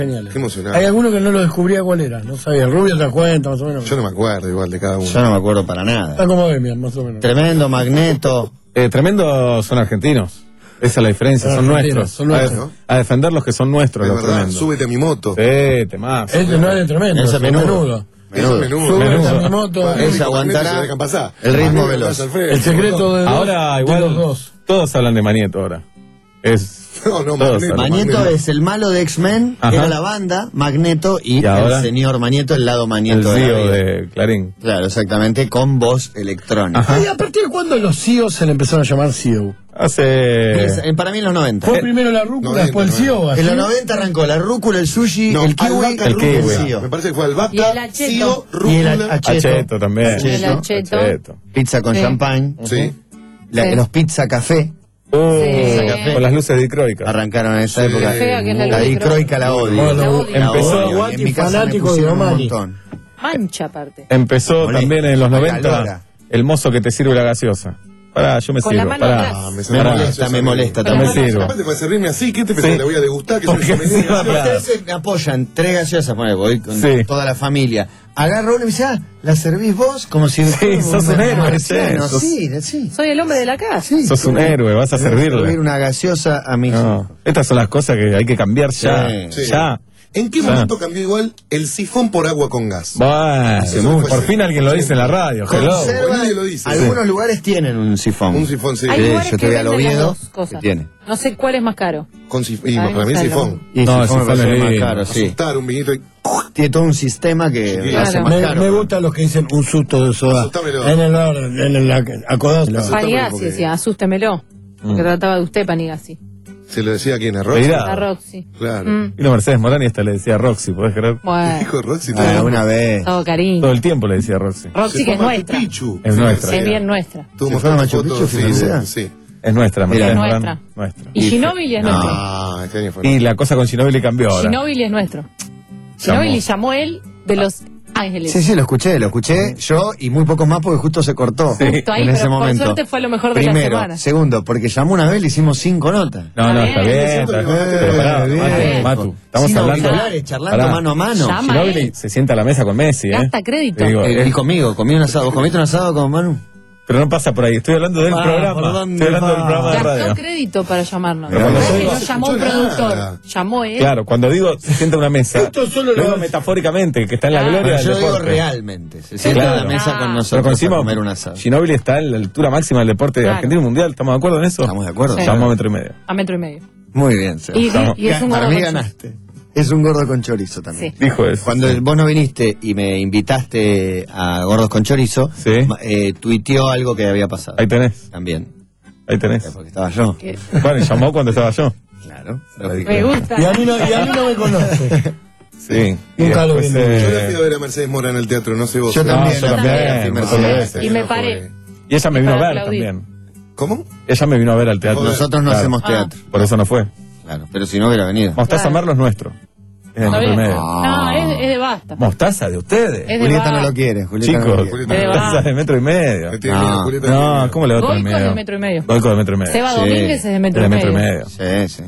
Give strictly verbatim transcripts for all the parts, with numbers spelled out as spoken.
Geniales. Qué emocionante. Hay alguno que no lo descubría cuál era, no sabía. El Rubio te da cuenta, más o menos. Yo no me acuerdo igual de cada uno. Yo no me acuerdo para nada. Está como Demian, más o menos. Tremendo, Magneto. Eh, tremendo son argentinos. Esa es la diferencia, Son son argentinos, nuestros. son nuestros. A, a defender los que son nuestros, Es los verdad, tremendos. súbete a mi moto. Sí, temazo. Este no es de tremendo, Ese es menudo. menudo. Eso es menudo. Súbete Menudo. a mi moto. Bueno, Ese Nico aguantará Magneto se dejan pasar. el ritmo Magneto veloz. pasa al frente. El secreto de, Ahora de igual los dos. todos hablan de Magneto ahora. Es No, no, todos Magneto. hablan. Magneto es el malo de X-Men, Ajá. era la banda, Magneto, y, ¿Y ahora? el señor Magneto, el lado el Magneto C E de la O vida. de Clarín. Claro, exactamente, con voz electrónica. Ajá. ¿Y a partir de cuándo los C E O se le empezaron a llamar C E O? Hace... Es- en- para mí en los noventa. Fue primero la rúcula, noventa, después el C E O. En los ¿así? noventa arrancó la rúcula, el sushi, No, el kiwi, albahaca, el kiwi. el rúcula. C E O. Me parece que fue albahaca, Y el acheto. C E O, Y el rúcula. acheto. Acheto también. El acheto. Acheto. Pizza con Sí. champán, Sí. la- Sí. los pizza café Uh, Sí. Con las luces dicroicas. arrancaron en esa Sí. época. Fea que es la La luz dicroica la odio. Bueno, La odio. La empezó- odio. Guati, En mi casa me fanático de pusieron un Romani. montón. Mancha aparte. Empezó Molesta. también en los noventa Acalora. el mozo que te sirve la gaseosa. Pará, yo me Con la sirvo. mano Pará. atrás. Ah, me Me sale molesta, gracioso, me amigo. molesta Con la me mano sirvo. Aparte, para servirme así, ¿qué te pensás? Sí. que ¿Le voy a degustar? ¿Que soy Porque sommelier? encima, claro. Ustedes se me apoyan, tres gaseosas, pone, voy con Sí. toda la familia. Agarra uno y me dice, ah, ¿la servís vos? Como si... Sí, sos un héroe, sí. No, Sos- sí, sí. Soy el hombre de la casa. Sí. Sos un héroe, vas a Servir servirle. una gaseosa a mi No, estas son las cosas que hay que cambiar ya. Sí. Ya. ¿En qué Ya. momento cambió igual el sifón por agua con gas? Bueno, Hace mucho. por fin alguien lo dice en la radio. Hello. Conserva- Bueno, nadie lo dice. Algunos lugares tienen un sifón. Un sifón, sí. Hay Sí, lugares yo que te voy al venden las Oviedo, dos cosas. que tiene. No sé cuál es más caro. Con sif- y Ay, para mí el no sé, sifón. Y No, el el sifón me sifón parece es más lindo. caro, sí. Asustar un vinito y... Tiene todo un sistema que lo hace Claro. más Me, caro. me gustan los que dicen un susto de soda. Asustámelo. En el orden, en el acodado. Panigasi porque- decía, asústemelo. Porque trataba de usted, Panigasi. ¿Se lo decía a quién? ¿A Roxy? Mirá. A Roxy. Claro. Mm. Y no, Mercedes Morán y hasta le decía Roxy, ¿podés creer? Bueno, Dijo Roxy. Ah, todo. una vez. todo cariño. Todo el tiempo le decía Roxy. Roxy Se que es fue a nuestra. Machu Picchu. Es nuestra. Es bien nuestra. Estuvo ¿Se fue a mostrando Machu fotos, Picchu, sí, financiera? sí. Es nuestra, Mira, Mercedes es Morán. nuestra. Nuestra. Y Ginóbili es nuestro. Ah, este año fue. Y la cosa con Ginóbili cambió ahora. Ginóbili es nuestro. Ginóbili llamó él de Los Ángeles. Sí, sí, lo escuché, lo escuché yo y muy pocos más porque justo se cortó Sí. Justo ahí, en pero ese por momento. suerte fue lo mejor de la Primero, semana. segundo, porque llamó una vez y le hicimos cinco notas. No, no, Está está bien. bien. Está Bien, bien. Pero pará, bien. Matu, Matu, estamos Sin hablando. auriculares, charlando Pará. mano a mano. Llama. Ginóbili él. se sienta a la mesa con Messi, ¿eh? Gasta crédito. Te digo, Eh, es- y conmigo, comí un asado. ¿Vos comiste un asado con Manu? pero no pasa por ahí. Estoy hablando del Ah, programa. ¿por dónde Estoy hablando del va? programa de Gastó radio. crédito para llamarnos. Pero No cuando es que yo- no llamó un no escuchó productor. nada. Llamó él. Claro, cuando digo se sienta a una mesa, Esto solo lo lo digo hace- metafóricamente, que está en la Claro. gloria Pero del yo digo deporte. realmente. Se sienta Claro. a la mesa con Pero nosotros con a encima, comer un asado. Ginóbili está en la altura máxima del deporte Claro. argentino y mundial. ¿Estamos de acuerdo en eso? Estamos de acuerdo. Sí. Llamó a metro y medio. A metro y medio. Muy bien, Seba. Y, Estamos- y es un Para gordo mí con- ganaste. Es un gordo con chorizo también. Sí. Dijo eso. Cuando Sí. vos no viniste y me invitaste a Gordos con Chorizo, Sí. ma- eh, tuiteó algo que había pasado. Ahí tenés, También. ahí tenés. Porque estaba yo. Que- Bueno, y llamó cuando estaba yo. Claro. Me gusta. Y a mí no, y a mí no me conoce. Sí. Y Nunca lo después, vi. eh, Yo la fui a ver a Mercedes Mora en el teatro, no sé vos. Yo ¿eh? también. yo también, también, un sí. montón de veces. Y me No paré. fue. Y ella me vino a Para ver aplaudir. también. ¿Cómo? Ella me vino a ver al teatro. Nosotros no Claro. hacemos Ah. teatro. Por eso no fue. Claro. Pero si no hubiera venido. Mostaza Claro. Merlo es nuestro. Es de ¿Está metro y bien? medio. No, es, es de basta. Mostaza de ustedes. Es de Julieta basta. no lo quiere. Julieta no lo Chicos, quiere. Julieta no lo mostaza quiere. de metro y medio. Me tiene No. miedo, Julieta, me No, tiene ¿cómo le va a Goico tener es de medio? metro y medio. Goico de metro y medio. Seba Sí. Domínguez es de metro de y metro y medio. medio. Sí, sí.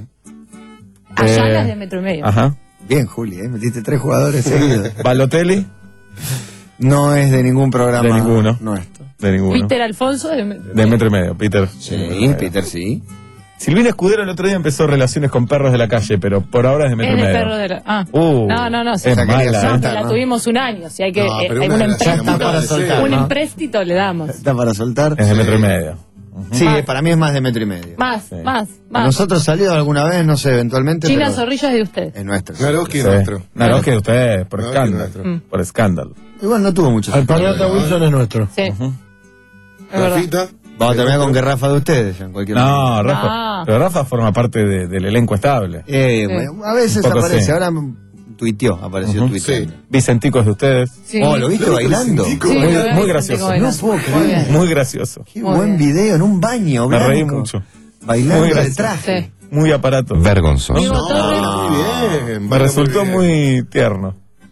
Ayala Eh, es de metro y medio. Ajá. Bien, Juli, ¿eh? Metiste tres jugadores seguidos. Balotelli, No es de ningún programa De ninguno. nuestro. de ninguno. Peter Alfonso es de metro y De medio. metro y medio, Peter. Sí, Peter sí. Silvina Escudero el otro día empezó relaciones con perros de la calle, pero por ahora es de metro Es y de medio. perro de la... Ah. Uh, no, no, no. sí. es Esa quería mala, No, ¿eh? soltar. que la ¿no? tuvimos un año. Si hay que... No, eh, pero hay una un relación empréstito. para soltar, Un ¿no? empréstito le damos. Está para soltar. Es de metro y medio. Sí, Más. para mí es más de metro y medio. Más, Sí. más, ¿A más. nosotros salió alguna vez? No sé, eventualmente. China pero Zorrilla es de usted. es nuestro. Naroski es Sí. nuestro. No, no, que ustedes, por No, que escándalo. nuestro. Mm. Por escándalo. Igual no tuvo mucho. Alpargata Wilson es nuestro. Sí. Es verdad. Rafita. Vamos a terminar con que Rafa de ustedes ya en cualquier No, momento. Rafa. No. Pero Rafa forma parte de- del elenco estable. Eh, Sí. bueno, a veces Un poco aparece, sí. ahora tuiteó, apareció Ujú. tuiteando. Vicentico es de ustedes. Sí. Oh, ¿lo viste Lo bailando? Vicentico. Sí, Muy- lo veo muy Vicente gracioso. Goena. No puedo Muy creer. bien. Muy gracioso. Qué Muy buen bien. video en un baño, Me blanco. reí mucho. Bailando Muy de gracioso. traje. Sí. Muy aparato. Vergonzoso. Diego Torres. Muy bien. Me baila resultó bien. muy tierno.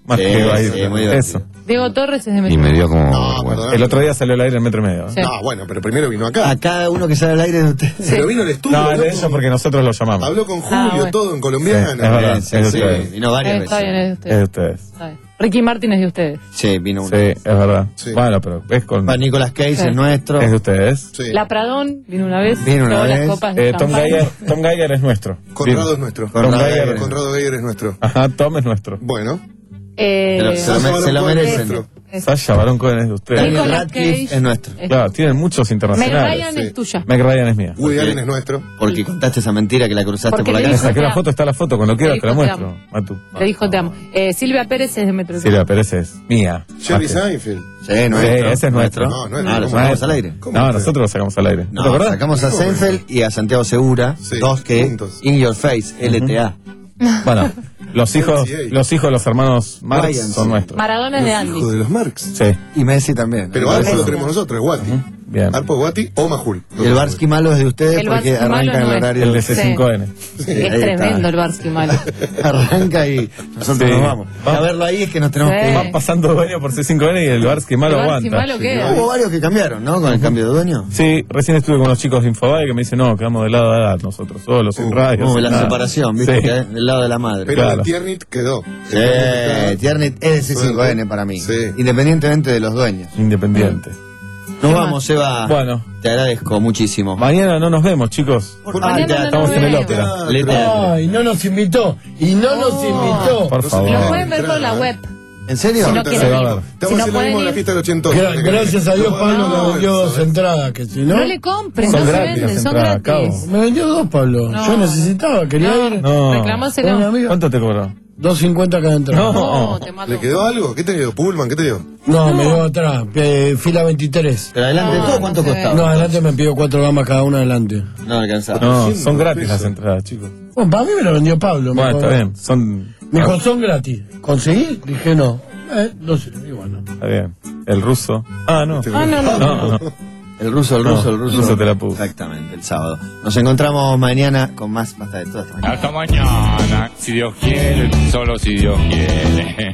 Más Sí, que va a ir. sí, muy divertido. Eso. Diego Torres es de Metro. Y me dio como... No, bueno. perdón. El otro día salió al aire el metro y medio. ¿eh? Sí. No, bueno, pero primero vino acá. A cada uno que sale al aire de ustedes. Pero vino el estudio. No, es de loco. ellos porque nosotros lo llamamos. Habló con Julio, Ah, bueno. todo en Sí, colombiano. es verdad. Sí, es de sí, ustedes. vino varias Está veces. bien, es de Es ustedes. de ustedes. Está bien. Ricky Martin es de ustedes. Sí, vino uno. Sí, es verdad. Sí. Bueno, pero es con... Va, Nicolas Cage Sí. es nuestro. Es de ustedes. Sí. La Pradón vino una vez. Vino una todas vez. las copas de Eh, Tom, champán. Geiger, Tom Geiger es nuestro. Conrado Bien. es nuestro. Tom Conrado Geiger. Geiger. Conrado Geiger es nuestro. Ajá, Tom es nuestro. Bueno. Eh, Se lo- se lo Sasha me- se lo Baron Cohen es merecen. nuestro. es- Sasha Baron Cohen es de ustedes. Daniel Nicolas Radcliffe Cage es nuestro. es- Claro, tienen muchos Meg internacionales. Ryan sí. es tuya. Meg Ryan es mía. Woody Allen es nuestro. Porque contaste esa mentira que la cruzaste Porque por la le Me dijo- calle. saqué la foto, está la foto. Cuando quieras te la dijo te muestro. Matu. Le dijo te amo. Eh, Silvia Pérez es de Metro. Silvia Pérez es mía. Jerry Más que- Seinfeld. Sí, nuestro. ese es nuestro. No, no es Ah, lo nuestro. sacamos al aire. ¿Cómo No, que? nosotros lo sacamos al aire. ¿No, No, te acordás? sacamos a ¿Cómo? Seinfeld y a Santiago Segura, Sí, dos que juntos. In Your Face, L T A. Bueno, los hijos, M C A. los hijos de los hermanos Marx Ryan, son sí. nuestros. Maradona es de Hijo Andy. de los Marx. Sí, Y Messi también. Pero El Arpo lo Barsky. tenemos nosotros, es Guati. bien. Arpo, Guati o Majul. Y el Barsky malo es de ustedes El porque Barsky malo arranca en no el es. horario. El de C cinco N. Es ahí está. tremendo el Barsky malo. Arranca y nosotros Sí. nos vamos. Va- A verlo ahí es que nos tenemos Sí. que ir. Van pasando dueño por C cinco N y el Barsky malo El Barsky aguanta. malo queda. Hubo varios que cambiaron, ¿no? Con el cambio de dueño. Sí, recién estuve con los chicos de Infobae que me dicen, no, quedamos del lado de edad nosotros, solos, sin Uh, radio. Como sin la nada. separación, ¿viste? Sí. Que es del lado de la madre. Pero Claro. el Tiernit quedó. Sí, Tierney es de C cinco N para mí. Sí. Independientemente de los dueños. Independiente. Nos vamos, Eva. Bueno. Te agradezco muchísimo. Mañana no nos vemos, chicos. ¿Por Ah, Mañana ya no estamos nos en el vemos. ópera. Ah, Le- Ay, no nos invitó. Y no nos invitó. Por No sé favor. qué Lo Ah, pueden ver por la entrada, web. ¿En serio? Si no Se quieren va a ir. ver. Estamos Si no haciendo lo pueden mismo en la ir, fiesta del ochenta. Gra- Gracias a Dios, Pablo me vendió dos entradas. entradas, que si no. no le compren, Son no se gratis venden, las son entradas, gratis. Cabo. Me vendió dos, Pablo. No. Yo necesitaba, quería ir. No. Con una Reclamáselo. amiga. ¿Cuánto te cobró? dos cincuenta cada entrada. No. No, te mato. ¿Le quedó algo? ¿Qué te dio? ¿Pullman? ¿Qué te dio? No, me dio atrás. eh, fila veintitrés. Pero adelante de No, todo, no ¿cuánto se ve. costaba? No, adelante me pidió cuatro gamas cada una adelante. No alcanzaba. No, doscientos son gratis pesos. las entradas, chicos. Bueno, para mí me lo vendió Pablo. me Bueno, dijo- está bien. Son. Me dijo, son gratis. ¿Conseguí? Dije, no. Eh, no sé, y bueno. Está bien. El ruso. Ah, no. Ah, no, no. No, no. El ruso, el No, ruso, el ruso. ruso te la puso. Exactamente, el sábado. Nos encontramos mañana con más Basta de Todo. Hasta mañana. Hasta mañana, si Dios quiere, solo si Dios quiere.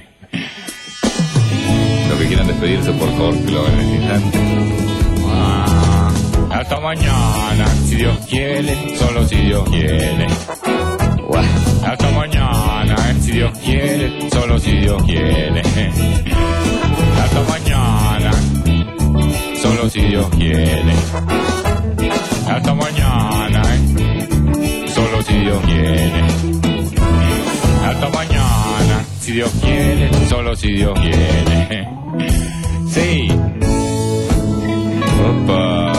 Los que quieran despedirse, por favor, que lo hagan en el instante. Ah, hasta mañana, si Dios quiere, solo si Dios quiere. Hasta mañana, si Dios quiere, solo si Dios quiere. Hasta mañana, solo si Dios quiere. Hasta mañana, solo si Dios quiere. Hasta mañana, si Dios quiere, solo si Dios quiere. Sí. Opa.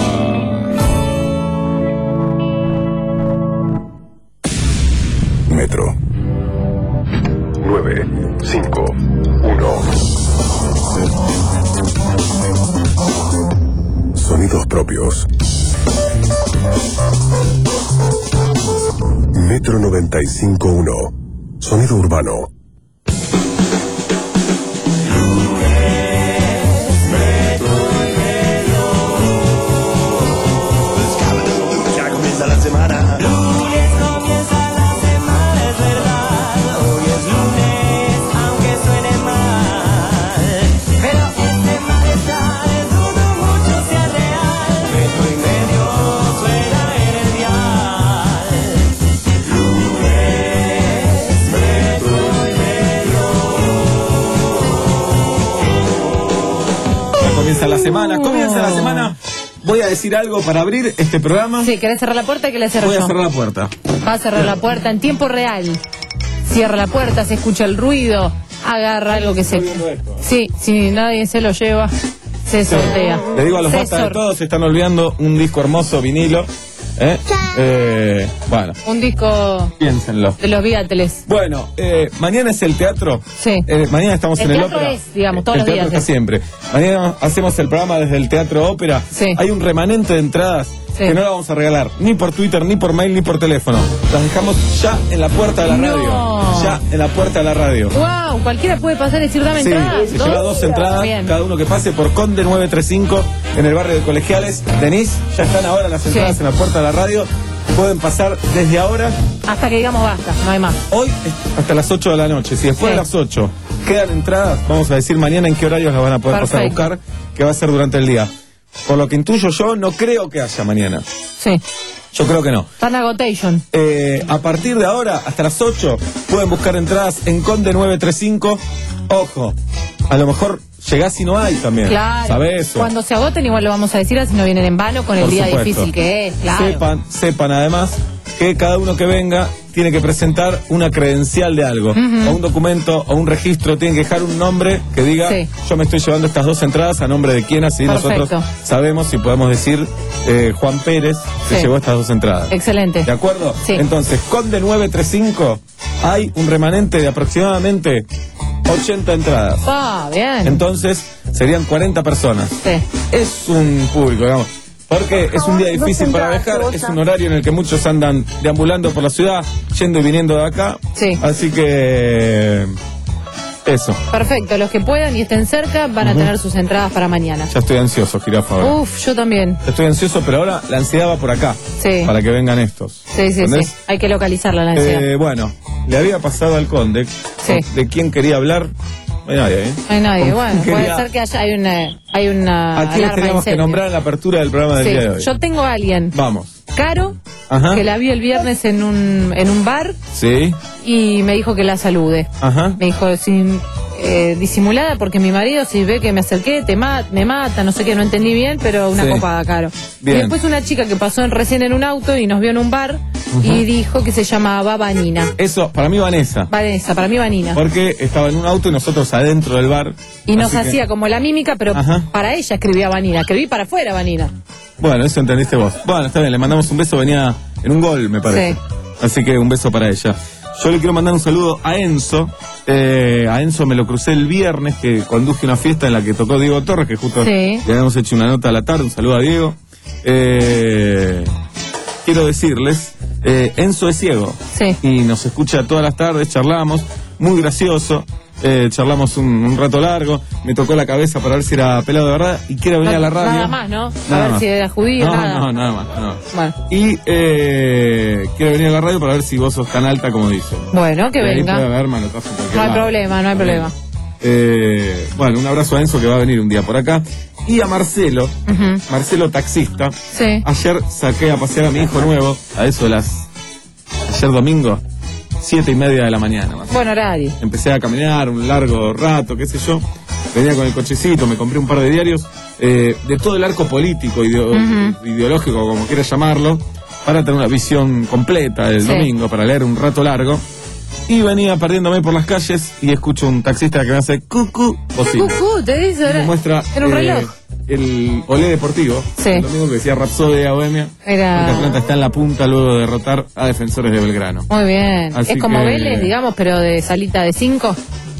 Metro. nueve, cinco, uno. Sonidos propios. Metro noventa y cinco uno. Sonido urbano. Ya comienza la semana. Lunes comienza la semana, es verdad. Hoy es lunes, aunque suene mal. Pero este malestar dudo mucho sea real. Metro y medio suena en el dial. Lunes, metro y medio. Ya comienza la semana. Comienza la semana. Voy a decir algo para abrir este programa. Sí, ¿querés cerrar la puerta? Que le cierro Voy a yo. cerrar la puerta. Va a cerrar la puerta en tiempo real. Cierra la puerta, se escucha el ruido, agarra algo que se... Sí, si nadie se lo lleva, se sortea. Le digo a los Se basta de sor- todos, se están olvidando un disco hermoso, vinilo. ¿Eh? Eh, bueno, Un disco piénsenlo. de los Beatles. Bueno, eh, mañana es el teatro. Sí. Eh, mañana estamos El en el teatro ópera. es, digamos, todos el los teatro días está es. siempre. Mañana hacemos el programa desde el Teatro Ópera. Sí. Hay un remanente de entradas Sí. que no la vamos a regalar ni por Twitter, ni por mail, ni por teléfono. Las dejamos ya en la puerta de la No. radio. Ya en la puerta de la radio. Wow, cualquiera puede pasar y decir dame Sí, entradas. se lleva dos entradas, Bien. cada uno que pase por Conde nueve tres cinco en el barrio de Colegiales. Denise, ya están ahora las entradas Sí. en la puerta de la radio. pueden pasar desde ahora, Hasta que digamos basta, no hay más. hoy, hasta las ocho de la noche. Si después Sí. de las ocho quedan entradas, vamos a decir mañana en qué horarios las van a poder pasar a Perfecto. buscar, que va a ser durante el día. Por lo que intuyo yo, no creo que haya mañana. Sí. Yo creo que no. Tan agotation. Eh, a partir de ahora, hasta las ocho, pueden buscar entradas en Conde nueve tres cinco. Ojo, a lo mejor llegás y no hay también. Claro. ¿Sabés eso? Cuando se agoten, igual lo vamos a decir, así no vienen en vano con el Por día supuesto. difícil que es. Claro. Sepan, sepan además que cada uno que venga tiene que presentar una credencial de algo, o un documento, o un registro, tienen que dejar un nombre que diga, Sí. yo me estoy llevando estas dos entradas a nombre de quién, así Perfecto. nosotros sabemos si podemos decir eh, Juan Pérez se Sí. llevó estas dos entradas. Excelente. ¿De acuerdo? Sí. Entonces, Conde nueve tres cinco, hay un remanente de aproximadamente ochenta entradas. Ah, bien. Entonces, serían cuarenta personas. Sí. Es un público, digamos. Porque es un día difícil para viajar, es un horario en el que muchos andan deambulando por la ciudad, yendo y viniendo de acá. Sí. Así que... Eso. Perfecto, los que puedan y estén cerca van a tener sus entradas para mañana. Ya estoy ansioso, Jirafa. ahora. Uf, yo también. Estoy ansioso, pero ahora la ansiedad va por acá. Sí. Para que vengan estos. Sí, sí, ¿Entendés? sí. Hay que localizarla la ansiedad. Eh, bueno, le había pasado al Conde Sí. de quién quería hablar. No hay nadie, ¿eh? No hay nadie. ¿Con Bueno, quién puede quería- ser que haya, hay una, hay una ¿A quién alarma teníamos que incendio. nombrar en la apertura del programa del Sí, día de hoy? yo tengo a alguien. Vamos. Caro, Ajá. que la vi el viernes en un, en un bar Sí. y me dijo que la salude. Ajá. Me dijo sin eh, disimulada porque mi marido si ve que me acerqué te ma me mata, no sé qué, no entendí bien, pero una Sí. copada, Caro. Bien. Y después una chica que pasó en- recién en un auto y nos vio en un bar y dijo que se llamaba Vanina. Eso, para mí Vanessa. Vanessa, para mí Vanina. Porque estaba en un auto y nosotros adentro del bar. Y nos así que- hacía como la mímica, pero Ajá. para ella escribía Vanina. Escribí para afuera Vanina. Bueno, eso entendiste vos. Bueno, está bien, le mandamos un beso, venía en un gol, me parece. Sí. Así que un beso para ella. Yo le quiero mandar un saludo a Enzo. Eh, a Enzo me lo crucé el viernes, que conduje una fiesta en la que tocó Diego Torres, que justo Sí. le habíamos hecho una nota a la tarde. Un saludo a Diego. Eh, quiero decirles, eh, Enzo es ciego. Sí. Y nos escucha todas las tardes, charlamos, muy gracioso. Eh, charlamos un, un rato largo, me tocó la cabeza para ver si era pelado de verdad y quiere venir a la radio. Nada más, ¿no? A Nada ver más. si era judío, no, nada. No, nada más. No. Bueno. Y eh, quiere venir a la radio para ver si vos sos tan alta como dicen. Bueno, que Y ahí venga. puede haber manotazo en cualquier No hay lado. problema, no hay problema. Eh, bueno, un abrazo a Enzo que va a venir un día por acá. Y a Marcelo, Ujú. Marcelo taxista. Sí. Ayer saqué a pasear a mi hijo nuevo, a eso de las... Ayer domingo, siete y media de la mañana. más o menos. Buen horario. Empecé a caminar un largo rato, qué sé yo. Venía con el cochecito, me compré un par de diarios eh, de todo el arco político, ideo- Ujú. ideológico, como quieras llamarlo, para tener una visión completa del Sí. domingo, para leer un rato largo. Y venía perdiéndome por las calles y escucho un taxista que me hace cucu, bocina. Cucú, te dice, Y me era, muestra era un eh, reloj. el Olé Deportivo, Sí. el domingo que decía Rapsodia Bohemia. Era- Porque Atlanta está en la punta luego de derrotar a Defensores de Belgrano. Muy bien. Así Es como que- Vélez, digamos, pero de salita de cinco.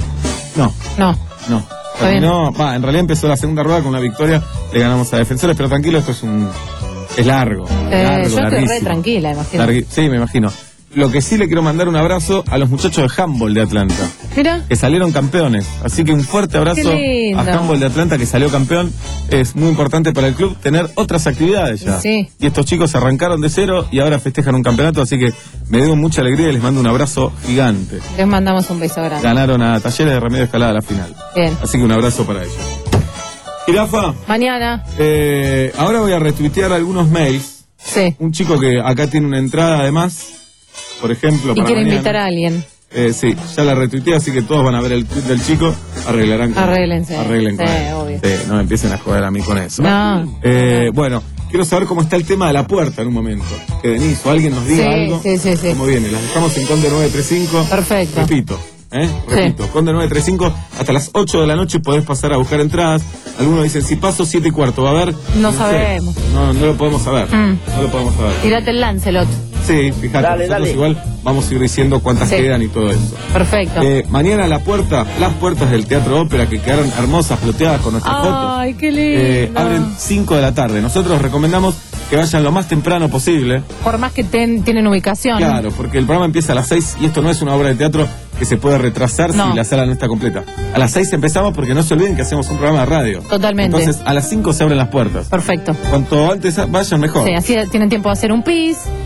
No, No. no. Está bien. Terminó, va, en realidad empezó la segunda rueda con una victoria, le ganamos a Defensores, pero tranquilo, esto es un... es largo. Eh, largo, yo estoy re larguísimo. tranquila, imagino. Largui- sí, me imagino. Lo que sí le quiero mandar un abrazo a los muchachos de handball de Atlanta, Mira. que salieron campeones. Así que un fuerte abrazo Qué lindo. a handball de Atlanta que salió campeón. Es muy importante para el club tener otras actividades ya. Sí. Y estos chicos arrancaron de cero y ahora festejan un campeonato, así que me dio mucha alegría y les mando un abrazo gigante. Les mandamos un beso grande. Ganaron a Talleres de Remedio Escalada a la final. Bien. Así que un abrazo para ellos. Jirafa, Mañana. eh, ahora voy a retuitear algunos mails. Sí. Un chico que acá tiene una entrada además, por ejemplo, Y para quiere mañana. invitar a alguien. Eh, sí, ya la retuiteé, así que todos van a ver el tweet del chico, arreglarán con Arréglense. Arreglen con Sí, él. obvio. Sí, no me empiecen a joder a mí con eso. No. Eh, bueno, quiero saber cómo está el tema de la puerta en un momento. Que Denise o alguien nos diga Sí, algo. sí, sí, sí. ¿Cómo viene? Las dejamos en Conde nueve tres cinco. Perfecto. Repito, ¿eh? Sí. Repito, Conde nueve tres cinco, hasta las ocho de la noche podés pasar a buscar entradas. Algunos dicen, si paso siete y cuarto, ¿va a haber? No sé. sabemos. No, no lo podemos saber. Mm. No lo podemos saber. Tírate el Lancelot. Sí, fíjate, Dale, nosotros dale. igual vamos a ir diciendo cuántas Sí. quedan y todo eso. Perfecto. Eh, mañana la puerta, las puertas del Teatro Ópera que quedaron hermosas, floteadas con nuestras fotos. Ay, qué eh, lindo. abren cinco de la tarde. Nosotros recomendamos que vayan lo más temprano posible. Por más que ten- tienen ubicación. Claro, porque el programa empieza a las seis y esto no es una obra de teatro que se puede retrasar No. si la sala no está completa. A las seis empezamos porque no se olviden que hacemos un programa de radio. Totalmente. Entonces a las cinco se abren las puertas. Perfecto. Cuanto antes vayan, mejor. Sí, así tienen tiempo de hacer un pis,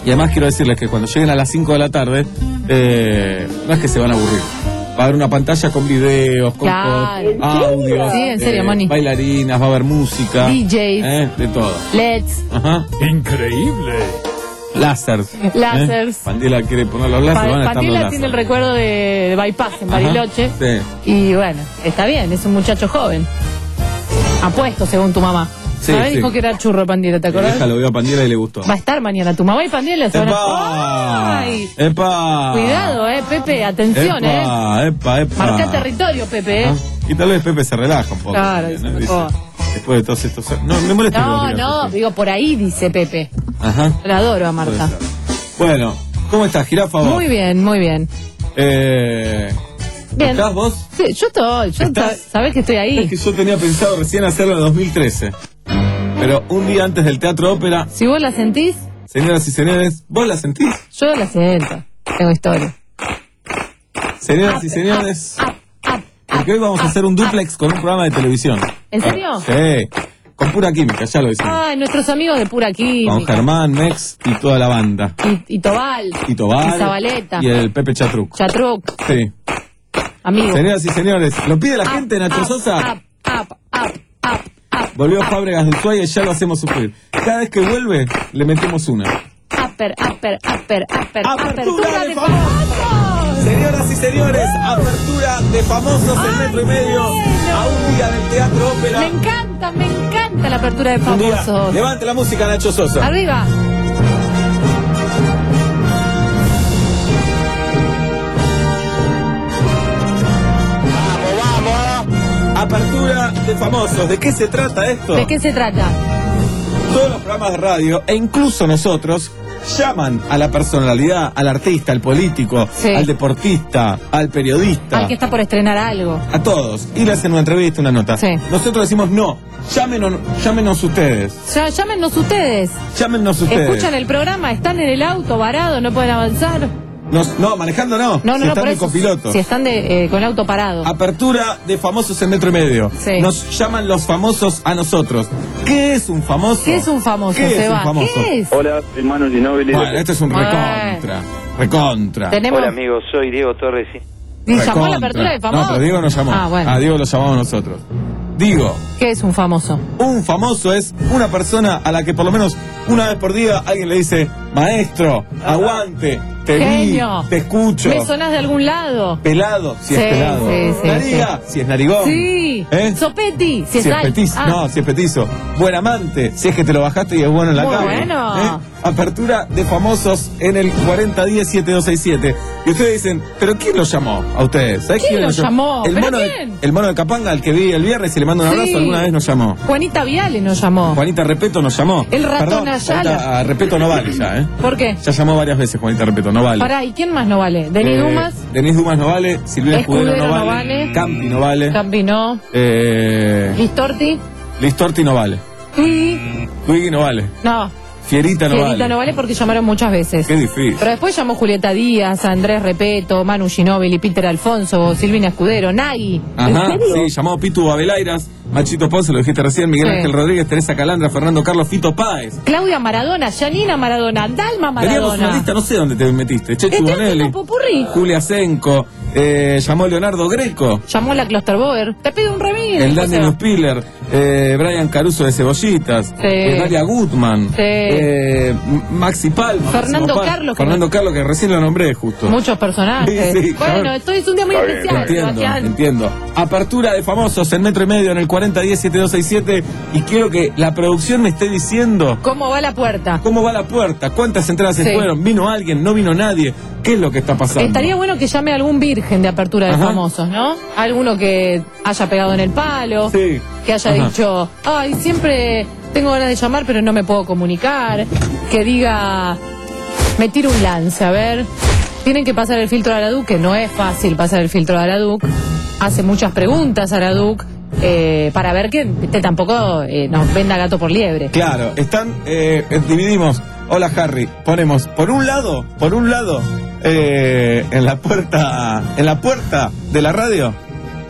Y además quiero decirles que cuando lleguen a las cinco de la tarde, eh, no es que se van a aburrir. Va a haber una pantalla con videos, con, Claro. con audios, Sí, en serio, eh, Moni. bailarinas, va a haber música, D Js. eh, de todo. L E Ds. Ajá. Increíble. Láser. Lásers. Eh. Pandela quiere poner los láser, Pa- van a estar los Pandela láser. tiene el recuerdo de, de Bypass en Bariloche. Sí. Y bueno, está bien, es un muchacho joven. Apuesto, según tu mamá. Sí, ¿Sabés? sí. Dijo que era churro Pandela, ¿te Mi acordás? vieja lo vio a Pandela y le gustó. Va a estar mañana tu mamá y Pandela. Se van a... ¡Epa! ¡Ay! ¡Epa! Cuidado, eh, Pepe, atención, eh. ¡Epa! ¡Epa! ¡Epa! Marca territorio, Pepe, eh. Ah, y tal vez Pepe se relaja un poco. Claro, también, se ¿no? mejor. Dice, después de todos estos... No, me molesta. que No, lo digas, no, Pepe. digo por ahí, dice Pepe. Ajá. La adoro a Puede Marta. ser. Bueno, ¿cómo estás, Jirafa? vos? Muy bien, muy bien. Eh, Bien. ¿Estás vos? Sí, yo estoy, yo ¿Estás? sab- sabés que estoy Es ahí. que yo tenía pensado recién hacerlo en dos mil trece. Pero un día antes del Teatro Ópera, Si vos la sentís, señoras y señores, ¿vos la sentís? yo la siento. Tengo historia. Señoras y señores, porque hoy vamos a hacer un duplex con un programa de televisión. ¿En serio? Sí, con pura química, ya lo decimos. Ay, nuestros amigos de Pura Con Química. Germán, Mex y toda la banda. Y, y Tobal. Y Tobal. Y Zabaleta. Y el Pepe Chatruc. Chatruc. Sí. Amigos. Señoras y señores, lo pide la gente, Nacho Up, Sosa. Up, up, up, up, up. Volvió Fábregas del Ushuaia y ya lo hacemos sufrir. Cada vez que vuelve, le metemos una. Upper, upper, upper, upper. Apertura de de famosos. Señoras y señores, apertura de famosos en metro y medio a un día del Teatro Ópera. Me encanta, me encanta la apertura de Un día. famosos. Levante la música, Nacho Sosa. Arriba. Apertura de famosos. ¿De qué se trata esto? ¿De qué se trata? Todos los programas de radio, e incluso nosotros, llaman a la personalidad, al artista, al político, Sí. al deportista, al periodista, Al que está por estrenar algo. a todos, y le hacen una entrevista, una nota. Sí. Nosotros decimos no, llámenos, llámenos ustedes, Ya, llámenos ustedes. llámenos ustedes. Escuchan el programa, están en el auto varado, no pueden avanzar. Nos- no, manejando no, No, no, si no, están por de eso. copiloto. Si están de, eh, con el auto parado. Apertura de famosos en metro y medio. Sí. Nos llaman los famosos a nosotros. ¿Qué es un famoso? ¿Qué es un famoso, ¿Qué es un Seba? famoso? ¿Qué es? Hola, soy Manu Ginóbili. Bueno, este es un Bueno. recontra. Recontra. Tenemos. Hola amigos, soy Diego Torres. sí. ¿Y llamó a la Recontra. apertura de famosos? No, pero Diego nos llamó. Ah, bueno. A Diego lo llamamos nosotros. Digo, ¿Qué es un famoso? un famoso es una persona a la que por lo menos una vez por día alguien le dice, maestro, aguante, te Genio. vi, te escucho. ¿Me sonás de algún lado? Pelado, si Sí, es pelado. sí, sí, Nariga, si es narigón. Sí. ¿Eh? Sopetti, si, Si es al- petizo, Ah, no, si es petizo. Buen amante, si es que te lo bajaste y es bueno en la Muy cama. bueno. ¿Eh? Apertura de famosos en el cuarenta diez siete dos seis siete. Y ustedes dicen, ¿pero quién lo llamó a ustedes? ¿Sabés ¿Quién lo los llamó? El ¿Pero mono, quién? De, el mono de Capanga, el que vi el viernes y le mando un Sí. abrazo, alguna vez nos llamó. Juanita Viale nos llamó. Juanita Repeto nos llamó. El ratón Perdón, Ayala. Juanita, a Repeto no vale ya, ¿eh? ¿Por qué? Ya llamó varias veces Juanita Repeto, no vale. Pará, ¿y quién más no vale? ¿Denis Eh, Dumas? Denis Dumas no vale, Silvia Escudero, Escudero no, no vale, vale. Campi no vale, Campi no. eh, Listorti. Listorti no vale, Y... Twiggy no vale, No. Fierita no Fierita vale. no vale porque llamaron muchas veces. Qué difícil. Pero después llamó Julieta Díaz, Andrés Repeto, Manu Ginóbili, Peter Alfonso, Silvina Escudero, Nagui. Ajá, sí, llamó Pitu Abelairas, Machito Ponce, lo dijiste recién, Miguel Sí. Ángel Rodríguez, Teresa Calandra, Fernando Carlos, Fito Páez. Claudia Maradona, Janina Maradona, Dalma Teníamos una Maradona. lista, no sé dónde te metiste. Chechu Este es Bonelli, un popurrí. Julia Senco, eh, llamó Leonardo Greco, Llamó la Clusterboer. Te pido un remix. el después se Daniel va. Spiller, eh, Brian Caruso de Cebollitas, Sí. eh, Dalia Gutman, Sí. eh, M- Maxi Palma, Fernando Máximo Pal- Carlos, que Fernando no- Carlos, que recién lo nombré justo. Muchos personajes. Sí, sí, bueno, claro. esto es un día muy Está bien, especial, Entiendo, Sebastián. entiendo. Apertura de famosos en metro y medio en el cuarenta diez siete dos seis siete y quiero que la producción me esté diciendo ¿Cómo va la puerta? cómo va la puerta, cuántas entradas se Sí. fueron, vino alguien, no vino nadie, qué es lo que está pasando. Estaría bueno que llame algún virgen de apertura de Ajá. famosos, ¿no? Alguno que haya pegado en el palo, Sí. que haya Ajá. dicho, ay, siempre tengo ganas de llamar, pero no me puedo comunicar. Que diga, me tiro un lance, a ver. Tienen que pasar el filtro de Araduc, que no es fácil pasar el filtro de Araduc. Hace muchas preguntas Araduc, eh, para ver que viste, tampoco eh, nos venda gato por liebre. Claro, están, eh, eh, dividimos. Hola Harry, ponemos por un lado, por un lado, eh, en la puerta, en la puerta de la radio,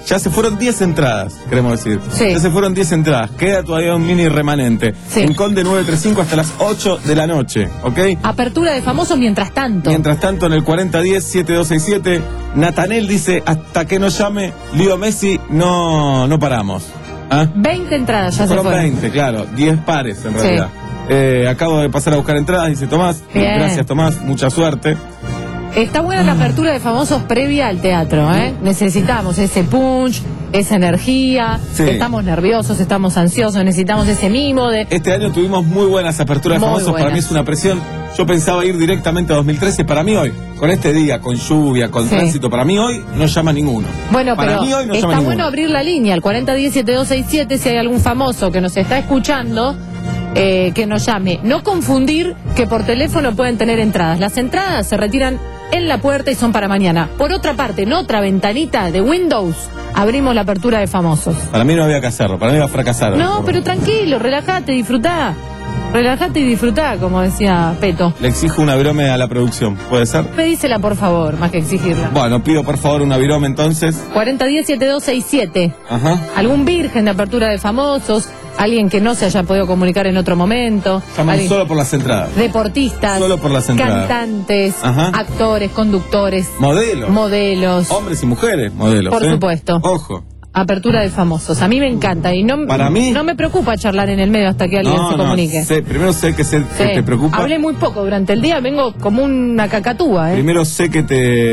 Ya se fueron diez entradas, queremos decir. Sí. Ya se fueron diez entradas. Queda todavía un mini remanente. Sí. En Conde nueve treinta y cinco hasta las ocho de la noche, ¿ok? Apertura de famosos mientras tanto. Mientras tanto, en el cuarenta diez siete dos seis siete, Natanel dice, hasta que no llame Leo Messi, no, no paramos. ¿Ah? veinte entradas ya se Fueron fueron. veinte, claro, diez pares en Sí. realidad. Eh, acabo de pasar a buscar entradas, dice Tomás. Bien. Gracias, Tomás, mucha suerte. Está buena la apertura de famosos previa al teatro, ¿eh? Necesitamos ese punch, esa energía. Sí. Estamos nerviosos, estamos ansiosos, necesitamos ese mimo de... Este año tuvimos muy buenas aperturas de Muy famosos, para buenas. mí es una presión. Yo pensaba ir directamente a dos mil trece, para mí hoy, con este día, con lluvia, con Sí. tránsito, para mí hoy no llama ninguno. Bueno, para pero mí hoy no está llama bueno ninguno. abrir la línea, al cuarenta diez siete dos seis siete, si hay algún famoso que nos está escuchando, eh, que nos llame. No confundir que por teléfono pueden tener entradas. Las entradas se retiran en la puerta y son para mañana. Por otra parte, en otra ventanita de Windows, abrimos la apertura de famosos. Para mí no había que hacerlo, para mí iba a fracasar. No, pero tranquilo, relájate, disfrutá. Relájate y disfrutá, como decía Peto. Le exijo una virome a la producción, ¿puede ser? Pedísela, por favor, más que exigirla. Bueno, pido por favor una virome entonces. cuarenta diez siete dos seis siete. Ajá. Algún virgen de apertura de famosos, alguien que no se haya podido comunicar en otro momento, Llaman alguien- solo por las entradas. deportistas, Solo por las entradas. cantantes, Ajá. actores, conductores, Modelos. modelos, Hombres y mujeres, modelos. Por ¿eh? supuesto. Ojo. apertura de famosos. A mí me encanta y no, Para mí- no me preocupa charlar en el medio hasta que alguien No, se no, comunique. sé, primero sé que, se, que Sí. te preocupa. Hablé muy poco durante el día, vengo como una cacatúa, ¿eh? Primero sé que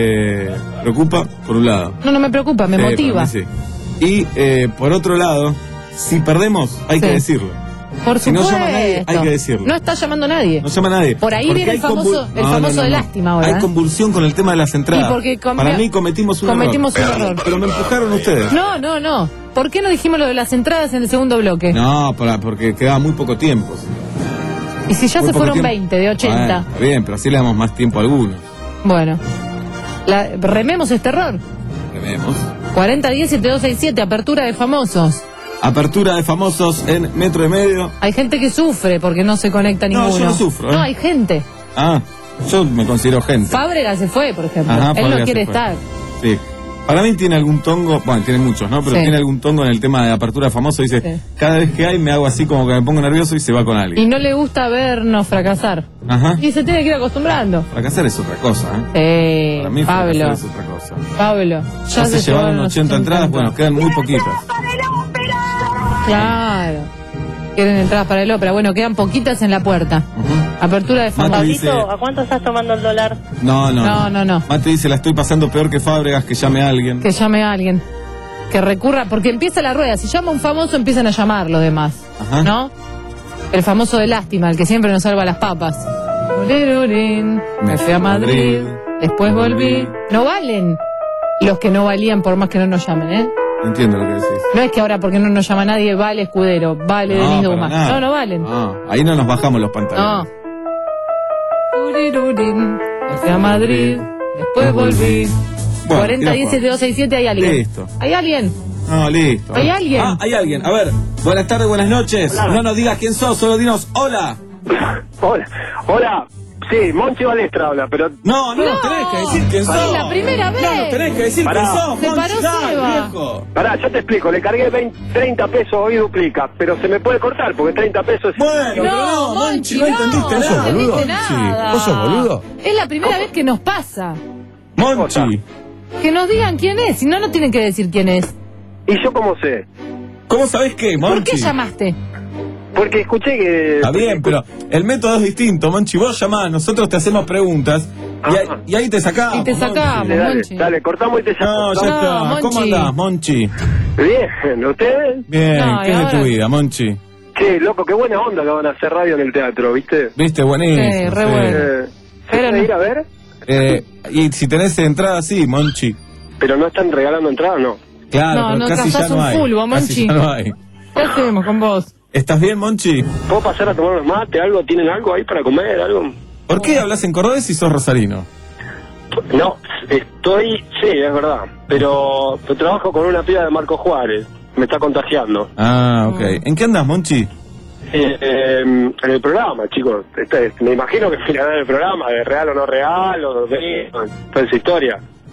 te preocupa, por un lado. No, no me preocupa, me Sí, motiva. para mí sí. Y eh, por otro lado, si perdemos, hay Sí. que decirlo. Por Si no supuesto. llama nadie, hay que decirlo. No está llamando a nadie. No llama a nadie. Por ahí Porque viene hay el famoso- convul- el famoso de lástima ahora, Hay ¿eh? convulsión con el tema de las entradas. Y porque com- Para mí cometimos un cometimos error. un Pero- error. Pero me empujaron ustedes. No, no, no. ¿Por qué no dijimos lo de las entradas en el segundo bloque? No, para, porque quedaba muy poco tiempo. Y si ya Muy se poco fueron tiempo. veinte de ochenta. Bueno, está bien, pero así le damos más tiempo a algunos. Bueno. La- rememos este error. Rememos. cuarenta diez siete dos seis siete, apertura de famosos. Apertura de famosos en metro y medio. Hay gente que sufre porque no se conecta No, ninguno. yo no sufro, ¿eh? No, hay gente. Ah, yo me considero gente. Fábrega se fue, por ejemplo. Ajá, Él Fábrega no quiere se fue. estar. Sí. Para mí tiene algún tongo, bueno, tiene muchos, ¿no? Pero Sí. tiene algún tongo en el tema de apertura de famosos. Dice, Sí. cada vez que hay me hago así como que me pongo nervioso y se va con alguien. Y no le gusta vernos fracasar. Ajá. Y se tiene que ir acostumbrando. Fracasar es otra cosa, ¿eh? Sí, Para mí Pablo. fracasar es otra cosa. Pablo. Ya se llevaron ochenta entradas, bueno, quedan muy poquitas. Claro. Quieren entradas para el ópera. Bueno, quedan poquitas en la puerta. Apertura de famosos. Mati dice, ¿A cuánto estás tomando el dólar? no, no, No, no, no. Mati dice, la estoy pasando peor que Fábregas, que llame a alguien. Que llame a alguien. Que recurra, porque empieza la rueda. Si llama un famoso, empiezan a llamar los demás. Ajá. ¿No? El famoso de lástima, el que siempre nos salva las papas. Urirurín, Me fui a Madrid, después volví. No valen los que no valían por más que no nos llamen, ¿eh? No entiendo lo que decís. No es que ahora porque no nos llama nadie, vale Escudero, vale No, Denis para Dumas. nada. No, no valen. No, ahí no nos bajamos los No. pantalones. Urirurín, Me fui a Madrid, después volví. Bueno, cuarenta y diez la siete dos seis siete, hay alguien. Listo. ¿Hay alguien? No, listo. ¿Hay alguien? Ah, hay alguien. A ver, buenas tardes, buenas noches. No nos digas quién sos, solo dinos hola. Hola, hola. Sí, Monchi Balestra habla, pero No, no, No. tenés que decir quién sos. Es la primera vez. No, no tenés que decir Pará. quién sos. Se Monchi, paró dale, Seba. viejo. pará, yo te explico, le cargué veinte, treinta pesos, hoy duplica, pero se me puede cortar porque treinta pesos es... Bueno, pero no, Monchi, no entendiste no nada. entendiste Monchi. nada. ¿Vos sos boludo? Es la primera vez que nos pasa. Monchi, Que nos digan quién es, si no, no tienen que decir quién es. ¿Y yo cómo sé? ¿cómo sabés qué, Monchi? ¿Por qué llamaste? Porque escuché que... Está bien, pero el método es distinto, Monchi. Vos llamás, nosotros te hacemos preguntas y ahí, y ahí te sacamos. Y te sacamos. Monchi. Dale, dale, Monchi. dale, cortamos y te No, llamo. ya No, está. Monchi. ¿Cómo andás, Monchi? Bien, ¿ustedes? Bien, No, ¿qué y es de ahora- tu vida, Monchi? Che, loco, qué buena onda que van a hacer radio en el teatro, ¿viste? Viste, buenísimo. Sí, re sí. bueno. Eh, ¿Se Pero puede no. ir a ver? Eh, y si tenés entrada, sí, Monchi. Pero no están regalando entradas, ¿no? Claro, No, pero no casi ya cazás no un hay. fulbo, Casi Monchi. ya no hay. ¿Qué hacemos con vos? ¿Estás bien, Monchi? ¿Puedo pasar a tomar unos mate, algo? ¿Tienen algo ahí para comer, algo? ¿Por qué hablas en cordobés si sos rosarino? No, estoy... Sí, es verdad. Pero trabajo con una piba de Marco Juárez. Me está contagiando. Ah, ok. ¿En qué andás, Monchi? Eh, eh, en el programa, chicos. Este, me imagino que mirarán el programa, de real o no real, o de toda esa historia.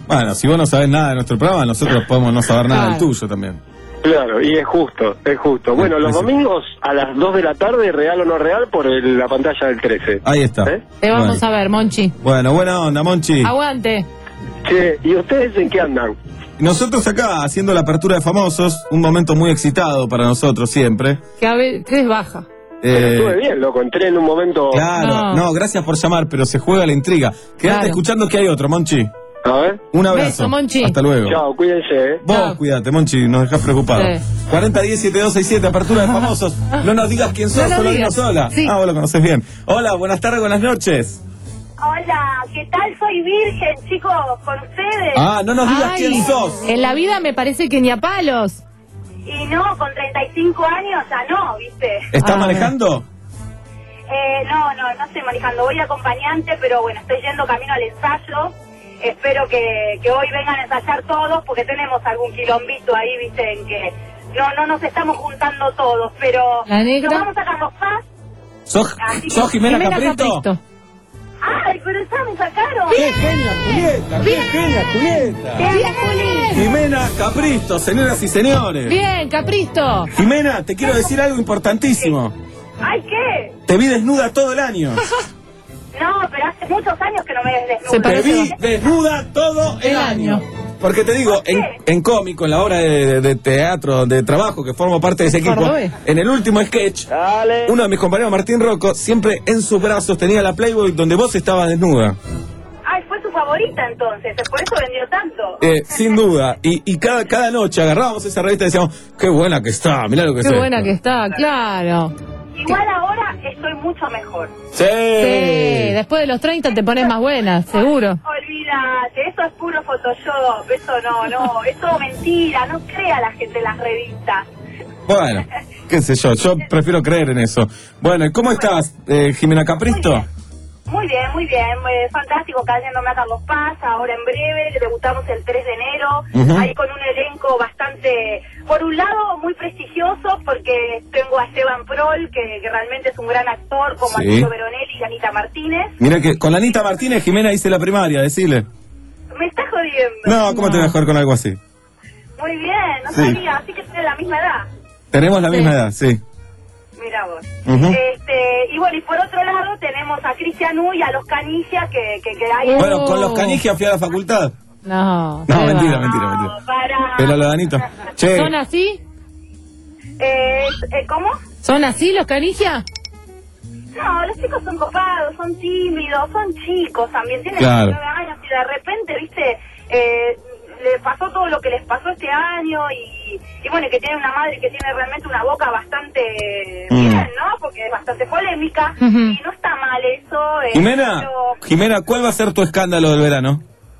Bueno, si vos no sabés nada de nuestro programa, nosotros podemos no saber nada del Claro. tuyo también. Claro, y es justo, es justo. Bueno, los sí. domingos a las dos de la tarde, real o no real, por el- la pantalla del trece. Ahí está. ¿Eh? Te vamos Bueno. a ver, Monchi. Bueno, buena onda, Monchi. Aguante. Che, ¿y ustedes en qué andan? Nosotros acá haciendo la apertura de famosos, un momento muy excitado para nosotros siempre. Que a veces baja. Pero Eh, estuve bien, loco, entré en un momento... Claro, No. no. gracias por llamar, pero se juega la intriga. Quédate Claro. escuchando que hay otro, Monchi. A ver. Un abrazo. Beso, Monchi. Hasta luego. Chao, cuídense, ¿eh? Vos, Chao. cuídate, Monchi, nos dejás preocupados. Sí. cuarenta diez siete dos seis siete, apertura de famosos. No nos digas quién sos, No nos solo digas. dinos sola. Sí. Ah, vos lo conocés bien. Hola, buenas tardes, buenas noches. Hola, ¿qué tal? Soy virgen, chicos, con ustedes. Ah, no nos digas Ay, quién sos. en la vida me parece que ni a palos. Y no, con treinta y cinco años ya no, ¿viste? ¿Estás Ah, manejando? Eh, no, no, no estoy manejando. Voy acompañante, pero bueno, estoy yendo camino al ensayo. Espero que, que hoy vengan a ensayar todos, porque tenemos algún quilombito ahí, ¿viste? En que no no nos estamos juntando todos, pero La negra. nos vamos a Carlos Paz. ¿Sos, Así sos que- Jimena, Jimena Caprito? Capristo. ¡Ay, pero ya me sacaron! ¡Qué genia, Julieta! ¡Qué genia, Julieta! ¡Bien, Juli! Jimena Capristo, señoras y señores. Bien, Capristo. Jimena, te quiero decir algo importantísimo. ¡Ay, qué! Te vi desnuda todo el año. No, pero hace muchos años que no me ves desnuda. Se Te parece vi desnuda todo el, El año. año. Porque te digo, en, en cómico, en la obra de, de teatro, de trabajo, que formo parte de ese equipo, Cordobés. en el último sketch, uno de mis compañeros, Martín Rocco, siempre en sus brazos tenía la Playboy donde vos estabas desnuda. Ay, fue su favorita entonces, por eso vendió tanto. Eh, sin duda. Y, y cada, cada noche agarrábamos esa revista y decíamos, qué buena que está, mirá lo que Qué es buena esto". que está, claro. Igual ahora estoy mucho mejor. Sí. Sí, después de los treinta te pones más buena, seguro. Olvídate, eso es puro Photoshop, eso no, no, es todo mentira, no crea la gente en las revistas. Bueno, qué sé yo, yo prefiero creer en eso. Bueno, ¿y cómo estás, eh, Jimena Capristo? Muy bien, muy bien, eh, fantástico, cayéndome a Carlos Paz, ahora en breve, que debutamos el tres de enero, Ujú. ahí con un elenco bastante, por un lado muy prestigioso, porque tengo a Esteban Prol, que, que realmente es un gran actor, como Sí. Arturo Veronelli y Anita Martínez. Mira que con la Anita Martínez, Jimena hice la primaria, decile. Me está jodiendo. No, ¿cómo te voy a joder con algo así? Muy bien, no Sí. sabía, así que tienen la misma edad. Tenemos la misma edad, sí. Mira vos. Ujú. Este, y bueno, y por otro lado tenemos a Cristian U y a los Canillas que, que, que ahí... Bueno, con los canigias fui a la facultad. No, No, qué mentira, va. mentira, mentira. No, para... Pero lo de Anito. Che, ¿Son así? Eh, eh, ¿Cómo? ¿Son así los canigia? No, los chicos son copados, son tímidos, son chicos también, tienen Claro. diecinueve años y de repente, viste, eh, le pasó todo lo que les pasó este año y, y bueno, que tiene una madre que tiene realmente una boca bastante Mm. bien, ¿no? Porque es bastante polémica Ujú. y no está mal eso. eh, Jimena, pero Jimena, ¿cuál va a ser tu escándalo del verano?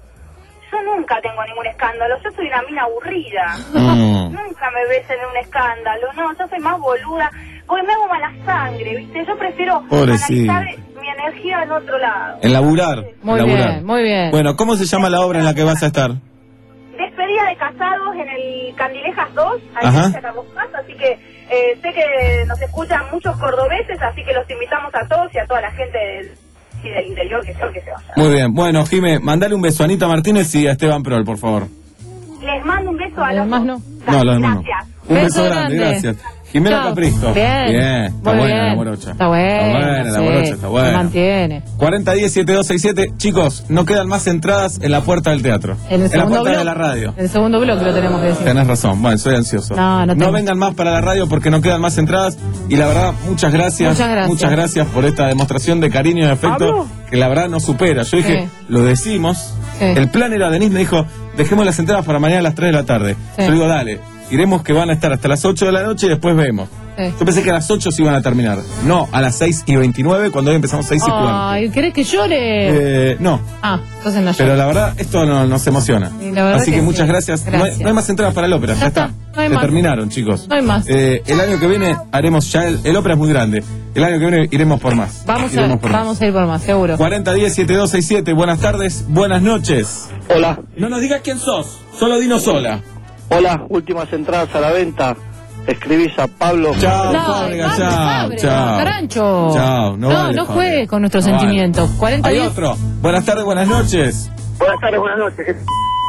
yo nunca tengo ningún escándalo, yo soy una mina aburrida. Mm. Nunca me ves en un escándalo, no, yo soy más boluda, porque me hago mala sangre, ¿viste? Yo prefiero Pobrecita. analizar mi energía en otro lado. En laburar. Muy en laburar. bien, muy bien. Bueno, ¿cómo se llama la obra en la que vas a estar? Despedida de casados en el Candilejas dos, ahí Ajá. en Carlos Paz, así que eh, sé que nos escuchan muchos cordobeses, así que los invitamos a todos y a toda la gente del, y del interior que sea que se vaya. Muy bien. Bueno, Jime, mandale un beso a Anita Martínez y a Esteban Prol, por favor. Les mando un beso a Los los demás no. dos. No, los demás no. Gracias. Un beso, Beso grande, grande. gracias. Jimena Chao. Capristo. Bien. Bien, está Muy buena bien. la morocha. Está buena. Está buena, la sí, morocha está buena. Se mantiene. cuarenta diez siete dos seis siete. Chicos, no quedan más entradas en la puerta del teatro. En el la segundo puerta bloque. de la radio. En el segundo bloque lo tenemos que decir. Tenés razón, bueno, soy ansioso. No, no tengo. vengan más para la radio porque no quedan más entradas. Y la verdad, muchas gracias. Muchas gracias. Muchas gracias por esta demostración de cariño y afecto ¿Pablo? que la verdad nos supera. Yo dije, Sí. lo decimos. Sí. El plan era, Denise me dijo, dejemos las entradas para mañana a las tres de la tarde. Sí. Yo digo, dale, iremos que van a estar hasta las ocho de la noche y después vemos. Sí. Yo pensé que a las ocho se iban a terminar. No, a las seis y veintinueve, cuando hoy empezamos seis y cuarenta. Ay, ¿querés que llore? Eh, no, Ah, entonces no pero llore. la verdad, esto no, nos emociona. Y la verdad Así que, que muchas sí. gracias. No hay, Gracias. no hay más entradas para el ópera, ya, Ya está. está, no hay Se más. terminaron, chicos. No hay más. Eh, el año que viene haremos ya, el, el ópera es muy grande. El año que viene iremos por más. Vamos a, Iremos por más. vamos a ir por más, seguro. cuarenta diez siete dos seis siete, buenas tardes, buenas noches. Hola, No nos digas quién sos, solo dinos sola. hola, últimas entradas a la venta. Escribís a Pablo. Chao, No, Fábrega, Pablo, chao, Fábrega, chao. Carancho. Chao, no No, vale, no Fábrega. juegues con nuestros No vale. sentimientos. cuarenta Hay días. otro. Buenas tardes, buenas noches. Buenas tardes, buenas noches.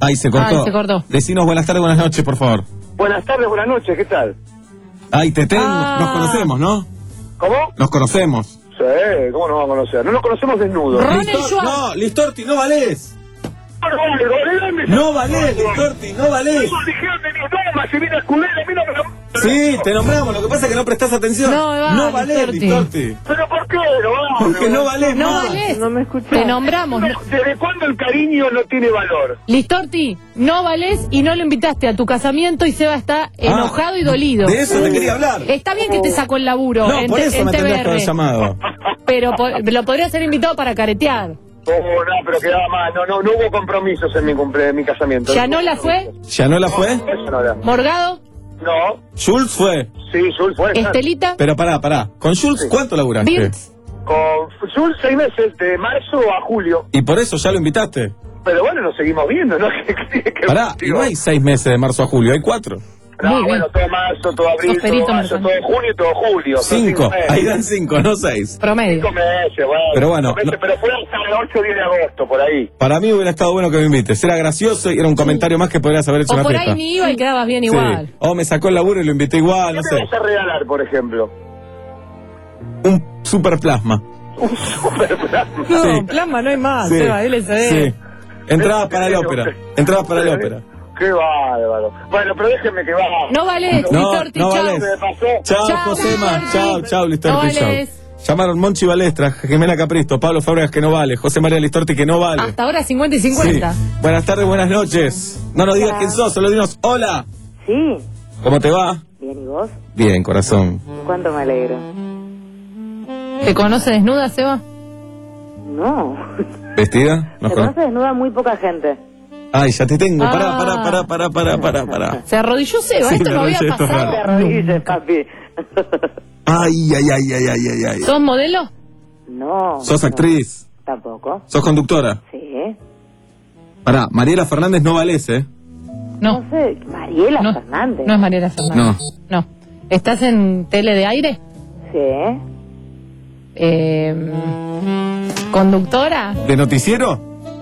Ay, se cortó. Ay, se cortó. Decinos buenas tardes, buenas noches, por favor. Buenas tardes, buenas noches, ¿qué tal? Ay, te tengo. Ah. Nos conocemos, ¿no? ¿Cómo? Nos conocemos. Sí, ¿cómo nos vamos a conocer? No nos conocemos desnudos. Ronald Listor- Schwartz. no, Listorti, no valés. No valés, Listorti, no valés. Dijeron de mis normas, si viene a escudar, a mí no me lo... Sí, te nombramos, lo que pasa es que no prestás atención. No, va, no valés, Listorti. Listorti. ¿Pero por qué? No, vamos. Porque no valés No más. valés. No me escuchás. Te nombramos. no- ¿Desde cuándo el cariño no tiene valor? Listorti, no valés y no lo invitaste a tu casamiento y Seba está enojado y dolido. De eso te quería hablar. Está bien que te sacó el laburo No, en, por te- eso en me tendrías que haber T V R, llamado. pero po- lo podría ser invitado para caretear. Oh, no, pero quedaba mal. No, no, no hubo compromisos en mi cumple, en mi casamiento. ¿Yanola fue? ¿Yanola fue? Eso no era. ¿Morgado? No, ¿Jules fue? sí, Jules fue. ¿Estelita? Pero pará, pará. ¿Con Jules cuánto laburaste? ¿Birds? Con Jules seis meses, de marzo a julio. Y por eso ya lo invitaste. Pero bueno, nos seguimos viendo, ¿no? ¿Qué- qué- qué- Pará, y digo? no hay seis meses de marzo a julio, hay cuatro. No, Muy bien. bueno, todo marzo, todo abril, Sos perito, todo mayo, Marcano. todo junio y todo julio. Son Cinco, meses. ahí dan cinco, no seis. Promedio. Cinco meses, bueno. Pero bueno, Cinco meses, no- pero fue hasta el ocho o diez de agosto, por ahí. Para mí hubiera estado bueno que me invites. Era gracioso y era un comentario más que podrías haber hecho O una por fiesta. ahí ni iba y quedabas bien Sí. igual. O me sacó el laburo y lo invité igual, ¿Qué no te sé. vas a regalar, por ejemplo? Un super plasma. Un super plan. No, Sí. plasma no hay más, Sí, Seba, L S D. sí. Entradas para la ópera. Entradas para la ópera. Qué bárbaro. Bueno, pero déjenme que va. No valés, No, Listorti, no chao. valés. Me pasó. Chao, Chao, Josema. Listorti. Chao, chao, Listorti. No chao. valés. Llamaron Monchi Balestra, Jimena Capristo, Pablo Fábregas que no vale, José María Listorti que no vale. Hasta ahora cincuenta y cincuenta. Sí. Buenas tardes, buenas noches. No nos digas quién sos, solo dinos hola. Sí, ¿Cómo te va? bien, ¿y vos? Bien, corazón. ¿Cuánto me alegro? ¿Te conoce desnuda, Seba? No, ¿Vestida? ¿Nos se cono- conoce desnuda muy poca gente. Ay, ya te tengo. Pará, Ah. pará, pará, pará, pará, pará, pará. Se arrodilló Seba, Sí, esto me no había arrodillé, esto es pasado. raro. Te arrodilles, papi. Ay, ay, ay, ay, ay, ay, ay. ¿Sos modelo? No. ¿Sos no, actriz? Tampoco. ¿Sos conductora? Sí. Pará, Mariela Fernández no valés, ¿eh? No. No sé, Mariela No, Fernández. no es Mariela Fernández. No. No. ¿Estás en tele de aire? Sí. Eh, ¿Conductora? ¿De noticiero?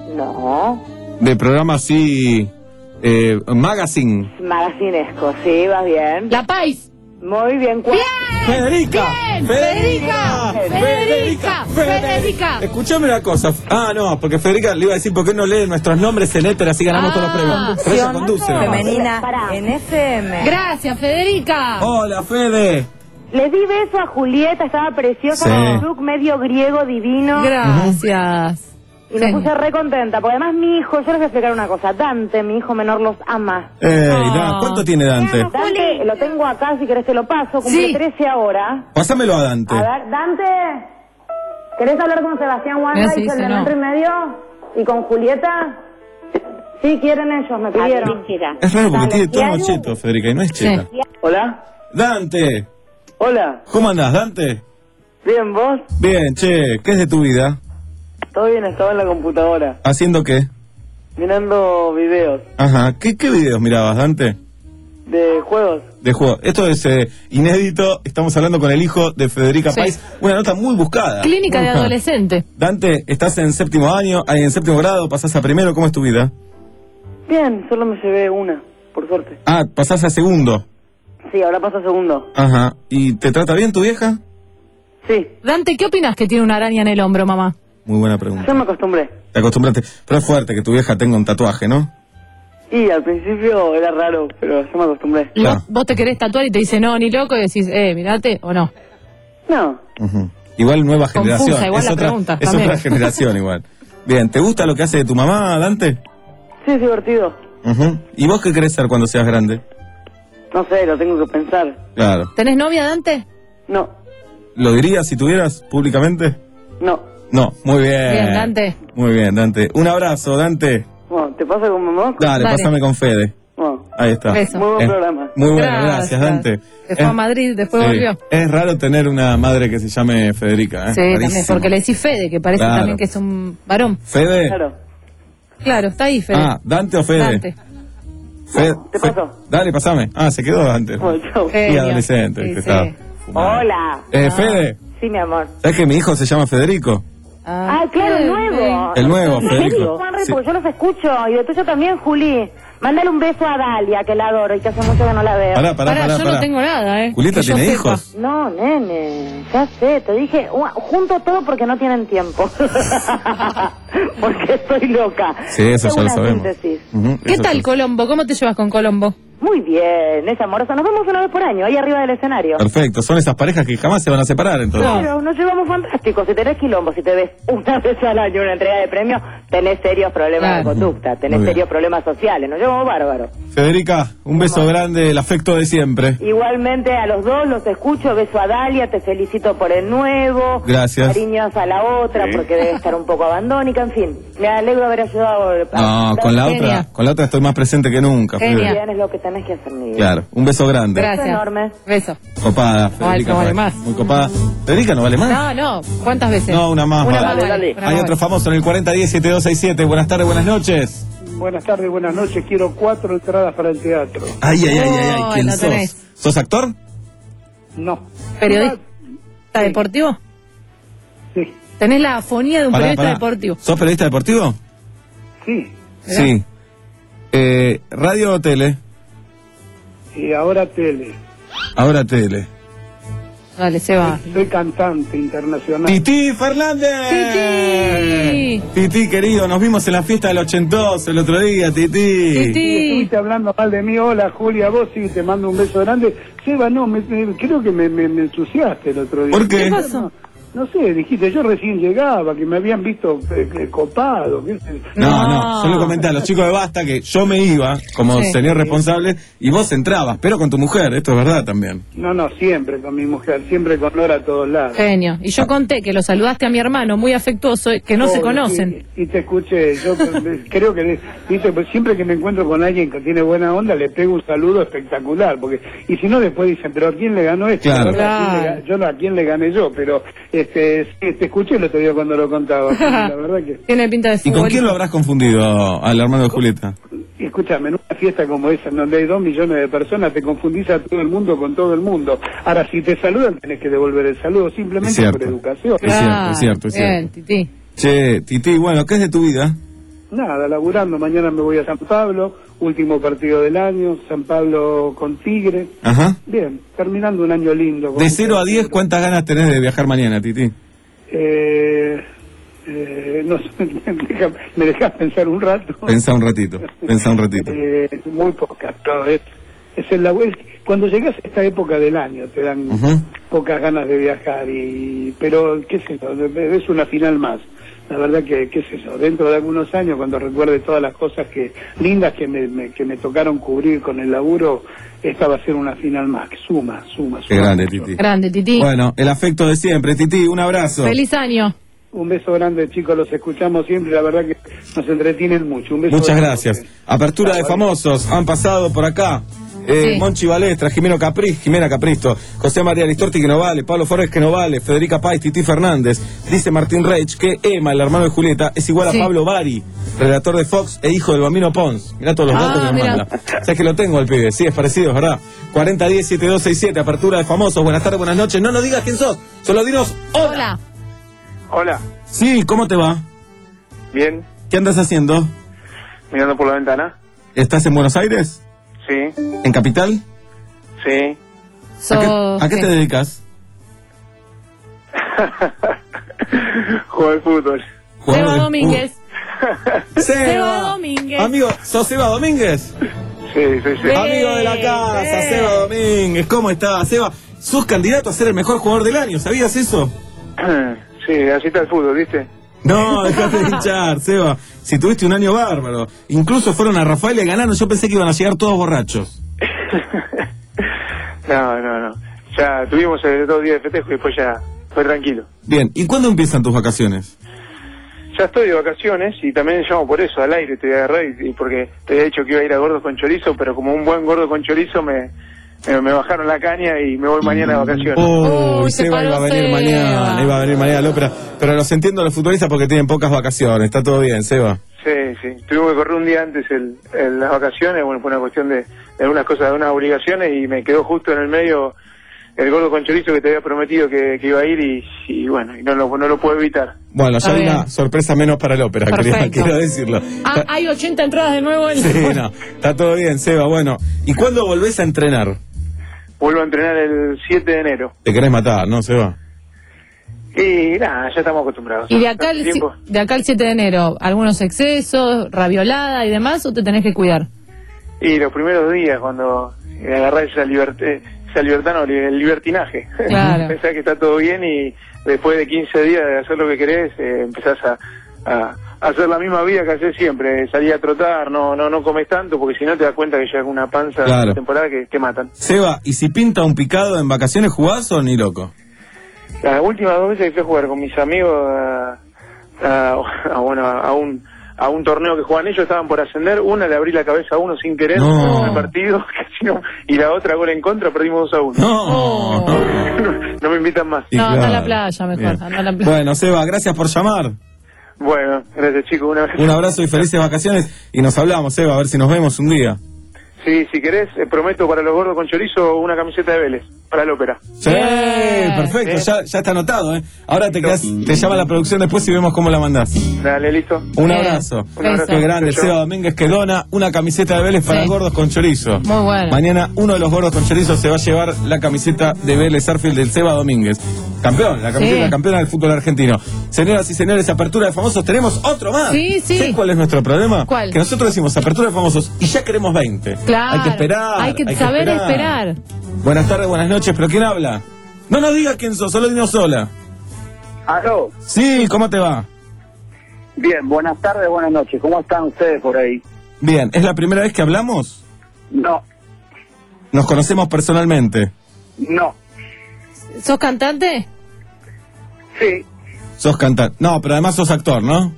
No. ¿De programa así... Eh, magazine? Magacinesco, sí, vas bien. La Pais. Muy bien. ¿Cuál? ¡Federica! Bien, Federica, Federica, Federica. Escuchame una cosa. Ah, no, porque Federica le iba a decir por qué no lee nuestros nombres en éter, así ganamos Ah. todos los premios. Pero ella conduce. Femenina en F M. Gracias, Federica. Hola, Fede. Le di beso a Julieta, estaba preciosa, Sí. con un look medio griego divino. Gracias. Y me puse re contenta, porque además mi hijo, yo les voy a explicar una cosa, Dante, mi hijo menor, los ama. Ey, Oh. da, ¿cuánto tiene Dante? Dante, lo tengo acá, si querés te lo paso, cumple Sí. trece ahora. Pásamelo a Dante. A ver, Dante, ¿querés hablar con Sebastián Mira, Wanda sí, y el dice de no. metro y medio? ¿Y con Julieta? Sí, quieren ellos, me pidieron. Es raro porque Dale. tiene tono ¿Y algo? cheto, Federica, y no es cheta. Hola. Dante, Hola. ¿cómo andás, Dante? Bien, ¿vos? Bien, che, ¿qué es de tu vida? Todo bien, estaba en la computadora. ¿Haciendo qué? Mirando videos Ajá, ¿qué, qué videos mirabas, Dante? de juegos. De juego. Esto es eh, inédito, estamos hablando con el hijo de Federica Sí. Pais, una nota muy buscada. Clínica Muy de buscada. adolescente. Dante, estás en séptimo año, ahí en séptimo grado, pasás a primero, ¿cómo es tu vida? Bien, solo me llevé una, por suerte. Ah, pasás a segundo. Sí, ahora paso a segundo. Ajá, ¿y te trata bien tu vieja? Sí, Dante, ¿qué opinas que tiene una araña en el hombro, mamá? Muy buena pregunta. yo me acostumbré. Te acostumbraste, pero es fuerte que tu vieja tenga un tatuaje, ¿no? Y al principio era raro, pero yo me acostumbré. Y Claro. vos, vos te querés tatuar y te dice no, ni loco, y decís, eh, mirate, o no. No, Ujú. Igual nueva Confusa, generación. igual es la otra, pregunta, es también. otra generación igual. Bien, ¿te gusta lo que hace tu mamá, Dante? sí es divertido. Ujú. ¿Y vos qué querés ser cuando seas grande? No sé, lo tengo que pensar. Claro. ¿Tenés novia, Dante? No, ¿Lo dirías si tuvieras públicamente? no. No, muy bien. Bien, Dante. Muy bien, Dante. Un abrazo, Dante. Bueno, ¿te pasa con mamá? Dale, Dale. pásame con Fede. Bueno, Ahí está. Beso. muy buen Eh, programa. Muy bueno, gracias, Gracias. Dante. Se fue Es- a Madrid, después sí. volvió. Es raro tener una madre que se llame Federica, ¿eh? Sí, también, Rarísimo. porque le decís Fede, que parece Claro. también que es un varón. ¿Fede? Claro. Claro, está ahí, Fede. Ah, ¿Dante o Fede? Dante. Fe- ¿Te Fe- paso? Dale, pasame. Ah, se quedó Dante. Bueno, chau. Y Genio. adolescente, Sí, que sí. estaba fumando. Hola. Eh, Fede, Sí, mi amor. ¿sabes que mi hijo se llama Federico? Ah, claro, el nuevo. El nuevo, ¿En Federico. serio, Juanre? Sí. Porque yo los escucho. Y de tuyo también, Juli. Mándale un beso a Dalia, que la adoro y que hace mucho que no la veo. Pará, pará, Pará, pará. yo pará. no tengo nada, ¿eh? Julieta Que yo tiene sepa. hijos. No, nene, ya sé, te dije, uh, junto todo porque no tienen tiempo. Porque estoy loca. Sí, eso Tengo ya lo una sabemos. síntesis. Ujú, ¿Qué eso tal, sí. Colombo? ¿Cómo te llevas con Colombo? Muy bien, es amorosa. Nos vemos una vez por año, ahí arriba del escenario. Perfecto, son esas parejas que jamás se van a separar entonces. Claro, nos llevamos fantásticos. Si tenés quilombo, si te ves una vez al año en una entrega de premios, tenés serios problemas Claro. de conducta, tenés Muy bien. serios problemas sociales. Nos llevamos bárbaro. Federica, un beso grande, el afecto de siempre. Igualmente a los dos los escucho, beso a Dalia, te felicito por el nuevo. Gracias. Cariños a la otra Sí. porque debe estar un poco abandónica, en fin. Me alegro de haber ayudado. a- No, con la Genia. otra, con la otra estoy más presente que nunca. Genia. Fede. Bien, es lo que tenés que hacer, mi vida. Claro, un beso grande. Gracias. enorme. Beso. Copada, Federica. no vale por ahí. más. Muy copada. Federica, ¿no vale más? No, no. ¿Cuántas veces? No, una más. Una vale. más, Dale, vale. dale. Una Hay más, otro vale. famoso en el cuarenta diez siete dos seis siete. Buenas tardes, buenas noches. Buenas tardes, buenas noches. Quiero cuatro entradas para el teatro. Ay, ay, ay, ay, ay. Oh, ¿Quién lo sos? tenés. ¿Sos actor? No. ¿Periodista deportivo? Sí. ¿Tenés la afonía de un Pará, periodista pará. deportivo? ¿Sos periodista deportivo? Sí. Sí. Eh, ¿Radio o tele? Y ahora tele. Ahora tele. Dale, se va. Soy cantante internacional. Titi Fernández. Titi. Titi, querido, nos vimos en la fiesta del ochenta y dos el otro día, Titi. Y Titi. estuviste hablando mal de mí. Hola, Julia, vos sí, te mando un beso grande. Seba, no, me, me- creo que me, me, me ensuciaste el otro día. ¿Por qué? ¿Qué pasó? No sé, dijiste, yo recién llegaba, que me habían visto eh, eh, copado. ¿qué sé. No, no, No. yo le comenté a los chicos de Basta que yo me iba como Sí. señor responsable y vos entrabas, pero con tu mujer, esto es verdad también. No, no, siempre con mi mujer, siempre con Nora a todos lados. Genio. Y yo conté que lo saludaste a mi hermano, muy afectuoso, que no se Obvio, conocen. Y, y te escuché, yo creo que, viste, pues siempre que me encuentro con alguien que tiene buena onda, le pego un saludo espectacular, porque, y si no después dicen, pero ¿a quién le ganó esto? Claro. ¿A quién le Claro. ga- yo no, ¿a quién le gané yo? Pero, este, sí, te escuché el otro día cuando lo contaba, la verdad que, Tiene pinta de ¿Y fútbol. con quién lo habrás confundido al hermano de Julieta? y escúchame, en una fiesta como esa, en donde hay dos millones de personas, te confundís a todo el mundo con todo el mundo. Ahora, si te saludan, tenés que devolver el saludo, Es simplemente cierto. por educación. Es cierto, es cierto, es Bien, cierto. Titi. Che, Titi, bueno, ¿qué es de tu vida? Nada, laburando, mañana me voy a San Pablo, último partido del año, San Pablo con Tigre. Ajá. Bien, terminando un año lindo. De cero a diez, ¿cuántas ganas tenés de viajar mañana, Titi? Eh, eh, no sé, me deja- me dejas pensar un rato. Pensá un ratito, pensá un ratito. Eh, muy pocas, pero es, es el laburo. es- Cuando llegas a esta época del año te dan Ujú. pocas ganas de viajar, y pero qué sé yo, es una final más. La verdad que, qué sé yo, dentro de algunos años, cuando recuerde todas las cosas que lindas que me, me- que me tocaron cubrir con el laburo, esta va a ser una final más, que suma, suma, suma. Qué grande, mucho. Titi. Grande, Titi. Bueno, el afecto de siempre, Titi, un abrazo. Feliz año. Un beso grande, chicos, los escuchamos siempre, la verdad que nos entretienen mucho. Un beso Muchas grande. gracias. Apertura de famosos, han pasado por acá. Eh, Sí. Monchi Balestra, Jimeno Capri, Jimena Capristo, José María Listorti que no vale, Pablo Forés que no vale, Federica Pais, Titi Fernández. Dice Martín Reich que Emma, el hermano de Julieta, es igual a Sí. Pablo Bari, redactor de Fox e hijo del Bambino Pons. Mirá todos los Ah, datos que nos mirá. manda. Sabes que lo tengo al pibe, sí, es parecido, es verdad. cuarenta diez siete dos seis siete, apertura de famosos, buenas tardes, buenas noches. No nos digas quién sos, solo dinos hola. Hola. Hola, Sí, ¿cómo te va? bien, ¿Qué andas haciendo? mirando por la ventana. ¿Estás en Buenos Aires? Sí, ¿En Capital? sí. So- ¿A qué, a qué te dedicas? Juego de fútbol. Jugador Seba de- Domínguez. Uh, Seba Seba Domínguez. Amigo, ¿sos Seba Domínguez? Sí, sí, sí. Bien. Amigo de la casa, bien. Seba Domínguez. ¿Cómo estás, Seba? Sos candidato a ser el mejor jugador del año, ¿sabías eso? Sí, así está el fútbol, ¿viste? No, dejate de hinchar, Seba. Si tuviste un año bárbaro. Incluso fueron a Rafael y ganaron. Yo pensé que iban a llegar todos borrachos. No, no, no. Ya tuvimos eh, dos días de festejo y después ya fue tranquilo. Bien, ¿y cuándo empiezan tus vacaciones? Ya estoy de vacaciones y también llamo por eso, al aire te voy a agarrar y, y porque te había dicho que iba a ir a Gordos con Chorizo, pero como un buen gordo con chorizo me, me, me bajaron la caña y me voy mañana de vacaciones. Oh, Uy, se Seba iba a paró venir Seba. mañana, iba a venir mañana al ópera. Pero los entiendo a los futbolistas porque tienen pocas vacaciones. Está todo bien, Seba. Sí, sí. Tuvimos que correr un día antes el, el- las vacaciones, bueno, fue una cuestión de, de algunas cosas, de algunas obligaciones y me quedó justo en el medio el gordo con chorizo que te había prometido que, que iba a ir y, y bueno, y no lo, no lo puedo evitar. Bueno, ya Está hay bien. una sorpresa menos para la ópera, quería, Perfecto. quiero decirlo. Ah, hay ochenta entradas de nuevo en Sí, no, está todo bien, Seba. Bueno, ¿y cuándo volvés a entrenar? Vuelvo a entrenar el siete de enero. Te querés matar, ¿no, Seba? Y nada, ya estamos acostumbrados. Y de acá, Hace el, tiempo. de acá el siete de enero, ¿algunos excesos, raviolada y demás, o te tenés que cuidar? Y los primeros días cuando agarrás esa libertad, esa libertad no, el libertinaje. Claro. Pensás que está todo bien y después de quince días de hacer lo que querés, eh, empezás a, a, a hacer la misma vida que haces siempre, salir a trotar, no no no comes tanto, porque si no te das cuenta que ya es una panza Claro. de temporada que te matan. Seba, ¿y si pinta un picado en vacaciones jugás o ni loco? Las últimas dos veces que fui a jugar con mis amigos a, a, a, bueno, a un a un torneo que juegan ellos, estaban por ascender, una le abrí la cabeza a uno sin querer No. en el partido, casi no, y la otra gol en contra, perdimos dos a uno. No, no, no me invitan más. Sí, No, anda a claro. la playa mejor, Bien. anda a la playa. Bueno, Seba, gracias por llamar. Bueno, gracias chicos, una vez. Un abrazo y felices vacaciones. Y nos hablamos, Seba, a ver si nos vemos un día. Sí, si querés, eh, prometo para los gordos con chorizo una camiseta de Vélez, para la ópera. Sí, perfecto, Bien. ya, ya está anotado, ¿eh? Ahora te, quedás, te llama la producción después y vemos cómo la mandás. Dale, listo. Un Bien. abrazo. Un abrazo. Qué grande, Chau. Seba Domínguez, que dona una camiseta de Vélez para Sí. gordos con chorizo. Muy bueno. Mañana uno de los gordos con chorizo se va a llevar la camiseta de Vélez Arfield del Seba Domínguez. Campeón, la camiseta Sí. campeona del fútbol argentino. Señoras y señores, apertura de famosos, tenemos otro más. Sí, sí. ¿Sabes cuál es nuestro problema? ¿Cuál? Que nosotros decimos apertura de famosos y ya queremos veinte. Claro. Hay que esperar. Hay que saber esperar. Buenas tardes, buenas noches, pero ¿quién habla? No nos digas quién sos, solo dinos sola. Aló, Sí, ¿cómo te va? bien, buenas tardes, buenas noches. ¿Cómo están ustedes por ahí? Bien, ¿es la primera vez que hablamos? No, Nos conocemos personalmente. no, ¿Sos cantante? sí, Sos cantante. No, pero además sos actor, ¿no?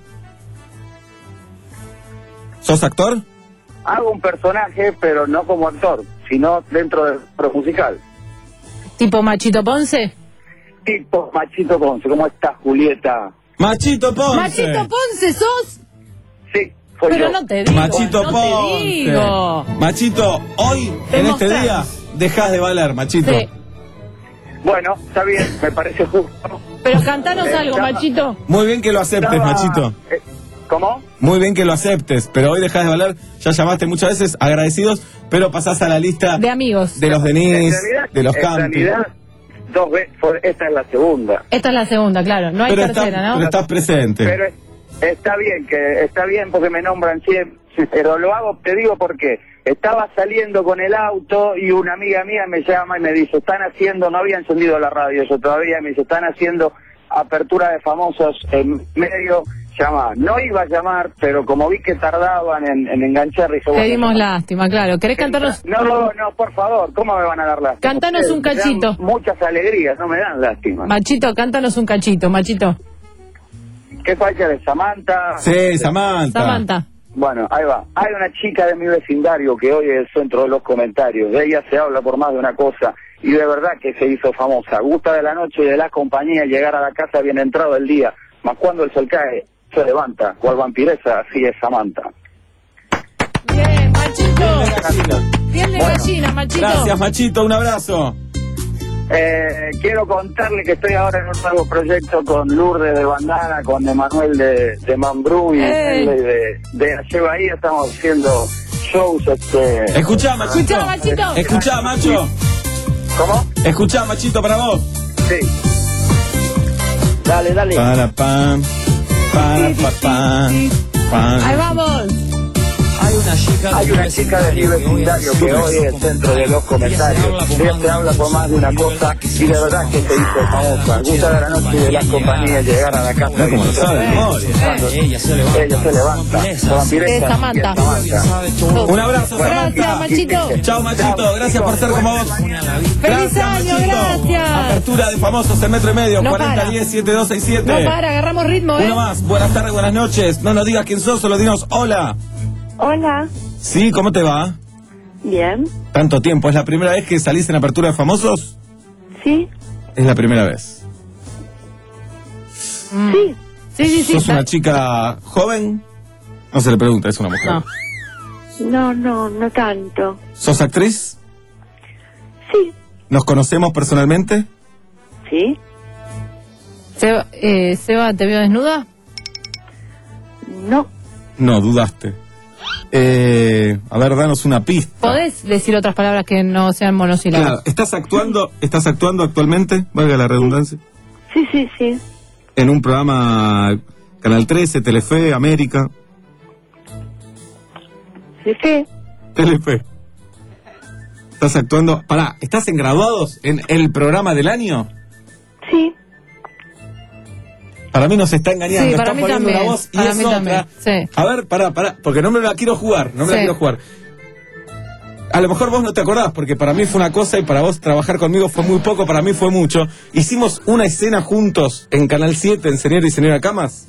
¿Sos actor? hago un personaje, pero no como actor, sino dentro del pro musical. ¿Tipo Machito Ponce? Tipo Machito Ponce, ¿cómo estás, Julieta? Machito Ponce. ¿Machito Ponce sos? Sí, soy Pero yo. no te digo. Machito no Ponce. te digo. Machito, hoy, Te en este mostrás. día, dejás de valer, Machito. Sí. Bueno, está bien, me parece justo. Pero cantanos Eh, algo, llama- Machito. Muy bien que lo aceptes, Estaba- Machito. eh, ¿Cómo? Muy bien que lo aceptes, pero hoy dejás de valer. Ya llamaste muchas veces, agradecidos, pero pasás a la lista De amigos. de los En Denis, realidad, de los en Campi. realidad, dos veces, fue- esta es la segunda. Esta es la segunda, claro. No hay Pero, tercera, estás, ¿no? pero estás presente. Pero está bien, que está bien porque me nombran siempre, pero lo hago, te digo por qué. Estaba saliendo con el auto y una amiga mía me llama y me dice, están haciendo, no había encendido la radio yo todavía, me dice, están haciendo apertura de famosos en medio, llama. No iba a llamar, pero como vi que tardaban en, en enganchar, dije, Te bueno, dimos lástima, claro. ¿Querés cantarnos? No, no, no, por favor, ¿cómo me van a dar lástima? Cantanos Ustedes un me dan cachito. Muchas alegrías, no me dan lástima. Machito, cántanos un cachito, Machito. ¿Qué falta de Samantha? Sí, Samantha. Samantha. Bueno, ahí va. Hay una chica de mi vecindario que hoy es el centro de los comentarios. De ella se habla por más de una cosa y de verdad que se hizo famosa. Gusta de la noche y de la compañía, llegar a la casa bien entrado el día. Mas cuando el sol cae, se levanta. Cual vampiresa, así es Samantha. Bien, Machito. Bien de gallina, Machito. Gracias, Machito, un abrazo. Eh, quiero contarle que estoy ahora en un nuevo proyecto con Lourdes de Bandana, con Emanuel de, de Mambrú y ¡Ey! de, de, de Alleva ahí. Estamos haciendo shows. Este, Escuchá, Machito. Escuchá, Machito. Escuchá, Macho. ¿Cómo? Escuchá, Machito, para vos. Sí. Dale, dale. Para pam, para pa pam, pam. Ahí vamos. Hay una chica de mi vecindario que hoy es el centro de los comentarios. Ella se habla por más de una cosa y de verdad que se hizo famosa. Gusta de la noche y de las compañías, llegar a la casa. Mirá cómo lo sabe de memoria. Cuando ella se levanta. Ella se levanta. La vampiresa, Es Samantha. y es Samantha. Un abrazo, Gracias, Samantha. Machito. Chao, Machito, gracias por ser como vos. ¡Feliz año, gracias! Apertura de famosos en metro y medio, No cuarenta para. diez setenta y dos sesenta y siete. No para, agarramos ritmo, ¿eh? Uno más, buenas tardes, buenas noches. No nos digas quién sos, solo dinos hola. Hola, Sí, ¿cómo te va? bien, Tanto tiempo, ¿es la primera vez que salís en Apertura de Famosos? sí, Es la primera vez. Mm. sí, Sí, sí, sí. ¿Sos está- una chica joven? No se le pregunta, es una mujer. No. no, no, no tanto, ¿Sos actriz? sí, ¿Nos conocemos personalmente? ¿Sí? Seba, eh, Seba, ¿te vio desnuda? No. No, dudaste. Eh, a ver, danos una pista. ¿Podés decir otras palabras que no sean monosílabas? Claro, ¿estás actuando, estás actuando actualmente, valga la redundancia, Sí, sí, sí. en un programa Canal trece, Telefe, América? Sí, sí. Telefe. ¿Estás actuando? Pará, ¿estás en Graduados en el programa del año? Sí. Para mí nos está engañando, Sí, para está mí poniendo también. una voz y Para es mí otra. también, sí. A ver, pará, pará, porque no me la quiero jugar, no me la Sí. quiero jugar. A lo mejor vos no te acordás, porque para mí fue una cosa y para vos trabajar conmigo fue muy poco, para mí fue mucho. Hicimos una escena juntos en Canal siete, en Señor y Señora Camas.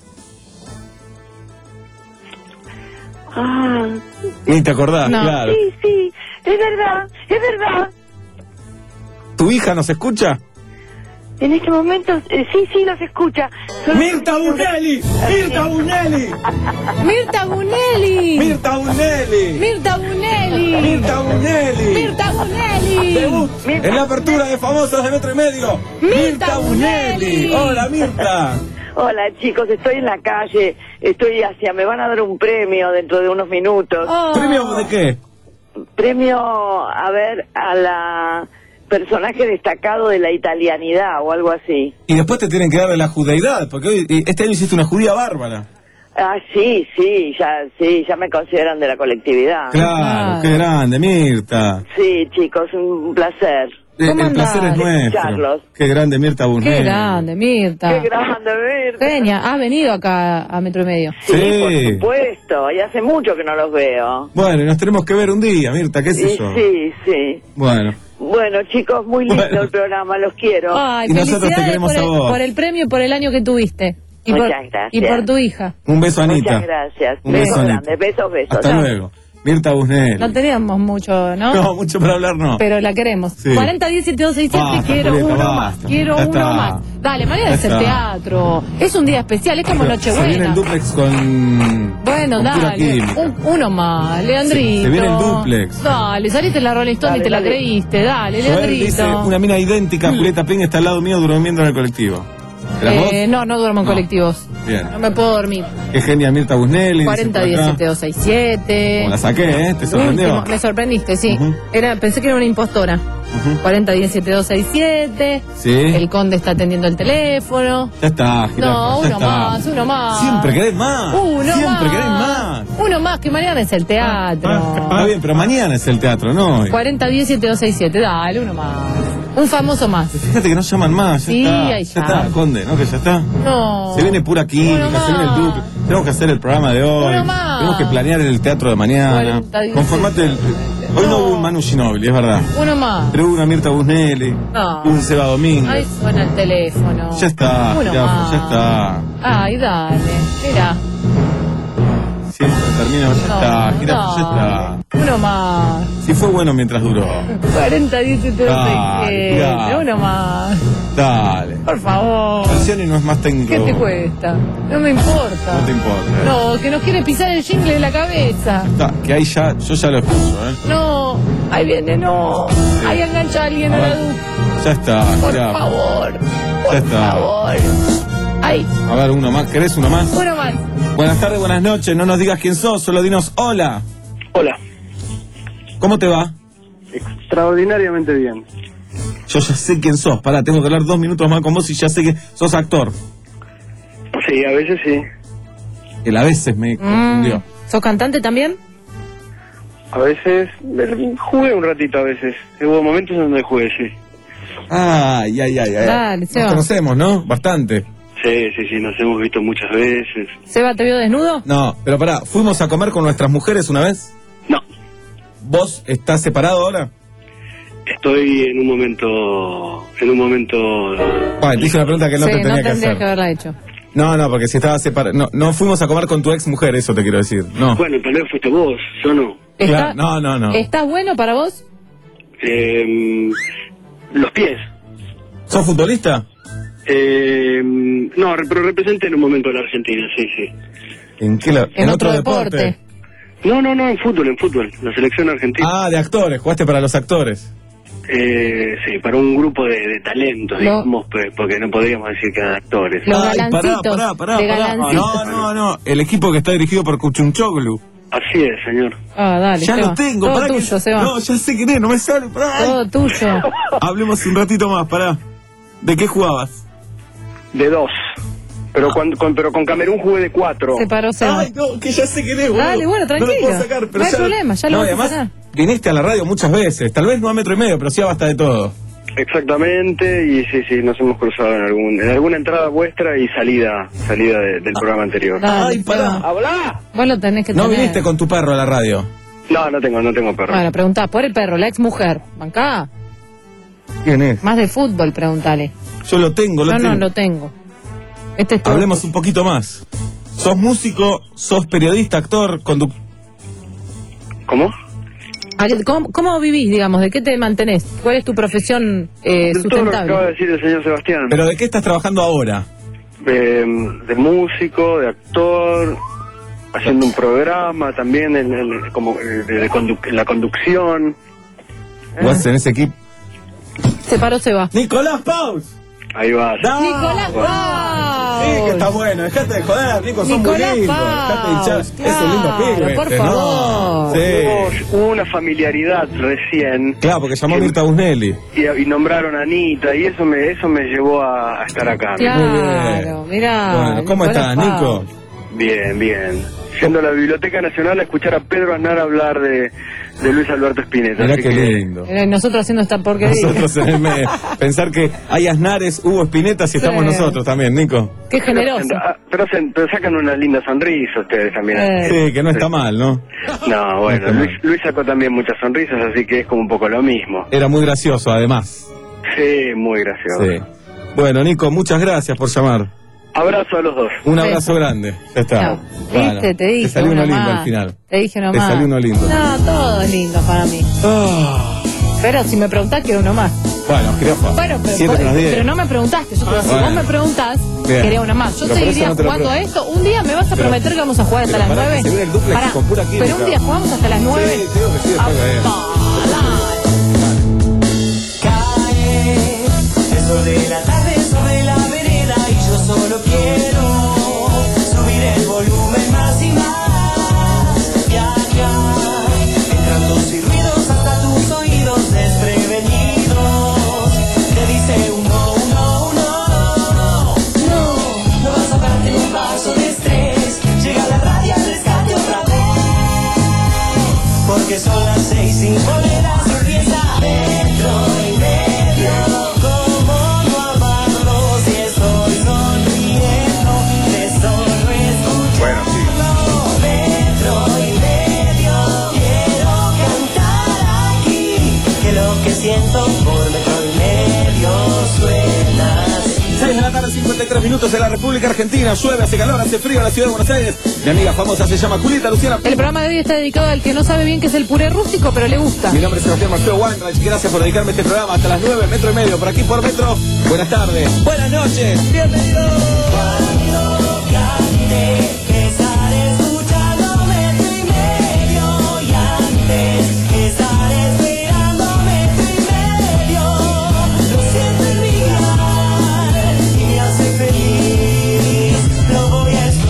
Ah. Ni te acordás, No. claro. Sí, sí. Es verdad, es verdad. ¿Tu hija nos escucha? En este momento, eh, sí, sí, los escucha. Son- ¡Mirta Bunelli! ¡Mirta Bunelli! ¡Mirta Bunelli! ¡Mirta Bunelli! ¡Mirta Bunelli! ¡Mirta Bunelli! ¡Mirta Bunelli! Debut en la apertura de Famosos de Metro y Medio. ¡Mirta Bunelli! ¡Hola, Mirta! Hola, chicos, estoy en la calle. Estoy hacia... Me van a dar un premio dentro de unos minutos. ¿Premio de qué? Premio, a ver, a la... personaje destacado de la italianidad o algo así. Y después te tienen que darle la judeidad, porque hoy, y este año hiciste una judía bárbara. Ah, sí, sí, ya, sí, ya me consideran de la colectividad. Claro, qué grande, Mirta. Sí, chicos, un placer. Eh, el placer es nuestro. Escucharlos. Qué grande Mirta ¡Qué Bunelli. grande, Mirta! Qué grande, Mirta. Genia, has venido acá a Metro y Medio. Sí, por Sí. supuesto, y hace mucho que no los veo. Bueno, y nos tenemos que ver un día, Mirta, qué sé Sí, yo. sí, sí. Bueno. Bueno, chicos, muy lindo Bueno. el programa, los quiero. Ay, Y nosotros te felicidades queremos por a el, vos. por el premio y por el año que tuviste. Y por, Muchas gracias. y por tu hija. Un beso, Anita. Muchas gracias. Un besos beso, Anita. grandes, besos, besos. Hasta Chao. luego. Mirta Bunelli. No teníamos mucho, ¿no? No, mucho para hablar no. Pero la queremos. Sí. cuarenta, diez, siete, dos, seis, siete. Basta, Quiero Julieta, uno basta. más. Quiero Ya uno está. más. Dale, mañana Ya es el está. teatro. Es un día especial, es como Se viene Nochebuena. el duplex con... Bueno, con pura dale. química. Un- uno más, Leandrito. Se- se viene el duplex. Dale, saliste en la Rolling Stone Dale, y te la dale. creíste. Dale, Joel dice, Leandrito. una mina idéntica, Julieta Ping está al lado mío durmiendo en el colectivo. ¿Eras vos? Eh, no, no duermo en No. colectivos. Bien. No me puedo dormir. Qué genia Mirta Bunelli. cuarenta, diez, siete, dos, seis, siete. Como la saqué, ¿eh? ¿Te sorprendió? Último, me sorprendiste, sí. Ujú. Era, pensé que era una impostora. Ujú. cuarenta, diez, siete, dos, seis, siete. Sí. El conde está atendiendo el teléfono. Ya está, Jirafa, No, ya uno está. más, uno más. Siempre querés más. Uno Siempre más. querés más. Uno más, que mañana es el teatro. Está bien, pero mañana es el teatro, ¿no? hoy. cuarenta, diez, siete, dos, seis, siete. Dale, uno más. Un famoso más. Fíjate que no llaman más, ya Sí, está. ahí ya está. está, Conde, ¿no? Que ya está. No. Se viene pura química, Uno se viene el más. duple. Tenemos que hacer el programa de hoy. Uno más. Tenemos que planear el teatro de mañana. cuarenta, diez, Conformate el... Hoy no hubo un Manu Ginóbili, es verdad. Uno más. Pero hubo una Mirta Busnelli, No. un Seba Domínguez. Ahí suena el teléfono. Ya está, Uno Jirafa, más. ya está. Ay, dale. Mira. Siempre termina, ya está. No, Jirafa, ya dale. está. Uno más. Si fue bueno mientras duró. cuarenta, diez, siete, dos, seis, Dale, siete. dale. Uno más. Dale. Por favor. Falcioni no es más técnico. ¿Qué te cuesta? No me importa. No te importa. ¿eh? No, que nos quiere pisar el jingle de la cabeza. Está, que ahí ya, yo ya lo escucho, ¿eh? No, ahí viene, no. Ahí engancha a alguien a A la ver. luz. Ya está, Por Jirafa. favor. Ya Por está. favor. Ay, A ver, uno más. ¿Querés uno más? uno más. Buenas tardes, buenas noches. No nos digas quién sos, solo dinos hola. Hola. ¿Cómo te va? Extraordinariamente bien. Yo ya sé quién sos. Pará, tengo que hablar dos minutos más con vos y ya sé que sos actor. Sí, a veces sí. Él a veces me Mm. confundió. ¿Sos cantante también? A veces jugué un ratito a veces. Hubo momentos en donde jugué, sí. Ay, ay, ay, ay. Dale, Nos Seba. conocemos, ¿no? Bastante. Sí, sí, sí, nos hemos visto muchas veces. ¿Seba te vio desnudo? No, pero pará, ¿fuimos a comer con nuestras mujeres una vez? No. ¿Vos estás separado ahora? Estoy en un momento... En un momento... Bueno, te hice una pregunta que no sí, te tenía no que tendrías hacer. que haberla hecho. No, no, porque si estabas separado... No, no fuimos a comer con tu ex mujer, eso te quiero decir. No. Bueno, tal vez fuiste vos, yo no. ¿Está, Claro, no, no, no. ¿Está bueno para vos? Eh, los pies. ¿Sos futbolista? Eh, no, re- pero representé en un momento a la Argentina, sí, sí. ¿En qué la- En otro deporte. No, no, no, en fútbol, en fútbol. La selección argentina. Ah, de actores, jugaste para los actores. Eh, sí, para un grupo de, de talentos, Lo- digamos, pues, porque no podríamos decir que eran actores. Los Ay, galancitos. pará, pará, de pará, pará. galancitos. No, no, no. El equipo que está dirigido por Kuchunchoglu. Así es, señor. Ah, dale, Ya Seba. lo tengo, Todo pará que- tuyo, Seba. No, ya sé quién es, no me sale, pará. ay. Todo tuyo. Hablemos un ratito más, pará. ¿De qué jugabas? De dos. Pero, cuando, con, pero con Camerún jugué de cuatro. Se paró Seba. Ay, no, que ya sé quién es, boludo. Dale, bueno, No lo tranquilo. puedo sacar, pero No hay ya- problema, ya lo No, vas a además, sacar. viniste a la radio muchas veces. Tal vez no a metro y medio, pero sí a Basta de Todo. Exactamente, y sí, sí, nos hemos cruzado en algún en alguna entrada vuestra y salida salida de- del programa anterior. Dale, Ay, pará. Seba. ¡Habla! Vos lo tenés que No tener. viniste con tu perro a la radio. No, no tengo, no tengo perro. Bueno, preguntá por el perro, la ex mujer. Bancá. ¿Quién es? Más de fútbol, preguntale. Yo lo tengo, lo No, tengo. no, lo tengo. Este es tu- Hablemos un poquito más. Sos músico, sos periodista, actor, conductor. ¿Cómo? ¿A qué- ¿Cómo, cómo vivís, digamos? ¿De qué te mantenés? ¿Cuál es tu profesión eh, De todo lo que acaba de sustentable? decir el señor Sebastián. ¿Pero de qué estás trabajando ahora? Eh, de músico, de actor, haciendo un programa también en, en- como eh, de, de condu- en la conducción. ¿Vos en ese equipo? Se paró Seba. ¡Nicolás Paus! Ahí va. ¡Da! Nicolás Bueno. Pau. Sí, que está bueno, dejate de joder, Nico, sos muy Nicolás lindo. Pau, Dejate de hinchar. Es un lindo claro, pibe. por este, ¿no? favor. Sí. Hubo, hubo una familiaridad recién Claro, porque llamó a que- Mirta Busnelli. y, y nombraron a Anita y eso me eso me llevó a, a estar acá. Claro, mirá. Bueno, ¿cómo Nicolás estás, Pau. Nico? Bien, bien. Yendo a la Biblioteca Nacional a escuchar a Pedro Aznar hablar de, de Luis Alberto Spinetta. Mirá así qué que- lindo. Eh, Nosotros haciendo esta porquería. Nosotros en el medio. Pensar que hay Aznares, Hugo Espinetas y estamos Sí. nosotros también, Nico. Qué generoso. Ah, Pero, hacen- pero sacan una linda sonrisa ustedes también. Eh. Sí, que no está mal, ¿no? No, bueno, No está Luis, mal. Luis sacó también muchas sonrisas, así que es como un poco lo mismo. Era muy gracioso, además. Sí, muy gracioso. Sí. Bueno, Nico, muchas gracias por llamar. Abrazo a los dos. Un Beso. abrazo grande. Ya está. No, Bueno, viste, te dije Te salió uno uno lindo más. al final. Te dije uno Te más. salió uno lindo. No, todo es lindo para mí. Ah. Pero si me preguntás, quiero uno más. Bueno, jirafa. Bueno, pero, Siete menos diez. pero no me preguntaste. Yo te digo, si Bueno. vos me preguntás, Bien. quería una más. Yo Pero por seguiría eso no te lo jugando a pregunto. esto. Un día me vas a Pero- prometer que vamos a jugar hasta pero las pará, nueve. que se viene el duplex Pará, con pura química. pero un día jugamos hasta las nueve. Sí, te digo que sí, después de- Cae el sol de la tarde sobre la vereda y yo solo quiero subir el volumen más y más. Viajar, entran tus ruidos hasta tus oídos desprevenidos. Te dice un no, un no, un no. No, no vas a darte un paso de estrés. Llega la radio al rescate otra vez. Porque son las seis, cinco de las empieza metro y medio. ¿Cómo no amarlo si estoy sonriendo? De solo escucharlo. Bueno, sí. Metro y medio. Quiero cantar aquí. Que lo que siento por metro y medio suena así. seis de la tarde, cincuenta y tres minutos en la República Argentina. Llueve, hace calor, hace frío en la ciudad de Buenos Aires. Mi amiga famosa se llama Julieta Luciana. El programa de hoy está dedicado al que no sabe bien qué es el puré rústico, pero le gusta. Mi nombre es Sebastián Marcelo Weinreich. Gracias por dedicarme a este programa hasta las nueve, metro y medio. Por aquí por metro. Buenas tardes. Buenas noches. Bienvenidos. Cuando cante, estaré escuchando metro y medio. Y antes, estaré esperando metro y medio. Lo siento en mi alma y me hace feliz. Lo voy a escuchar.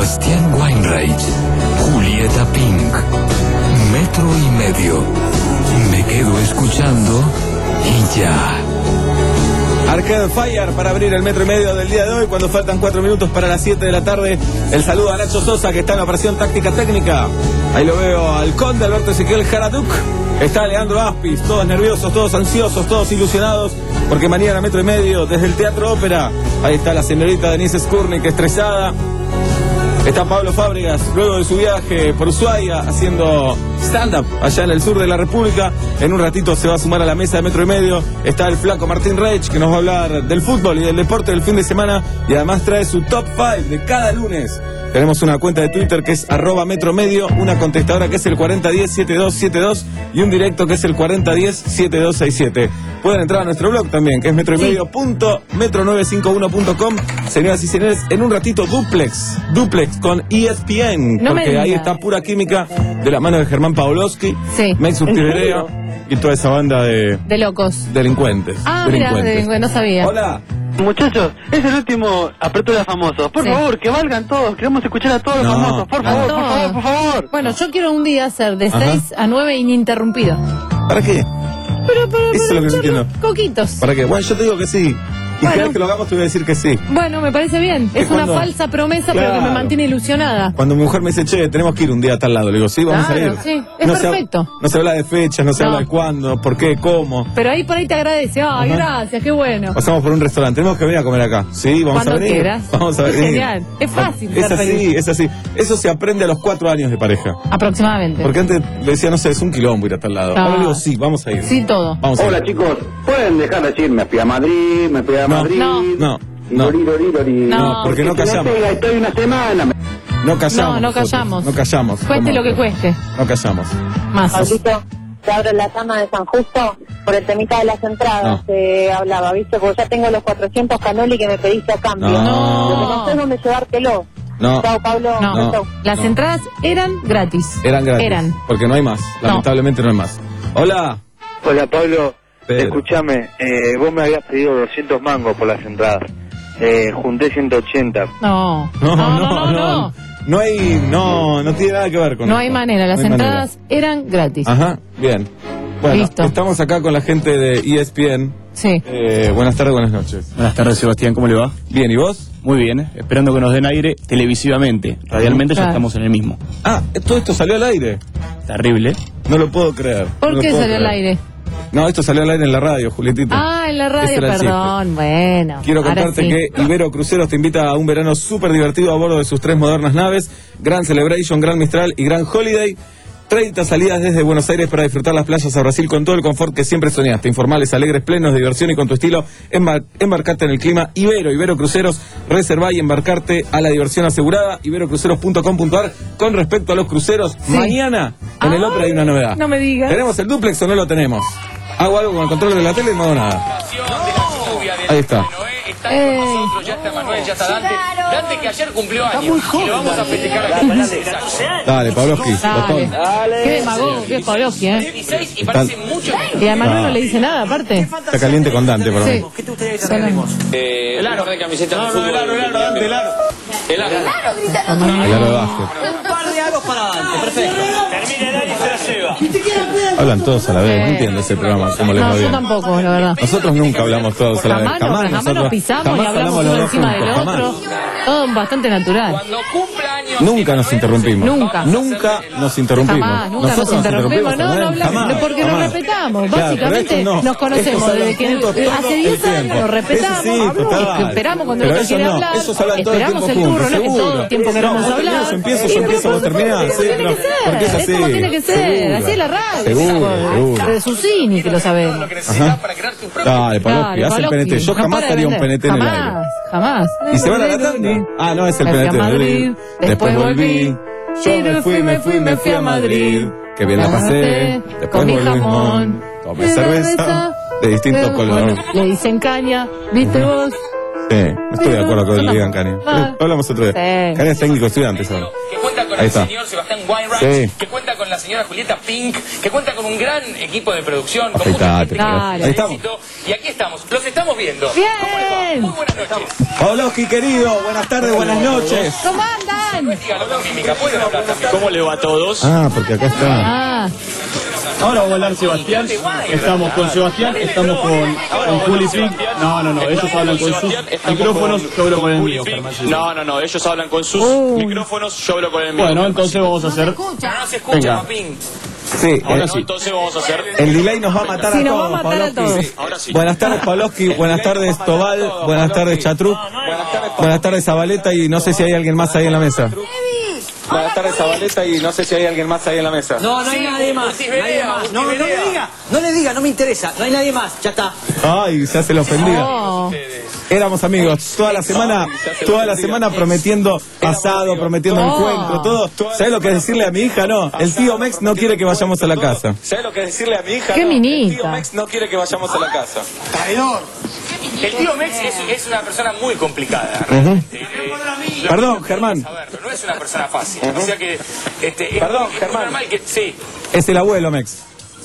Sebastián Weinreich, Julieta Pink, metro y medio. Me quedo escuchando y ya. Arcade Fire para abrir el metro y medio del día de hoy, cuando faltan cuatro minutos para las siete de la tarde. El saludo a Nacho Sosa, que está en la operación táctica técnica. Ahí lo veo al conde Alberto Ezequiel Jaraduc. Está Leandro Aspis, todos nerviosos, todos ansiosos, todos ilusionados, porque mañana metro y medio desde el Teatro Ópera. Ahí está la señorita Denise Skurnik, estresada. Está Pablo Fábregas, luego de su viaje por Ushuaia, haciendo stand-up allá en el sur de la República. En un ratito se va a sumar a la mesa de metro y medio. Está el flaco Martín Reich, que nos va a hablar del fútbol y del deporte del fin de semana. Y además trae su top cinco de cada lunes. Tenemos una cuenta de Twitter que es arroba metromedio, una contestadora que es el cuarenta diez setenta y dos setenta y dos y un directo que es el cuarenta diez setenta y dos sesenta y siete. Pueden entrar a nuestro blog también, que es metro y medio punto metro novecientos cincuenta y uno punto com. Señoras y señores, en un ratito Duplex, Duplex con E S P N, No porque ahí está pura química de la mano de Germán Pavlovsky, Sí. Mex Urtiberea y toda esa banda de De locos. delincuentes. Ah, mira, delincuentes. de- no sabía. Hola. Muchachos, es el último Apertura Famosos. Por Sí. favor, que valgan todos. Queremos escuchar a todos los No, famosos. Por no. favor, por Todos. favor, por favor. Bueno, yo quiero un día hacer de Ajá. seis a nueve ininterrumpido. ¿Para qué? Pero, pero, Eso es lo que no entiendo. Coquitos. ¿Para qué? Bueno, yo te digo que sí. Y Bueno. cada vez que lo hagamos te voy a decir que sí. Bueno, me parece bien. Es Es una cuando- falsa promesa, pero que Claro. me mantiene ilusionada. Cuando mi mujer me dice, che, tenemos que ir un día a tal lado, le digo, sí, vamos Claro, a ir. sí, es no se ha- perfecto. no se habla de fechas, no se No. habla de cuándo, por qué, cómo. Pero ahí por ahí te agradece. Ay, Ajá. gracias, qué bueno. Pasamos por un restaurante, tenemos que venir a comer acá. Sí, vamos Cuando a venir. quieras. Vamos a Es venir. genial. Es fácil Es ser así, feliz. es así. Eso se aprende a los cuatro años de pareja. Aproximadamente. Porque antes le decía, no sé, es un quilombo ir a tal lado. Ah. Ahora le digo, sí, vamos a ir. Sí, todo. Vamos a ir. Hola chicos, pueden dejar de decir me fui a Madrid, me fui a No, Madrid. no, no, y no. lori, lori, lori. No, porque no que callamos. No pega, estoy una semana. me- No callamos. No, no nosotros. callamos. No callamos. Cueste Como- lo que cueste. No callamos. Más. Pablito, te abro la cama de San Justo por el temita de las entradas. No. Se hablaba, ¿viste? Porque ya tengo los cuatrocientos canoli que me pediste a cambio. No. Lo que no sé es dónde llevártelo. No. Chao, Pablo. No, No. Chau. las No. entradas eran gratis. Eran gratis. Eran. Porque no hay más. Lamentablemente no hay más. Hola. Hola Pablo, Pedro. escúchame, eh, vos me habías pedido doscientos mangos por las entradas. Eh, junté ciento ochenta. No. No, no, no, no. No hay, no, no tiene nada que ver con No eso. hay manera, las No hay entradas eran gratis. manera. Ajá, bien. Bueno, Listo. estamos acá con la gente de E S P N. Sí. Eh, buenas tardes, buenas noches. Buenas tardes, Sebastián, ¿cómo le va? Bien, ¿y vos? Muy bien, ¿eh? Esperando que nos den aire televisivamente. Radialmente Claro. ya estamos en el mismo. Ah, todo esto salió al aire. Terrible. No lo puedo creer. ¿Por No lo qué puedo salió al creer. aire? No, esto salió al aire en la radio, Julietita. Ah, en la Ese radio, era el perdón. Bueno. Quiero ahora contarte sí. que Ibero Cruceros te invita a un verano súper divertido a bordo de sus tres modernas naves, Gran Celebration, Gran Mistral y Gran Holiday. treinta salidas desde Buenos Aires para disfrutar las playas a Brasil con todo el confort que siempre soñaste. Informales, alegres, plenos de diversión y con tu estilo. Embar- embarcarte en el clima Ibero, Ibero Cruceros. Reservá y embarcarte a la diversión asegurada. ibero cruceros punto com punto ar. Con respecto a los cruceros, mañana en el Ópera hay una novedad. No me digas. ¿Tenemos el duplex o no lo tenemos? Hago algo con el control de la tele y no hago nada. Ahí está. Eh, Ya está Manuel, ya está Dante. Dante que ayer cumplió años. Y lo vamos a festejar aquí. Dale, Pavlovsky, Dale. botón. Qué demagogo, qué Pavlovsky, ¿eh? dieciséis y Está- parece mucho. Y a Manuel no Ah. le dice nada, aparte. Está caliente con Dante para Sí. mí. Eh, el aro de camiseta de fútbol. El aro, el aro, Dante, el aro. El aro. El aro de básquet. Un par de aros para Dante, perfecto. Termina el aire y se la lleva. Hablan todos a la vez, no entiendo ese programa, cómo les va No, yo bien. tampoco, la verdad. Nosotros nunca hablamos todos a la vez. Jamás, nos- jamás nosotros- nos pisamos jamás y hablamos los uno dos encima del juntos, otro. jamás. Todo bastante natural. Cuando cumpla años. Nunca nos interrumpimos. Nunca. Nunca nos interrumpimos. Jamás, nunca Nosotros nos interrumpimos. No, no también, hablamos, jamás, porque nos jamás. respetamos. Claro, Básicamente pero estos no. nos conocemos Estos hablan desde que juntos hace todo diez el años, tiempo. nos respetamos, Ese sí, total. esperamos cuando Pero otro eso quiere no, hablar, esos hablan todo el esperamos tiempo el turno, juntos, no es que todo seguro. el tiempo No, queremos vos hablar. terminás, yo empiezo, yo Y empiezo, pero vos terminás, ¿cómo sí, tiene no, que ser? porque es así. Es como tiene que ser, Seguro. así es la radio. Seguro, seguro. De Susini, que lo sabemos. Ajá. Dale, Pavlovsky, haz el P N T. Yo no jamás para de haría un vender. P N T en el aire. Jamás, jamás. ¿Y se van a la tanda? Ah, no, es el Me fui P N T. a Madrid, después volví. Yo me fui, me fui, me fui a Madrid. Que bien la pasé. Después Comí volví. jamón. Tomé cerveza de distinto color. Le dicen caña, ¿viste vos? Sí, no estoy de acuerdo con que le digan Caña. Ah. Hablamos otro día. Sí. Caña es técnico estudiante, ¿sabes? Que cuenta con Ahí el está. señor Sebastián Weinreich, Sí. que cuenta con la señora Julieta Pink, que cuenta con un gran equipo de producción, con mucha Afeitate, gente que claro. tiene Ahí estamos. éxito. Y aquí estamos, los estamos viendo. Bien. Muy buenas noches. Pavlovsky, querido, buenas tardes, buenas noches. ¿Cómo andas? están? ¿Cómo le va a todos? Ah, porque acá está. Ah, Ahora va a hablar Sebastián. Estamos con Sebastián, estamos con, con Juli Pink. No, no, no, ellos hablan con sus micrófonos, yo hablo con el mío. No, no, no, ellos hablan con sus micrófonos, yo hablo con el mío. Bueno, entonces vamos a hacer... Venga. Sí, Ahora eh, sí. Entonces vamos a hacer... el delay nos va a matar sí, a nos todos, va a matar a Pavlovsky. todos. Ahora sí. Buenas tardes, Pavlovsky. Buenas tardes, Tobal. Buenas tardes, Chatruc. Buenas tardes, Zabaleta. Y no sé si hay alguien más ahí en la mesa. Buenas tardes, Zabaleta. Y no sé si hay alguien más ahí en la mesa. No, no hay nadie más. Nadie más. No, no le diga. No le diga, no me interesa. No hay nadie más. Ya está. Ay, se hace la ofendida. oh. Éramos amigos toda la semana, toda la semana prometiendo asado, prometiendo Oh. encuentro, todo. ¿Sabes lo que es decirle a mi hija? No, el tío Mex no quiere que vayamos a la casa. ¿Sabes lo que es decirle a mi hija? Qué No, minita. el tío Mex no quiere que vayamos a la casa. Traidor. El tío Mex es, es una persona muy complicada. Ujú. Eh, Perdón, Germán. saberlo, no es una persona fácil. O sea que. Este, es- Perdón, es Germán. normal que. Sí. Es el abuelo Mex.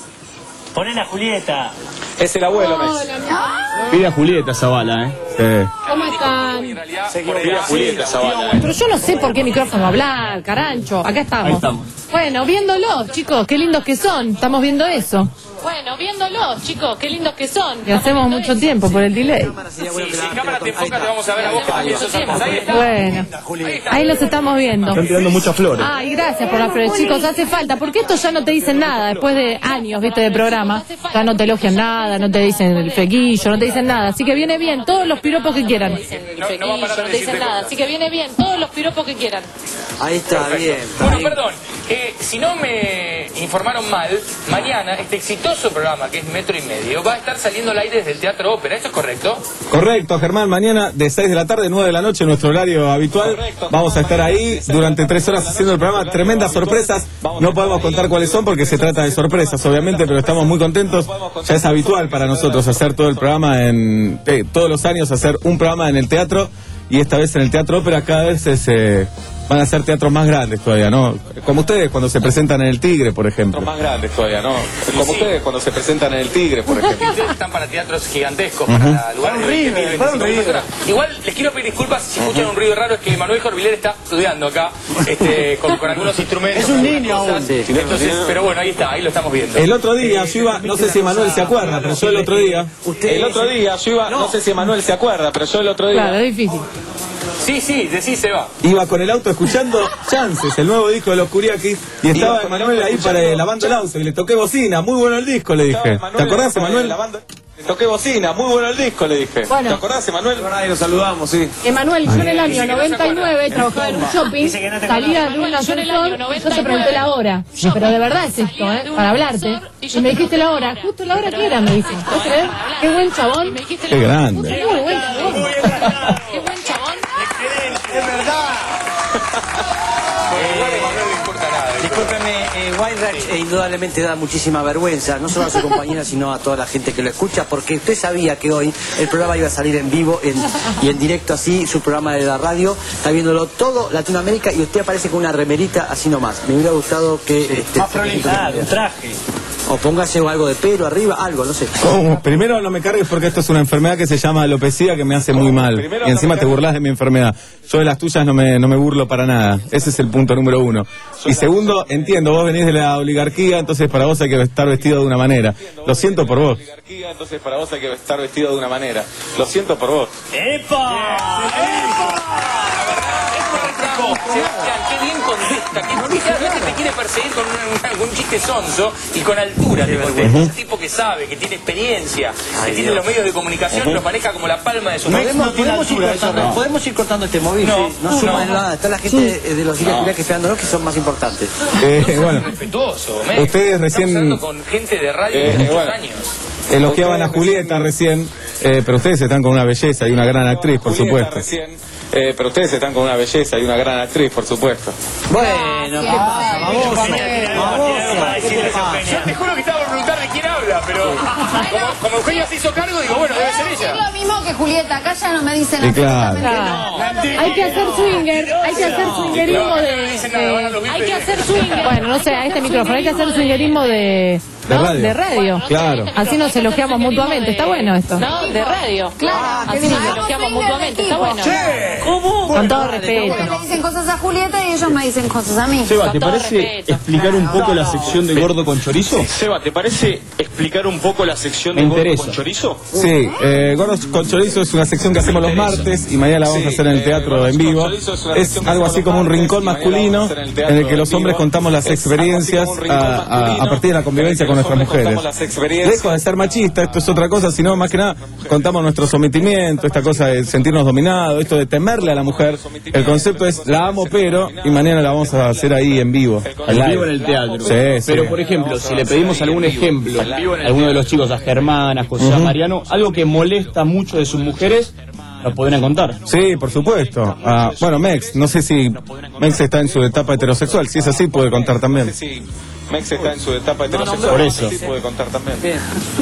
Ponen a Julieta. Es el abuelo Mex. Pide a Julieta Zavala, ¿eh? Sí. ¿Cómo están? Pide a Julieta Zavala, ¿eh? Pero yo no sé por qué micrófono hablar, carancho. Acá estamos. Ahí estamos. Bueno, viéndolos, chicos, qué lindos que son. Estamos viendo eso. Bueno, viéndolos, chicos, qué lindos que son. Que hacemos mucho tiempo por el delay. Sí, si cámara te enfoca, te vamos a ver a vos que también sos hermosa. Ahí está. Bueno, ahí los estamos viendo. Están tirando muchas flores. Ay, gracias por las flores, chicos, hace falta, porque estos ya no te dicen nada, después de años, viste, de programa, ya no te elogian nada, no te dicen el flequillo, no te dicen nada, así que viene bien, todos los piropos que quieran. No, no va a parar de No te dicen decirte nada, cosas. así que viene bien, todos los piropos que quieran. Ahí está, bien. está Bueno, bien. perdón, eh, si no me informaron mal, mañana este exitoso programa que es Metro y Medio va a estar saliendo al aire desde el Teatro Ópera, ¿esto es correcto? Correcto, Germán. Mañana de seis de la tarde, nueve de la noche, nuestro horario habitual. Vamos a estar ahí durante tres horas haciendo el programa. Tremendas sorpresas. No podemos contar cuáles son porque se trata de sorpresas, obviamente, pero estamos muy contentos. Ya es habitual para nosotros hacer todo el programa en... eh, todos los años hacer un programa en el teatro. Y esta vez en el Teatro Ópera cada vez es, eh, van a ser teatros más grandes todavía, ¿no? Como ustedes cuando se presentan en el Tigre, por ejemplo. Más grandes todavía, ¿no? Como ustedes cuando se presentan en el Tigre, por ejemplo. Ustedes están para teatros gigantescos, para lugares de veinte mil, veinticinco mil personas. Igual les quiero pedir disculpas si escuchan un ruido raro, es que Manuel Jorviler está estudiando acá este, con, con algunos instrumentos. Es un algunas niño cosas. aún. Sí. Entonces, pero bueno, ahí está, ahí lo estamos viendo. El otro día yo iba, no sé si Manuel se acuerda, pero yo el otro día... El otro día yo iba, no sé si Manuel se acuerda, pero yo el otro día... Claro, es difícil. Sí, sí, decís se va. Iba con el auto escuchando Chances, el nuevo disco de los Kuriaki, y estaba Emanuel ahí para lavando el auto, y le toqué bocina, muy bueno el disco, le dije. ¿Te acordás, Emanuel? Le toqué bocina, muy bueno el disco, le dije. Bueno. ¿Te acordás, Emanuel? Ahí nos saludamos, sí. Emanuel, yo en el año noventa y nueve trabajaba en un shopping, salía de un ascensor, y yo te pregunté la hora. Pero de verdad es esto, ¿eh? Para hablarte. Y me dijiste la hora, justo la hora que era, me dice. ¿Puedes creer? Qué buen chabón. Qué grande. Muy buen chabón. Qué buen chabón. Es verdad. Discúlpeme, eh, Weinreich eh, indudablemente da muchísima vergüenza, no solo a su compañera, sino a toda la gente que lo escucha, porque usted sabía que hoy el programa iba a salir en vivo en, y en directo así, su programa de la radio, está viéndolo todo Latinoamérica y usted aparece con una remerita así nomás. Me hubiera gustado que... Este, más prolijado, un traje. O póngase algo de pelo arriba, algo, no sé. ¿Cómo? Primero no me cargues porque esto es una enfermedad que se llama alopecia que me hace muy mal. Y encima te burlas de mi enfermedad. Yo de las tuyas no me, no me burlo para nada. Ese es el punto número uno. Y segundo, entiendo, vos venís de la oligarquía, entonces para vos hay que estar vestido de una manera. Lo siento por vos. Entonces para vos hay que estar vestido de una manera. Lo siento por vos. ¡Epa! Sebastián, qué bien contesta, que realmente te quiere perseguir con un, algún chiste sonso y con altura te contesta. Es un tipo que sabe, que tiene experiencia, que tiene los medios de comunicación y los maneja como la palma de su mano. ¿Podemos, podemos, ir cortando, no. ¿Podemos ir cortando este móvil? No, Sí, no, no, suma no. nada. Está la gente eh, de los días no. que esperándonos que son más importantes. Eh, bueno, Respetuoso, ¿me? ustedes recién... Estamos hablando con gente de radio Eh, de muchos bueno. años. Elogiaban a Julieta recién, eh, pero ustedes están con una belleza y una gran actriz, por supuesto. Eh, pero ustedes están con una belleza y una gran actriz, por supuesto. Bueno, ¿qué pasa? Baboso. Yo te juro que estaba por preguntar de quién habla, pero como, como Eugenia se hizo cargo, digo, bueno, debe ser Es ella. lo mismo que Julieta, acá ya no me dicen Sí, claro. absolutamente nada. Hay que hacer swinger, hay que hacer swingerismo de... de- hay que hacer swinger. Bueno, no sé, a este micrófono, hay que hacer swingerismo de... De ¿no? radio. De radio. Claro. Así nos elogiamos mutuamente. Está bueno esto. No, de radio. Claro, Así nos elogiamos mutuamente. Está bueno. ¿Cómo? Con todo respeto. Le dicen cosas a Julieta y ellos me dicen cosas a mí. Seba, ¿te parece explicar un poco la sección de gordo con chorizo? Seba, ¿te parece explicar un poco la sección Me de gordo interesa. con chorizo? Sí, eh, Gordos con Chorizo es una sección que hacemos los martes y mañana la vamos a hacer en el teatro en vivo. Es algo así como un rincón masculino en el que los hombres contamos las experiencias a, a, a partir de la convivencia con nuestras mujeres. Lejos de ser machista, esto es otra cosa, sino más que nada contamos nuestro sometimiento, esta cosa de sentirnos dominados, esto de temerle a la mujer. El concepto es la amo pero, y mañana la vamos a hacer ahí en vivo. En vivo en el teatro. Sí, sí. Pero, por ejemplo, si le pedimos algún ejemplo a alguno de los chicos, a Germán, a José, a Ujú. Mariano, algo que molesta mucho de sus mujeres, lo podrían contar. Sí, por supuesto. Ah, bueno, Mex, no sé si Mex está en su etapa heterosexual. Si es así, puede contar también. Sí, Mex está en su etapa heterosexual. Por eso. Sí, puede contar también. Bien.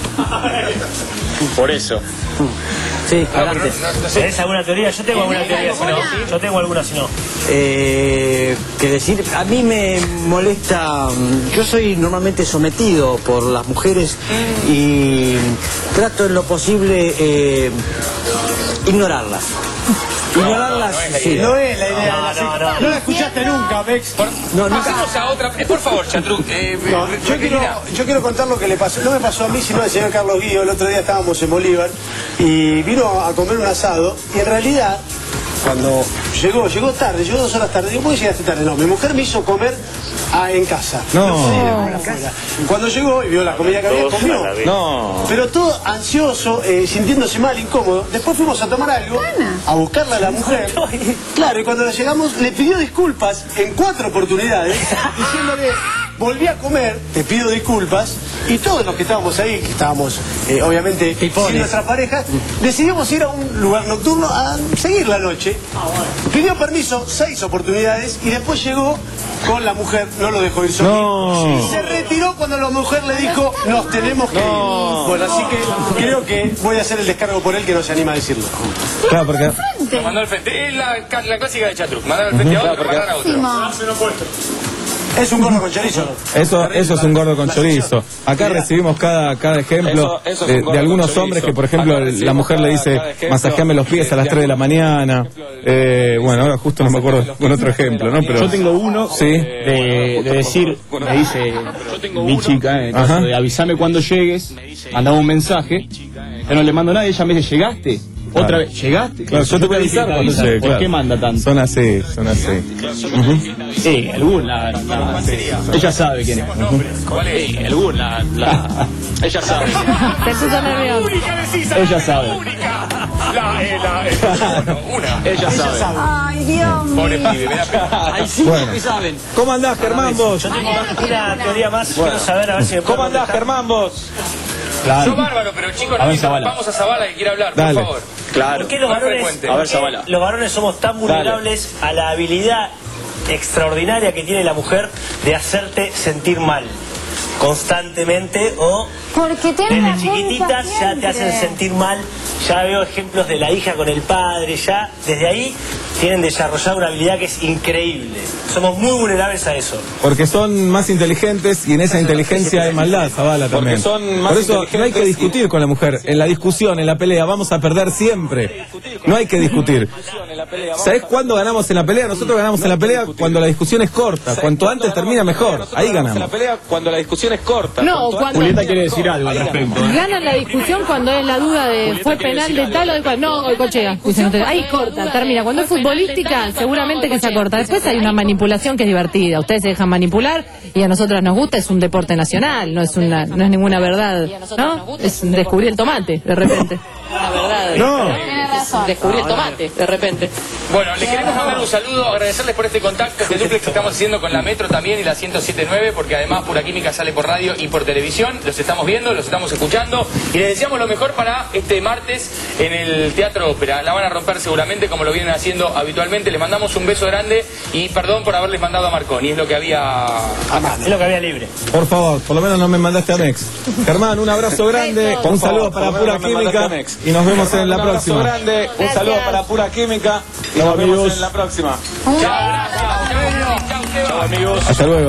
Por eso. Sí, adelante. ¿Tenés alguna teoría? Yo tengo alguna teoría, si no. Yo tengo alguna, si no. Eh, que decir, a mí me molesta, mm, yo soy normalmente sometido por las mujeres y trato en lo posible eh, ignorarlas. Ignorarlas, sí. No es la idea de la sección. No la escuchaste nunca, Mex. No, no. Pasamos a otra. eh, Por favor, Chatruc. Eh, No, yo, quiero, yo quiero contar lo que le pasó. No me pasó a mí, sino al señor Carlos Guío. El otro día estábamos en Bolívar y vino a comer un asado. Y en realidad, cuando llegó, llegó tarde, llegó dos horas tarde. Digo, ¿por qué llegaste tarde? No, mi mujer me hizo comer ah, en casa. No. Sí, en casa. Cuando llegó y vio la comida que había comido, No. pero todo ansioso, eh, sintiéndose mal, incómodo. Después fuimos a tomar algo, a buscarla a la mujer. Claro, y cuando llegamos le pidió disculpas en cuatro oportunidades, diciéndole, volví a comer, te pido disculpas. Y todos los que estábamos ahí, que estábamos eh, obviamente sin nuestra pareja, decidimos ir a un lugar nocturno a seguir la noche. Pidió permiso seis oportunidades y después llegó con la mujer, no lo dejó ir solo. No. Y se retiró cuando la mujer le dijo, nos tenemos que ir. Bueno, así que creo que voy a hacer el descargo por él, que no se anima a decirlo. Claro, porque Lo mandó al frente. Es la, la clásica de Chatruc. Mandar al frente a otro, mandar a otro. Es un gordo con chorizo. Eso, eso es un gordo con chorizo. Acá recibimos cada, cada ejemplo Eso- eso es de, un gordo de algunos con chorizo. hombres que, por ejemplo, Acá recibimos la mujer le cada- dice, cada ejemplo masajeame los pies a las tres de la mañana. Eh, bueno, ahora justo no me acuerdo con otro ejemplo, ¿no? Pero Yo tengo uno sí. de, de decir, me dice mi chica, en el caso Ajá. de avísame cuando llegues, mandaba un mensaje, yo no le mando nada y ella me dice, ¿llegaste? Otra Claro. vez, ¿llegaste? Claro, yo te voy a avisar cuando avisar. llegue, ¿Por claro. qué manda tanto? Son así, son así. Ujú. Sí, el Gur, la, la- ella sabe quién es. Sí, el Gur, la, la- ella sabe. Se puso nervioso. Ella sabe. La, eh, la, eh, una. Ella sabe. Ay, Dios mío. Pobre pibe, me da pena. Hay cinco Bueno. que saben. ¿Cómo andás, Germán, vos? Yo tengo una teoría más, quiero saber a ver si me puedo ¿Cómo andás, contestar. Germán, vos? Yo Claro. bárbaro, pero chicos, A ver, no, Zavala. vamos a Zabala que quiere hablar, Dale. por favor. Claro. ¿Por qué los Más varones, frecuente. A ver, por qué Zavala. los varones somos tan vulnerables a la habilidad extraordinaria que tiene la mujer de hacerte sentir mal constantemente o Porque tiene la desde culpa chiquititas ya te siempre. hacen sentir mal? Ya veo ejemplos de la hija con el padre, ya desde ahí tienen desarrollado una habilidad que es increíble. Somos muy vulnerables a eso. Porque son más inteligentes y en esa inteligencia hay maldad, Zavala, también. son más Por eso no hay que inteligentes discutir con la mujer. En la discusión, en la pelea, vamos a perder siempre. No hay que discutir. ¿Sabés cuándo ganamos en la pelea? Nosotros ganamos en la pelea cuando la discusión es corta. Cuanto antes termina, mejor. Ahí En la ganamos. pelea cuando la discusión es corta. No, cuando Julieta quiere decir algo al respecto. ganan la discusión cuando es la duda de fue penal de tal o de cual. No, cochea. Dicen ustedes. Ahí corta, termina. Cuando es futbolística, seguramente que se corta. Después hay una manipulación que es divertida. Ustedes se dejan manipular y a nosotras nos gusta. Es un deporte nacional, no es una, no es ninguna verdad, ¿no? Es descubrir el tomate de repente. La verdad. No. Tiene razón. Descubrí el tomate, de repente. Bueno, le queremos mandar un saludo, agradecerles por este contacto, este duplex que estamos haciendo con la Metro también y la ciento siete punto nueve, porque además Pura Química sale por radio y por televisión. Los estamos viendo, los estamos escuchando y les deseamos lo mejor para este martes en el Teatro Ópera. La van a romper seguramente como lo vienen haciendo habitualmente. Les mandamos un beso grande y perdón por haberles mandado a Marconi, es lo que había acá. Es lo que había libre. Por favor, por lo menos no me mandaste a Mex. Germán, un abrazo grande, un saludo para Pura Química y nos vemos en la Un abrazo próxima. grande, un saludo para Pura Química y nos vemos en la próxima. Chao, chao, chao, chao, amigos. Hasta luego.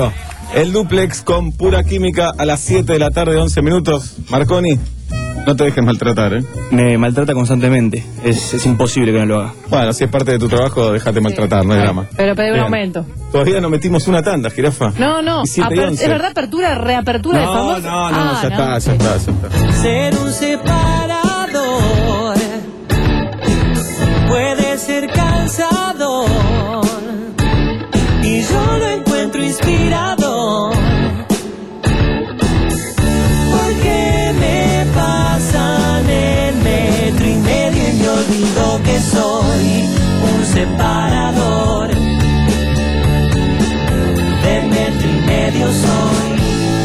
El duplex con Pura Química a las siete de la tarde, once minutos. Marconi, no te dejes maltratar, ¿eh? Me maltrata constantemente. Es, es imposible que no lo haga. Bueno, si es parte de tu trabajo, déjate maltratar, no hay drama. Pero pedí un Bien. aumento. Todavía no metimos una tanda, jirafa. No, no. Y siete y aper- once. ¿Es verdad apertura, reapertura de No, famosos? no, no, Ah, ya está, ya está, ya está. Ser un separador puede ser cansador y yo lo encuentro inspirador porque me pasan el metro y medio y me olvido que soy un separador de metro y medio soy.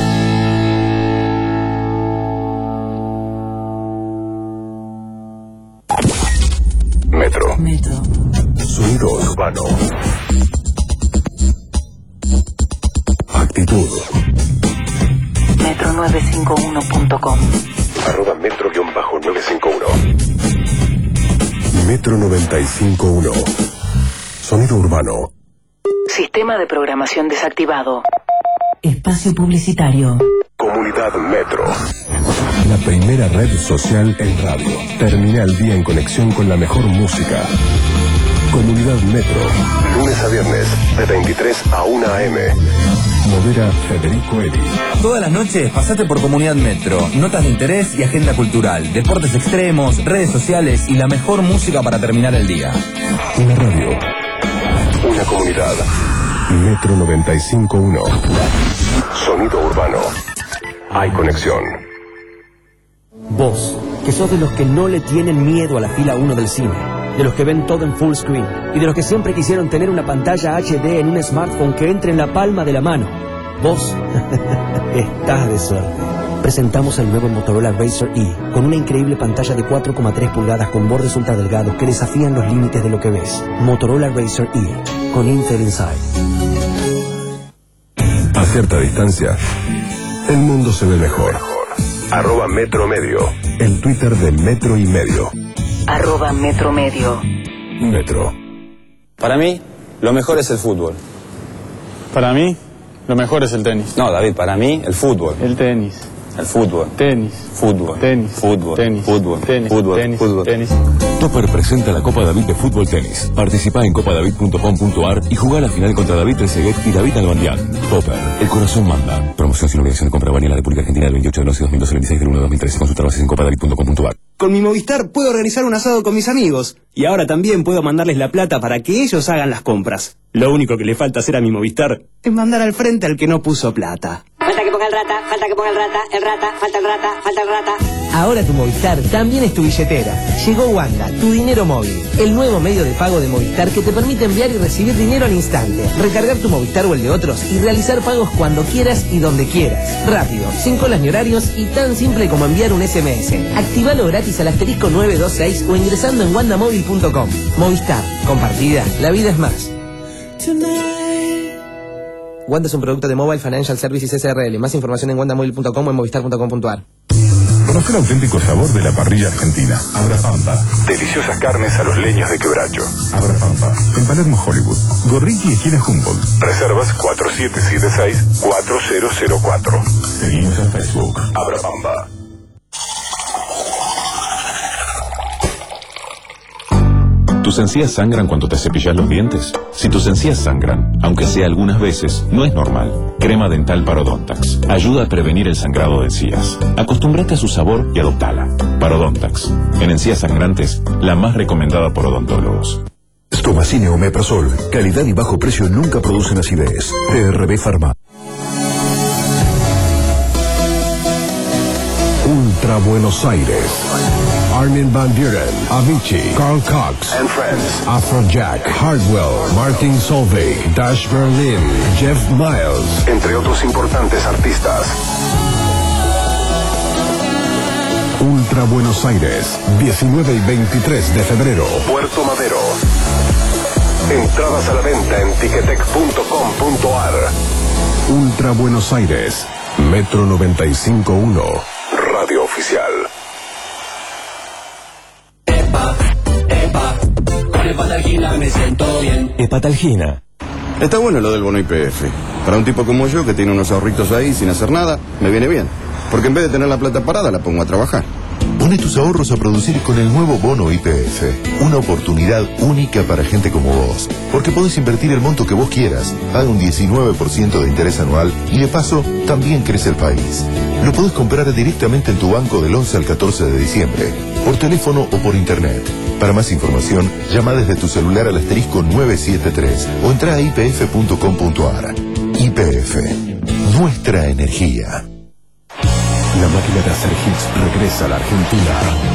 Metro. Metro. Sonido urbano. Actitud. metro nueve cinco uno punto com. Arroba metro guión bajo nueve cinco uno. Metro noventa y cinco uno. Sonido urbano. Sistema de programación desactivado. Espacio publicitario. Comunidad Metro. La primera red social en radio. Termina el día en conexión con la mejor música. Comunidad Metro. Lunes a viernes, de veintitrés a una a eme. Modera Federico Edi. Todas las noches pasate por Comunidad Metro. Notas de interés y agenda cultural. Deportes extremos, redes sociales y la mejor música para terminar el día. Una radio. Una comunidad. Metro noventa y cinco uno. Sonido urbano. Hay conexión. Vos, que sos de los que no le tienen miedo a la fila uno del cine, de los que ven todo en full screen y de los que siempre quisieron tener una pantalla hache de en un smartphone que entre en la palma de la mano. Vos estás de suerte. Presentamos el nuevo Motorola Razr E con una increíble pantalla de cuatro coma tres pulgadas con bordes ultra delgados que desafían los límites de lo que ves. Motorola Razr E con Intel Inside. A cierta distancia, el mundo se ve mejor. Arroba Metro Medio. El Twitter de Metro y Medio. Arroba Metro Medio. Metro. Para mí, lo mejor es el fútbol. Para mí, lo mejor es el tenis. No, David, para mí, el fútbol. El tenis. El fútbol. Tenis. Fútbol. Tenis. Fútbol. Tenis. Fútbol. Tenis. Fútbol. Tenis. Fútbol. Tenis. Topper presenta la Copa David de Fútbol Tenis. Participa en copa david punto com punto ar y juega la final contra David Trezeguet y David Nalbandián. Topper, el corazón manda. Promoción sin obligación de compra válida en la República Argentina del veintiocho de once de dos mil doce al veintiséis del uno de dos mil trece. Consulta bases en copa david punto com punto ar. Con mi Movistar puedo organizar un asado con mis amigos y ahora también puedo mandarles la plata para que ellos hagan las compras. Lo único que le falta hacer a mi Movistar es mandar al frente al que no puso plata. Falta que ponga el rata, falta que ponga el rata, el rata, falta el rata, falta el rata. Ahora tu Movistar también es tu billetera. Llegó Wanda, tu dinero móvil, el nuevo medio de pago de Movistar que te permite enviar y recibir dinero al instante, recargar tu Movistar o el de otros y realizar pagos cuando quieras y donde quieras. Rápido, sin colas ni horarios y tan simple como enviar un ese eme ese. Activalo gratis al asterisco nueve dos seis o ingresando en wanda móvil punto com. Movistar, compartida, la vida es más. Wanda es un producto de Mobile Financial Services ese erre ele. Más información en wanda móvil punto com o en movistar punto com punto ar. Conocer el auténtico sabor de la parrilla argentina. Abrapampa. Deliciosas carnes a los leños de quebracho. Abrapampa. En Palermo, Hollywood. Gorriti, esquina Humboldt. Reservas cuatro siete siete seis cuatro cero cero cuatro. Seguimos en Facebook. Abrapampa. ¿Tus encías sangran cuando te cepillas los dientes? Si tus encías sangran, aunque sea algunas veces, no es normal. Crema dental Parodontax. Ayuda a prevenir el sangrado de encías. Acostúmbrate a su sabor y adoptala. Parodontax. En encías sangrantes, la más recomendada por odontólogos. Stomacine Omeprazol. Calidad y bajo precio nunca producen acidez. T R B Pharma. Ultra Buenos Aires. Armin van Buren, Avicii, Carl Cox and Friends, Afrojack, Hardwell, Martin Solveig, Dash Berlin, Jeff Miles, entre otros importantes artistas. Ultra Buenos Aires, diecinueve y veintitrés de febrero, Puerto Madero. Entradas a la venta en ticketek punto com punto ar. Ultra Buenos Aires, Metro noventa y cinco punto uno, Radio Oficial. Con Hepatalgina me siento bien. Hepatalgina. Está bueno lo del bono I Pe Efe. Para un tipo como yo que tiene unos ahorritos ahí sin hacer nada, me viene bien. Porque en vez de tener la plata parada, la pongo a trabajar. Pone tus ahorros a producir con el nuevo bono Y P F. Una oportunidad única para gente como vos. Porque podés invertir el monto que vos quieras, paga un diecinueve por ciento de interés anual y de paso también crece el país. Lo podés comprar directamente en tu banco del once al catorce de diciembre, por teléfono o por internet. Para más información, llama desde tu celular al asterisco nueve siete tres o entra a i p f punto com punto a r. Y P F. Nuestra energía. La máquina de hacer hits regresa a la Argentina.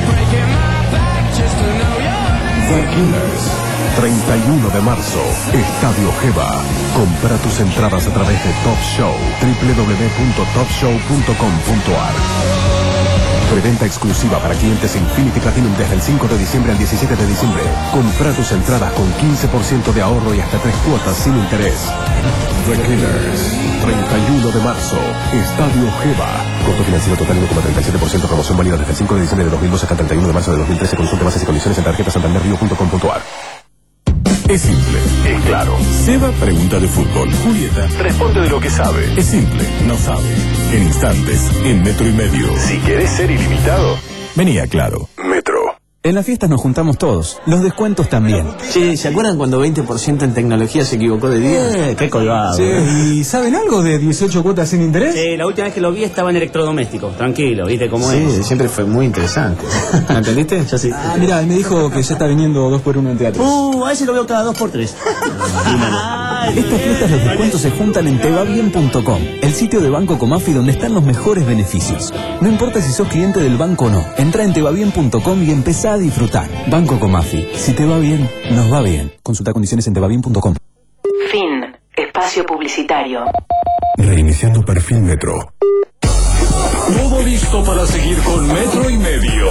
The Killers, treinta y uno de marzo, Estadio Geva. Compra tus entradas a través de Top Show, doble u doble u doble u punto top show punto com punto a r. Preventa exclusiva para clientes Infinity Platinum desde el cinco de diciembre al diecisiete de diciembre. Compra tus entradas con quince por ciento de ahorro y hasta tres cuotas sin interés. The Killers, treinta y uno de marzo, Estadio Geva. Costo financiero total uno coma treinta y siete por ciento. Promoción válida desde el cinco de diciembre de dos mil doce hasta el treinta y uno de marzo de dos mil trece. Consulte bases y condiciones en tarjeta santander río punto com punto a r. Es simple, es claro. Seba pregunta de fútbol. Julieta responde de lo que sabe. Es simple, no sabe. En instantes, en metro y medio. Si querés ser ilimitado, venía claro. Metro. En las fiestas nos juntamos todos, los descuentos también. Sí, ¿se acuerdan cuando veinte por ciento en tecnología se equivocó de día? Eh, qué colgado. Sí, ¿y saben algo de dieciocho cuotas sin interés? Sí, la última vez que lo vi estaba en electrodomésticos, tranquilo, ¿viste cómo sí, es? Sí, siempre fue muy interesante. ¿Me entendiste? Ya sí. Ah, mira, me dijo que ya está viniendo dos por uno en teatro. Uh, a ese lo veo cada dos por tres. Estas fiestas los descuentos se juntan en te va bien punto com, el sitio de Banco Comafi donde están los mejores beneficios. No importa si sos cliente del banco o no, entra en te va bien punto com y empezá a disfrutar. Banco Comafi, si te va bien, nos va bien. Consulta condiciones en te va bien punto com. Fin. Espacio publicitario. Reiniciando perfil Metro. Todo listo para seguir con Metro y Medio.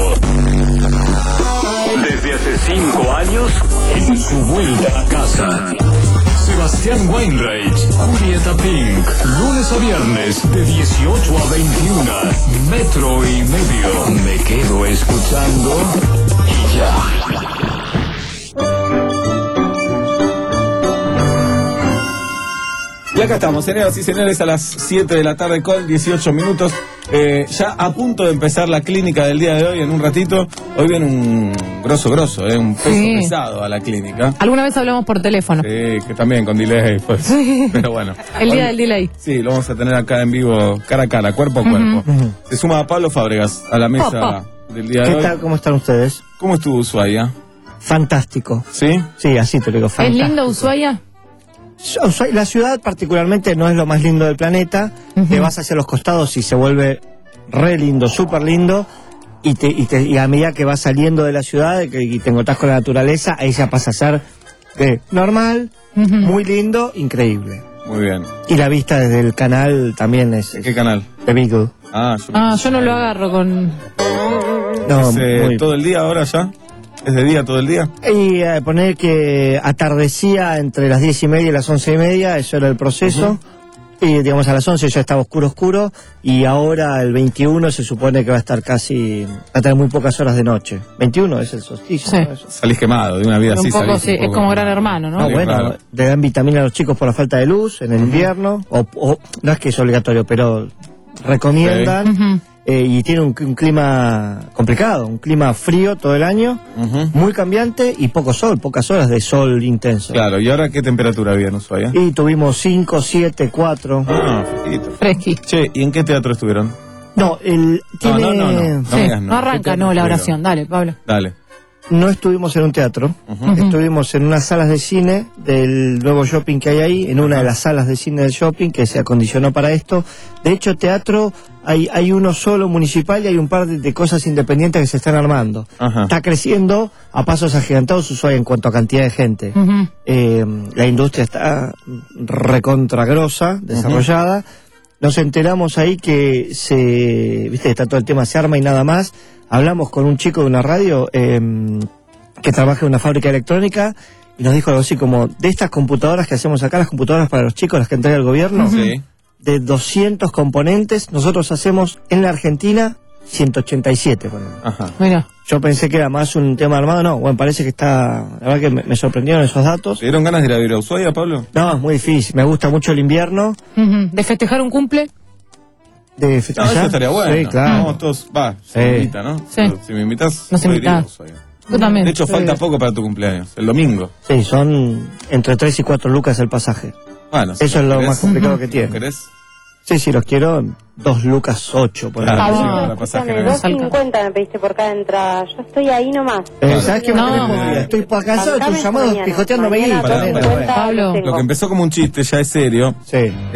Desde hace cinco años, en su vuelta a casa. Sebastián Weinreich, Julieta Pink, lunes a viernes de dieciocho a veintiuno, Metro y Medio. Me quedo escuchando y ya. Y acá estamos, señoras y señores, a las siete de la tarde con dieciocho minutos. Eh, ya a punto de empezar la clínica del día de hoy, en un ratito. Hoy viene un grosso grosso, eh, un peso Sí. pesado a la clínica. Alguna vez hablamos por teléfono. Sí, que también con delay, pues. Sí. Pero bueno. El día Hoy- del delay. Sí, lo vamos a tener acá en vivo, cara a cara, cuerpo a cuerpo. Ujú. Se suma Pablo Fábregas a la mesa Pa, del día de ¿Qué hoy. tal? ¿Cómo están ustedes? ¿Cómo estuvo Ushuaia? Fantástico. ¿Sí? Sí, así te lo digo, ¿Es fantástico. lindo Ushuaia? Ushuaia- La ciudad particularmente no es lo más lindo del planeta. Te vas hacia los costados y se vuelve re lindo, súper lindo. Y, te, y, te- y a medida que vas saliendo de la ciudad que- y te encontrás con la naturaleza, ahí ya pasa a ser de normal, muy lindo, increíble. Muy bien. Y la vista desde el canal también es... ¿Qué canal? The Beagle. Ah, yo... Ah, yo no lo agarro con... No, ¿Es, eh, muy- todo el día ahora ya? ¿Es de día todo el día? Y eh, poner que atardecía entre las diez y media y las once y media, eso era el proceso. Y digamos a las once ya estaba oscuro oscuro. Y ahora el veintiuno se supone que va a estar casi, va a tener muy pocas horas de noche. veintiuno es el solsticio. ¿no? Eso. Salís quemado de una vida Pero así. un poco, salís sí, un es poco- como Gran Hermano, ¿no? No, bueno, claro. le dan vitamina a los chicos por la falta de luz en el invierno. O, o- no es que es obligatorio, pero recomiendan. Ujú. eh, y tiene un, un clima complicado, un clima frío todo el año, muy cambiante y poco sol, pocas horas de sol intenso. Claro, ¿y ahora qué temperatura había en Ushuaia? Y tuvimos cinco, siete, cuatro. Ah, fresquito. Fresqui. Che, ¿y en qué teatro estuvieron? No, el tiene... no, no, no. No Sí, me digas no no. arranca, ¿Qué no, la teatro oración. Dale, Pablo. Dale. No estuvimos en un teatro, estuvimos en unas salas de cine del nuevo shopping que hay ahí, en una de las salas de cine del shopping que se acondicionó para esto. De hecho, teatro hay, hay uno solo municipal y hay un par de, de cosas independientes que se están armando. Ajá. Está creciendo a pasos agigantados Ushuaia en cuanto a cantidad de gente. Ujú. Eh, la industria está recontragrosa, desarrollada. Nos enteramos ahí que se, viste, está todo el tema se arma y nada más. Hablamos con un chico de una radio eh, que trabaja en una fábrica electrónica y nos dijo algo así como, de estas computadoras que hacemos acá, las computadoras para los chicos, las que entrega el gobierno, Sí. de doscientos componentes, nosotros hacemos en la Argentina ciento ochenta y siete, por ejemplo. Ajá. Mira. Yo pensé que era más un tema armado, no, bueno, parece que está, la verdad que me, me sorprendieron esos datos. ¿Te dieron ganas de ir a vivir a Ushuaia, Pablo? No, es muy difícil, me gusta mucho el invierno. Ujú. ¿De festejar un cumple? De No, festejar. eso estaría bueno. Sí, claro. Vamos todos, va, Sí. si me invita, ¿no? Sí. Si me invitas, Nos yo invitás. iría a Ushuaia. Yo también. De hecho, Sí. falta poco para tu cumpleaños, el domingo. Sí, son entre tres y cuatro lucas el pasaje. Bueno, si Eso es lo querés, más complicado que ¿lo tiene. querés? Sí, sí, los quiero, dos lucas ocho, por Claro, ejemplo. sí, Ah, para pasaje Escúchame, no dos es. cincuenta me pediste por cada entrada. Yo estoy ahí nomás. Eh, ¿Sabes qué? No. No. Estoy por cansado de Bancame tus llamados mañana. pijoteándome Mañana guita, Pará, nena, pará, bueno. pará. Pablo. tengo. Lo que empezó como un chiste ya es serio. Sí.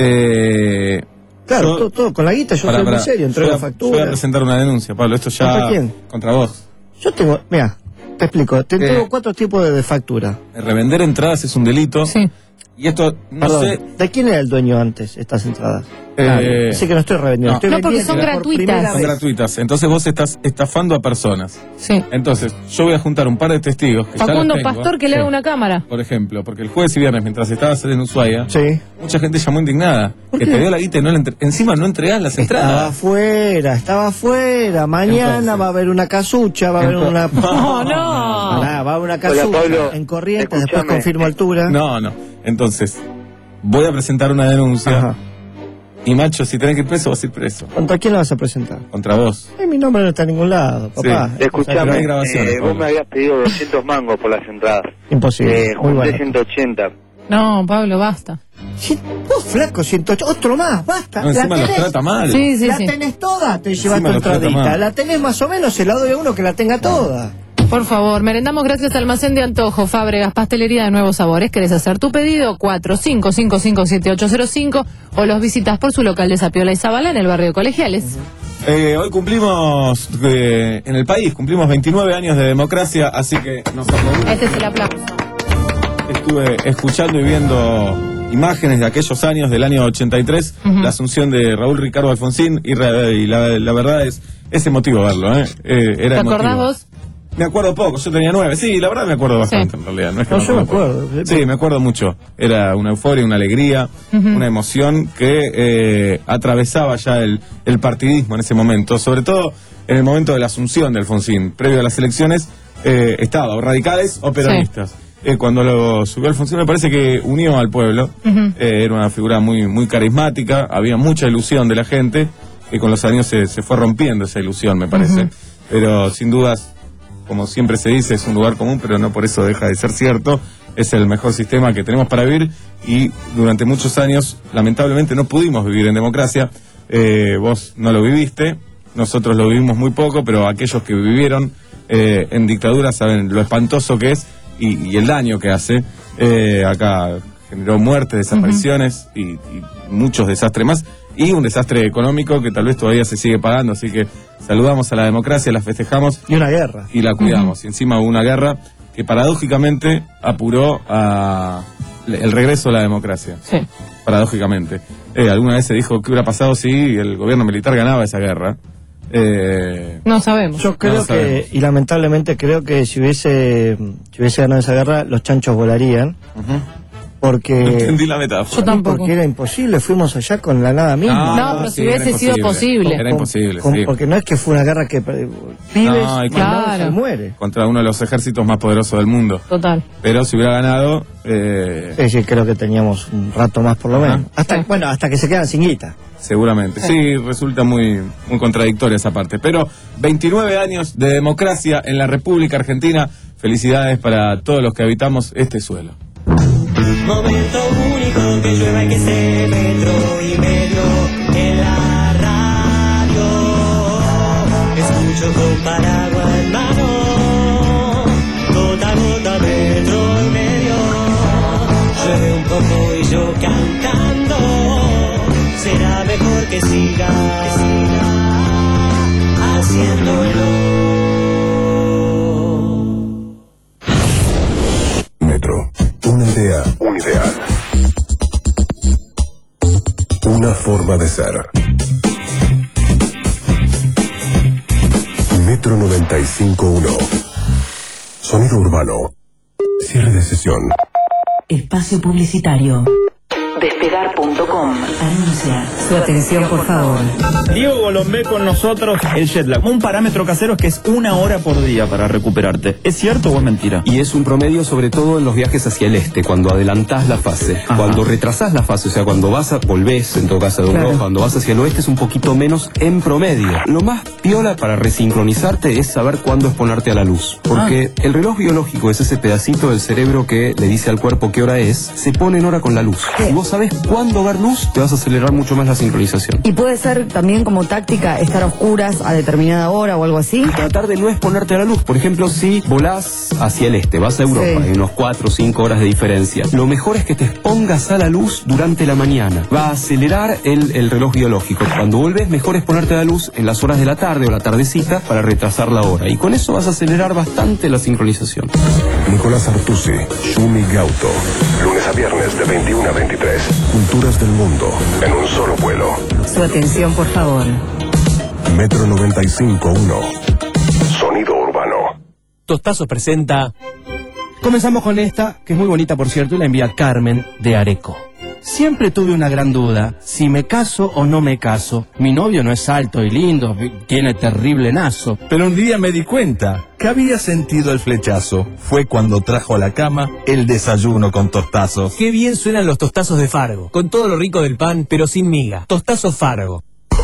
Eh, Claro, yo- todo, todo con la guita, yo pará, soy muy pará. serio, Yo entrego voy a- Yo voy a factura. presentar una denuncia, Pablo. Esto ya. ¿Contra quién? Contra vos. Yo tengo, mira, te explico, te entrego Eh. cuatro tipos de, de factura. Revender entradas es un delito. Sí. Y esto, no Perdón, sé. ¿de quién era el dueño antes estas entradas? Eh, Nadie. Así que no estoy revendiendo, no. estoy No, porque vendiendo son por gratuitas. primera Son vez. gratuitas. Entonces vos estás estafando a personas. Sí. Entonces, yo voy a juntar un par de testigos. Que ya Facundo los tengo, Pastor que le haga una cámara. por ejemplo, porque el jueves y viernes, mientras estabas en Ushuaia, Sí. mucha gente llamó indignada. ¿Por Que qué? te dio la guita y no la entre- encima no entregás las Estaba entradas. afuera, estaba afuera. Mañana Entonces. va a haber una casucha, va a haber una. No, no. Pará, va a haber una casucha Pablo. en Corrientes, después Escuchame. confirmo altura. No, no. Entonces, voy a presentar una denuncia. Ajá. Y macho, si tenés que ir preso, vas a ir preso. ¿Contra quién la vas a presentar? Contra vos. Eh, mi nombre no está en ningún lado, papá. Sí. Es Escuchame, Pero hay grabaciones, eh, vos Pablo. me habías pedido doscientos mangos por las entradas. imposible. Eh, Muy junté bueno. ciento ochenta. No, Pablo, basta. Si- Vos, flaco, ciento ocho, otro más, basta. No, encima la los tenés, trata mal. Sí, sí, la sí. tenés toda, te llevas Encima tu los trata entradita. mal. La tenés más o menos, se la doy a uno que la tenga toda. Por favor, merendamos gracias a Almacén de Antojo, Fábregas, Pastelería de Nuevos Sabores. ¿Querés hacer tu pedido? cuatro cinco cinco cinco siete ocho cero cinco o los visitas por su local de Sapiola y Zabala en el barrio de Colegiales. Eh, hoy cumplimos, eh, en el país, cumplimos veintinueve años de democracia, así que nos aplaudimos. Este es el aplauso. Estuve escuchando y viendo imágenes de aquellos años, del año ochenta y tres, Ujú. la asunción de Raúl Ricardo Alfonsín, y, ra- y la, la verdad es, es emotivo verlo, ¿eh? Eh, era ¿Te acordás emotivo. vos? Me acuerdo poco, yo tenía nueve, sí, la verdad me acuerdo bastante en realidad. No es que No, me yo me poco. acuerdo. Sí, me acuerdo mucho. Era una euforia, una alegría, Ujú. una emoción que eh, atravesaba ya el, el partidismo en ese momento, sobre todo en el momento de la asunción de Alfonsín. Previo a las elecciones eh, estaba o radicales o peronistas. Eh, cuando lo subió Alfonsín me parece que unió al pueblo. Ujú. Eh, era una figura muy, muy carismática, había mucha ilusión de la gente, y con los años se, se fue rompiendo esa ilusión, me parece. Ujú. Pero sin dudas, como siempre se dice, es un lugar común, pero no por eso deja de ser cierto. Es el mejor sistema que tenemos para vivir, y durante muchos años, lamentablemente, no pudimos vivir en democracia. Eh, vos no lo viviste, nosotros lo vivimos muy poco, pero aquellos que vivieron eh, en dictadura saben lo espantoso que es y, y el daño que hace. Eh, acá generó muertes, desapariciones y, y muchos desastres más, y un desastre económico que tal vez todavía se sigue pagando, así que saludamos a la democracia, la festejamos Y una guerra. y la cuidamos. Y encima hubo una guerra que paradójicamente apuró a el regreso a la democracia. Sí. Paradójicamente. Eh, alguna vez se dijo qué hubiera pasado si el gobierno militar ganaba esa guerra. Eh, No sabemos. Yo creo No que, sabemos. y lamentablemente creo que si hubiese, si hubiese ganado esa guerra, los chanchos volarían. ujú. Porque, No entendí la metáfora. Yo tampoco. porque era imposible, fuimos allá con la nada misma. No, pero si era hubiese sido posible. Era Con- imposible, con- sí. Porque no es que fue una guerra que eh, pibes No, y y claro. no se muere. Contra uno de los ejércitos más poderosos del mundo. Total. Pero si hubiera ganado, eh, Sí, sí, creo que teníamos un rato más por lo Ajá. menos. Hasta, Sí. bueno, hasta que se quedan sin guita. seguramente. Sí, resulta muy, muy contradictoria esa parte. Pero veintinueve años de democracia en la República Argentina. Felicidades para todos los que habitamos este suelo. Momento único que llueva y que se metro y medio en la radio. Escucho con paraguas en mano, gota a gota, metro y medio. Llueve un poco y yo cantando. Será mejor que siga, que siga haciéndolo. Metro. Una idea. Un ideal. Una forma de ser. Metro noventa y cinco punto uno. Sonido urbano. Cierre de sesión. Espacio publicitario. Despegar punto com. Anuncia. Su atención, por favor. Diego Golombé con nosotros. El jet lag. Un parámetro casero es que es una hora por día para recuperarte. ¿Es cierto o es mentira? Y es un promedio sobre todo en los viajes hacia el este, cuando adelantás la fase. Ajá. Cuando retrasás la fase, o sea, cuando vas a, volvés en todo caso de Europa, claro. Cuando vas hacia el oeste es un poquito menos en promedio. Lo más piola para resincronizarte es saber cuándo exponerte a la luz. Porque ah. el reloj biológico es ese pedacito del cerebro que le dice al cuerpo qué hora es, se pone en hora con la luz. Si vos sabés cuándo ver luz, te vas a acelerar mucho más la sincronización. ¿Y puede ser también como táctica estar a oscuras a determinada hora o algo así? Y tratar de no exponerte a la luz. Por ejemplo, si volás hacia el este, vas a Europa, sí. Hay unos cuatro o cinco horas de diferencia. Lo mejor es que te expongas a la luz durante la mañana. Va a acelerar el, el reloj biológico. Cuando volvés, mejor exponerte a la luz en las horas de la tarde o la tardecita para retrasar la hora. Y con eso vas a acelerar bastante la sincronización. Nicolás Artusi, Shumi Gauto. Lunes a viernes de veintiuno a veintitrés. Culturas del mundo en un solo vuelo. Su atención, por favor. Metro noventa y cinco punto uno. Sonido urbano. Tostazo presenta... Comenzamos con esta, que es muy bonita por cierto, y la envía Carmen de Areco. Siempre tuve una gran duda, si me caso o no me caso. Mi novio no es alto y lindo, tiene terrible nazo. Pero un día me di cuenta que había sentido el flechazo. Fue cuando trajo a la cama el desayuno con tostazos. Qué bien suenan los tostazos de Fargo, con todo lo rico del pan, pero sin miga. Tostazos Fargo.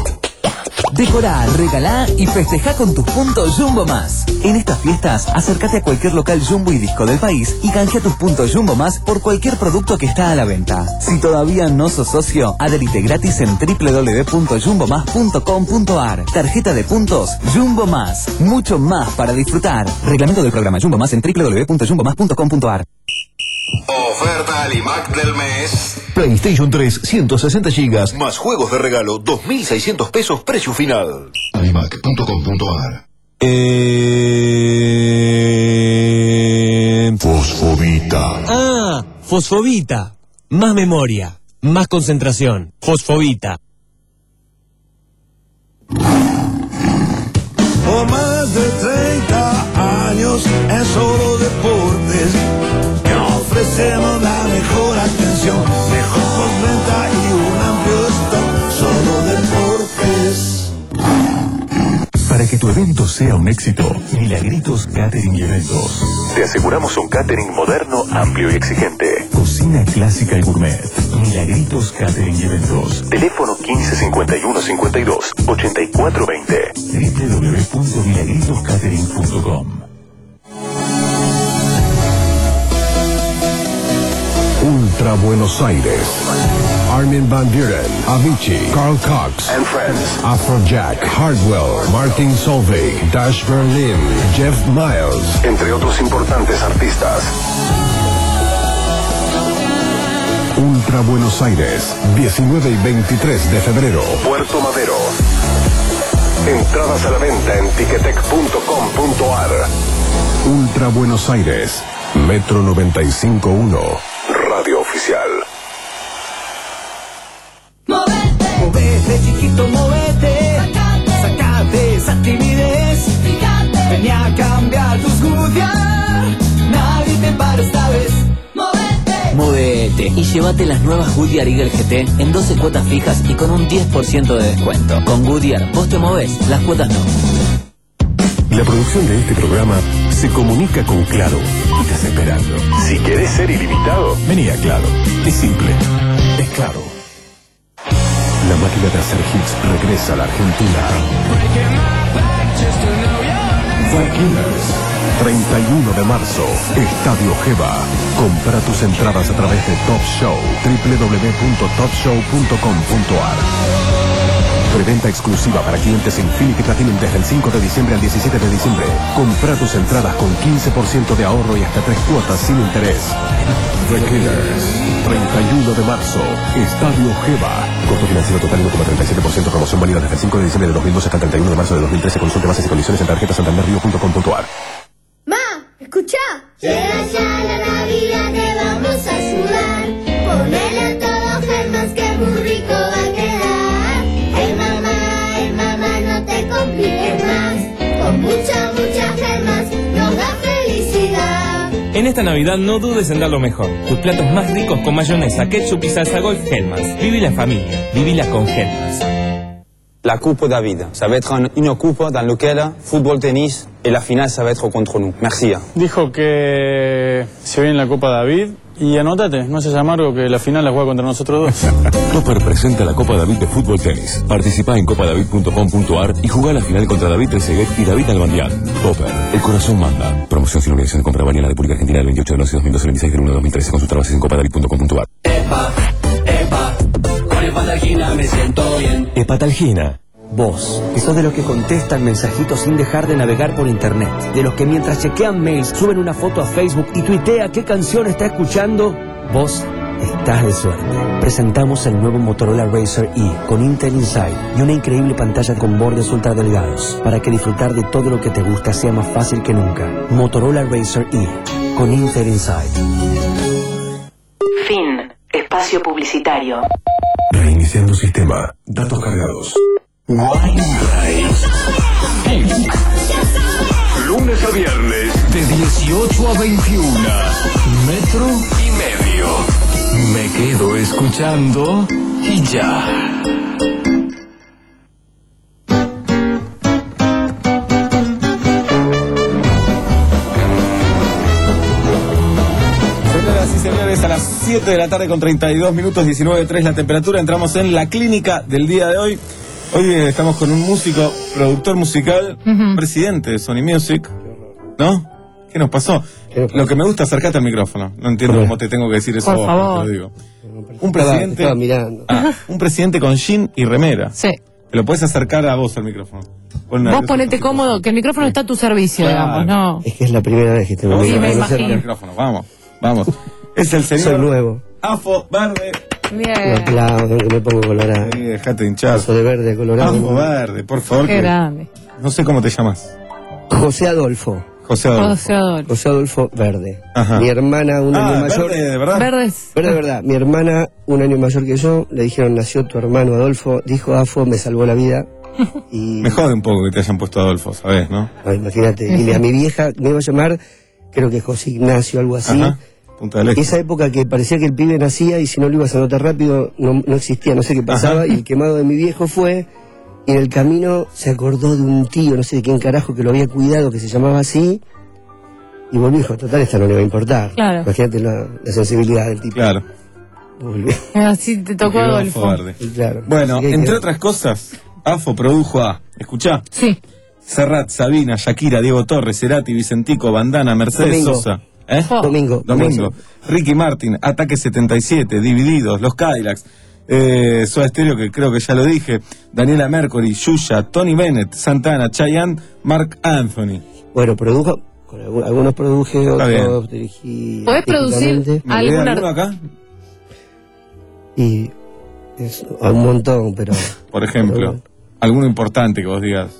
Decorá, regalá y festejá con tus puntos Jumbo Más. En estas fiestas, acércate a cualquier local Jumbo y Disco del país y canjea tus puntos Jumbo Más por cualquier producto que está a la venta. Si todavía no sos socio, adherite gratis en doble u doble u doble u punto jumbo más punto com punto a r. Tarjeta de puntos Jumbo Más. Mucho más para disfrutar. Reglamento del programa Jumbo Más en doble u doble u doble u punto jumbo más punto com punto a r. Oferta Alimac del mes. PlayStation tres, ciento sesenta gigas, más juegos de regalo, dos mil seiscientos pesos, precio final. Alimac punto com punto a r. Eh... Fosfovita. Ah, Fosfovita. Más memoria, más concentración. Fosfovita. Por más de treinta años en Solo Deportes te ofrecemos la mejor atención, mejor postventa y un amplio stock. Solo Deportes. Para que tu evento sea un éxito, Milagritos Catering y Eventos. Te aseguramos un catering moderno, amplio y exigente. Cocina clásica y gourmet. Milagritos Catering y Eventos. Teléfono quince cincuenta y uno cincuenta y dos ochenta y cuatro veinte. doble u doble u doble u punto milagritos catering punto com. Ultra Buenos Aires. Armin van Buren, Avicii, Carl Cox and Friends, Afrojack, Hardwell, Martin Solveig, Dash Berlin, Jeff Miles, entre otros importantes artistas. Ultra Buenos Aires, diecinueve y veintitrés de febrero, Puerto Madero. Entradas a la venta en ticketek punto com punto a r. Ultra Buenos Aires, Metro noventa y cinco punto uno, Radio Oficial. Movete, chiquito, movete. Sacate, sacate esa timidez. Fíjate, ven a cambiar tus Goodyear. Nadie te para esta vez. Movete, movete y llévate las nuevas Goodyear Eagle G T en doce cuotas fijas y con un diez por ciento de descuento. Con Goodyear, vos te movés, las cuotas no. La producción de este programa se comunica con Claro y te está esperando. Si querés ser ilimitado, vení a Claro. Es simple, es Claro. La máquina de hacer hits regresa a la Argentina. The Killers, treinta y uno de marzo, Estadio Geva. Compra tus entradas a través de Top Show, doble u doble u doble u punto top show punto com punto a r. Preventa exclusiva para clientes Infinity Platinum desde el cinco de diciembre al diecisiete de diciembre. Compra tus entradas con quince por ciento de ahorro y hasta tres cuotas sin interés. The Killers, treinta y uno de marzo, Estadio Geva. Costo financiero total uno coma treinta y siete por ciento. Promoción válida desde el cinco de diciembre de dos mil doce hasta el treinta y uno de marzo de dos mil trece. Consulte bases y condiciones en tarjeta santander río punto com punto a r. Ma, escucha. Llega ya la Navidad, te vamos a ayudar. Ponele a todo Germás que muy rico va a quedar. Ay mamá, ay mamá, no te compliques más. Con mucha, mucha Germás nos da felicidad. En esta Navidad no dudes en dar lo mejor. Tus platos más ricos con mayonesa, ketchup y salsa golf Hellmann's. Viví la familia, vivila con Hellmann's. La Coupe David, ça va être une coupe dans laquelle football, tennis et la finale ça va être contre nous. Merci. Dijo que se viene la Copa David y anótate, no seas amargo que la final la juega contra nosotros dos. Topper presenta la Copa David de Fútbol Tenis. Participa en copa david punto com punto ar y juega la final contra David Trezeguet y David Albandián. Topper, el corazón manda. Promoción sin obligación de compra válida en la República Argentina del veintiocho del once de dos mil doce al veintiséis del uno de dos mil trece. Consulta bases en copa david punto com punto ar. Epa, epa, con Hepatalgina me siento bien. Hepatalgina. Vos, que sos de los que contestan mensajitos sin dejar de navegar por internet, de los que mientras chequean mails suben una foto a Facebook y tuitea qué canción está escuchando, vos estás de suerte. Presentamos el nuevo Motorola Razr E con Intel Inside y una increíble pantalla con bordes ultra delgados para que disfrutar de todo lo que te gusta sea más fácil que nunca. Motorola Razr E con Intel Inside. Fin. Espacio publicitario. Reiniciando sistema. Datos cargados. Lunes a viernes de dieciocho a veintiuno. Metro y medio. Me quedo escuchando y ya. Señoras y señores, a las siete de la tarde con treinta y dos minutos, diecinueve punto tres la temperatura. Entramos en la clínica del día de hoy. Hoy estamos con un músico, productor musical, uh-huh. presidente de Sony Music, ¿no? ¿Qué nos pasó? Lo que me gusta, acercate al micrófono. No entiendo cómo te tengo que decir eso. Por vos, favor. te lo digo. Un presidente, estaba mirando. Ah, un presidente con jean y remera. Sí. Te lo puedes acercar a vos al micrófono. Pon Vos ponete cómodo, que el micrófono está a tu servicio, Claro. digamos, ¿no? Es que es la primera vez que te Vamos Sí, a me conocer imagino. el micrófono. Vamos, vamos. Es el señor Soy nuevo. Afo Verde. Lo Bien. aplaudo, que me pongo colorado. Sí, dejate hinchar. Paso de verde a colorado. Afo Verde, por favor. Qué que- grande. No sé cómo te llamas. José Adolfo. José Adolfo. José Adolfo. José Adolfo Verde. Ajá. Mi hermana, un Ah, año mayor. Verde, de verdad. Verdes. Verde, de verdad. Mi hermana, un año mayor que yo, le dijeron, nació tu hermano Adolfo. Dijo Afo, me salvó la vida. Y. Me jode un poco que te hayan puesto Adolfo, ¿sabes, no? No, imagínate. Y a mi vieja me iba a llamar, creo que José Ignacio, algo así. Ajá. Punta del Este. Esa época que parecía que el pibe nacía y si no lo ibas a anotar rápido, no, no existía, no sé qué pasaba. Ajá. Y el quemado de mi viejo fue, y en el camino se acordó de un tío, no sé de quién carajo, que lo había cuidado, que se llamaba así. Y volvió y dijo, total, esta no le va a importar. Claro. Imagínate la, la sensibilidad del tipo. Claro. Volvió. Así te tocó Quedó Adolfo. Afo Verde. Y claro. Bueno, Así que entre quedó. otras cosas, Afo produjo a, escuchá, Sí. Serrat, Sabina, Shakira, Diego Torres, Cerati, Vicentico, Bandana, Mercedes Domingo. Sosa. ¿Eh? Oh. Domingo. Domingo. Ricky Martin, Ataque setenta y siete, Divididos, Los Cadillacs, eh, Soda Stereo, que creo que ya lo dije, Daniela Mercury, Yuya, Tony Bennett, Santana, Chayanne, Mark Anthony. Bueno, produjo, con algu- algunos produje, Está otros dirigí. ¿Podés producir artísticamente. ¿Me olvidé alguna alguno acá? Y es a un montón, pero. Por ejemplo, alguno importante que vos digas.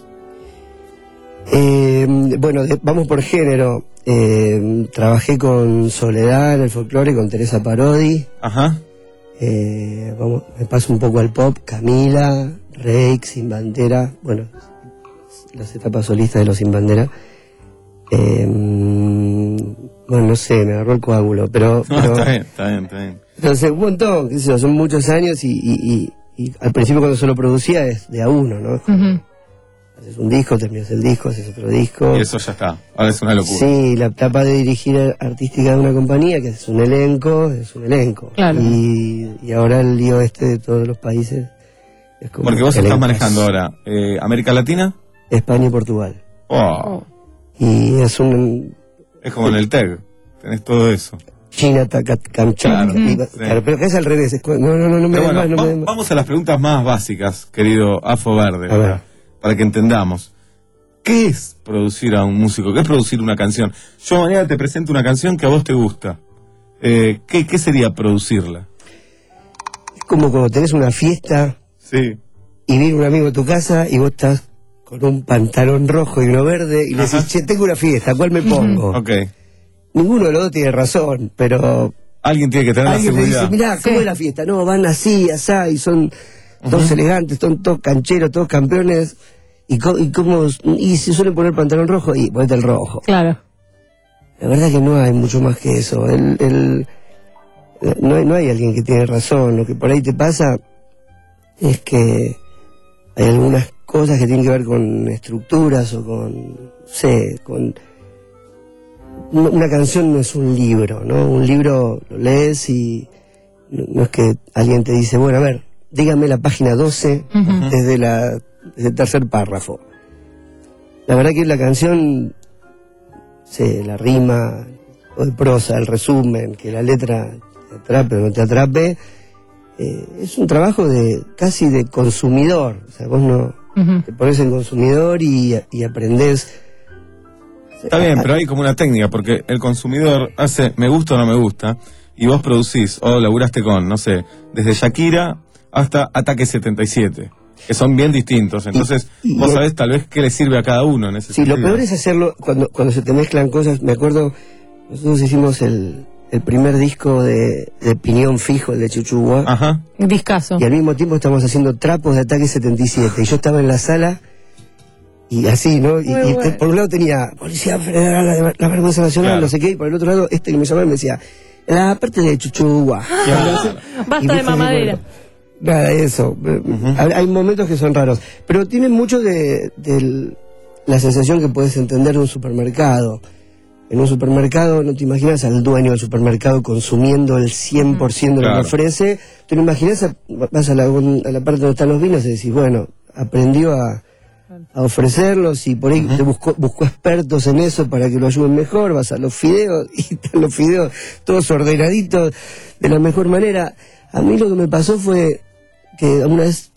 Eh, bueno, de- vamos por género. Eh, trabajé con Soledad en el folclore, con Teresa Parodi. Ajá. Eh, vamos, me paso un poco al pop. Camila, Reik, Sin Bandera. Bueno, las etapas solistas de los Sin Bandera. Eh, bueno, no sé, me agarró el coágulo, pero. No, pero está bien, está bien, está bien. entonces, un montón, qué sé yo, son muchos años y, y, y, y al principio cuando solo producía es de a uno, ¿no? Ujú. Haces un disco, terminas el disco, haces otro disco. Y eso ya está. Ahora es una locura. Sí, la etapa de dirigir artística de una compañía, que es un elenco, es un elenco. Claro. Y, y ahora el lío este de todos los países es como... Porque vos estás elencos. manejando ahora eh, América Latina. España y Portugal. Oh, Y es un... es como en el T E G. Tenés todo eso. China, Tacat, Kamchatka. Claro, y- sí. claro, pero que es al revés. es cu- no, no, no, no me Pero den bueno, más, no va- me den más. vamos a las preguntas más básicas, querido Afo Verde, A ver. para, para que entendamos. ¿Qué es producir a un músico? ¿Qué es producir una canción? Yo mañana te presento una canción que a vos te gusta. Eh, ¿qué, ¿Qué sería producirla? Es como cuando tenés una fiesta Sí. y viene un amigo a tu casa y vos estás con un pantalón rojo y uno verde y le Ajá. decís, che, tengo una fiesta, ¿cuál me pongo? Ok. Ninguno de los dos tiene razón, pero Alguien tiene que tener la alguien me seguridad. dice, mirá, ¿cómo Sí. es la fiesta? No, van así, asá, y son todos elegantes, son todos cancheros, todos campeones, y, co- y cómo, y se suelen poner pantalón rojo, y ponete el rojo. Claro. la verdad que no hay mucho más que eso. El, el, no, hay, no hay alguien que tiene razón. Lo que por ahí te pasa es que hay algunas cosas que tienen que ver con estructuras o con, no sé, con... Una canción no es un libro, ¿no? Un libro lo lees y no es que alguien te dice, bueno, a ver, dígame la página doce uh-huh. desde, la, desde el tercer párrafo. La verdad que la canción, sé, la rima, o el prosa, el resumen, que la letra te atrape o no te atrape, eh, es un trabajo de casi de consumidor. O sea, vos no uh-huh. te pones en consumidor y, y aprendés. Está bien, pero hay como una técnica, porque el consumidor hace me gusta o no me gusta, y vos producís, o laburaste con, no sé, desde Shakira hasta Ataque setenta y siete, que son bien distintos, entonces y, y vos lo, sabés tal vez qué le sirve a cada uno en ese sí, sentido. Lo peor es hacerlo cuando, cuando se te mezclan cosas. Me acuerdo, nosotros hicimos el, el primer disco de, de Piñón Fijo, el de Chuchuá. Ajá. Discazo. Y al mismo tiempo estamos haciendo trapos de Ataque setenta y siete, y yo estaba en la sala... Y así, ¿no? Y, y bueno. Por un lado tenía Policía Federal, la, la Vergüenza Nacional, claro. no sé qué, y por el otro lado este que me llamaba y me decía, la parte de Chuchuá. Claro. Basta de mamadera. Bueno, nada, eso. Uh-huh. Hay, hay momentos que son raros. Pero tiene mucho de, de la sensación que puedes entender de un supermercado. En un supermercado no te imaginas al dueño del supermercado consumiendo el cien por ciento de lo claro. que ofrece. Te lo imaginas, a, vas a la, a la parte donde están los vinos y decís, bueno, aprendió a... a ofrecerlos y por ahí uh-huh. te buscó, buscó expertos en eso para que lo ayuden mejor, vas a los fideos y están los fideos todos ordenaditos de la mejor manera. A mí lo que me pasó fue que una vez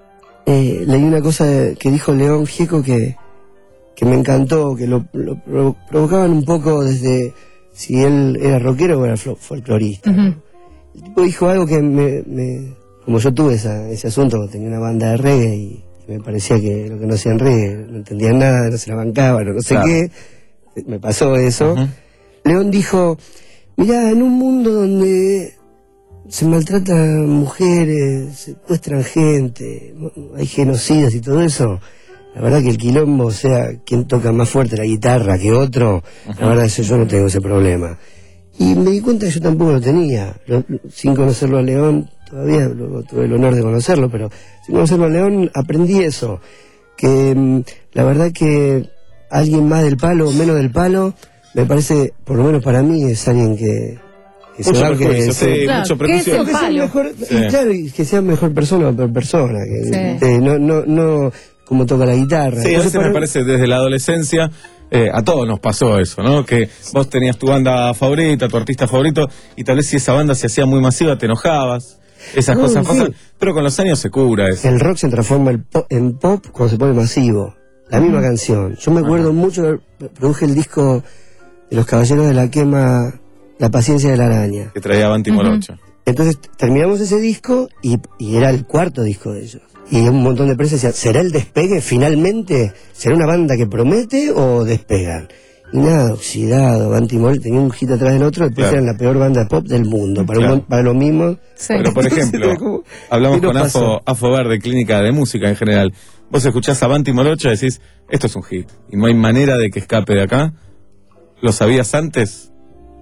eh, leí una cosa de, que dijo León Gieco que, que me encantó, que lo, lo, lo provocaban un poco desde si él era rockero o era folclorista. Uh-huh. El tipo dijo algo que me, me como yo tuve esa, ese asunto, tenía una banda de reggae y me parecía que lo que no hacían reggae, no entendían nada, no se la bancaban, o no sé claro. qué, me pasó eso. Uh-huh. León dijo, mirá, en un mundo donde se maltratan mujeres, se secuestran gente, hay genocidas y todo eso, la verdad que el quilombo, o sea, quien toca más fuerte la guitarra que otro, uh-huh. la verdad que yo no tengo ese problema. Y me di cuenta que yo tampoco lo tenía, lo, sin conocerlo a León, todavía luego tuve el honor de conocerlo, pero sin conocerlo a León aprendí eso, que mmm, la verdad que alguien más del palo o menos del palo, me parece, por lo menos para mí, es alguien que, que mucho se va que sí, se, claro, mucho prejuicio. Que sea mejor, sí. y claro, y que sea mejor persona o peor persona, que sí. eh, no, no, no como toca la guitarra. Sí, a veces me parece desde la adolescencia. Eh, a todos nos pasó eso, ¿no? Que vos tenías tu banda favorita, tu artista favorito, y tal vez si esa banda se hacía muy masiva te enojabas. Esas no, cosas pasan, sí. pero con los años se cura eso. El rock se transforma en pop, en pop cuando se pone masivo. La misma uh-huh. canción. Yo me acuerdo uh-huh. mucho, produje el disco de Los Caballeros de la Quema, La Paciencia de la Araña. Que traía Banti Morocho. Uh-huh. Entonces terminamos ese disco y, y era el cuarto disco de ellos. Y un montón de prensa decía, ¿será el despegue finalmente? ¿Será una banda que promete o despegan? Y nada, oxidado, Banti Morocho tenía un hit atrás del otro, después claro. eran la peor banda pop del mundo, para, claro. un, para lo mismo. Sí. Pero por ejemplo, como, hablamos con Afo, Afo Verde, Clínica de Música en general. Vos escuchás a Banti Morocho y decís, esto es un hit, y no hay manera de que escape de acá. ¿Lo sabías antes?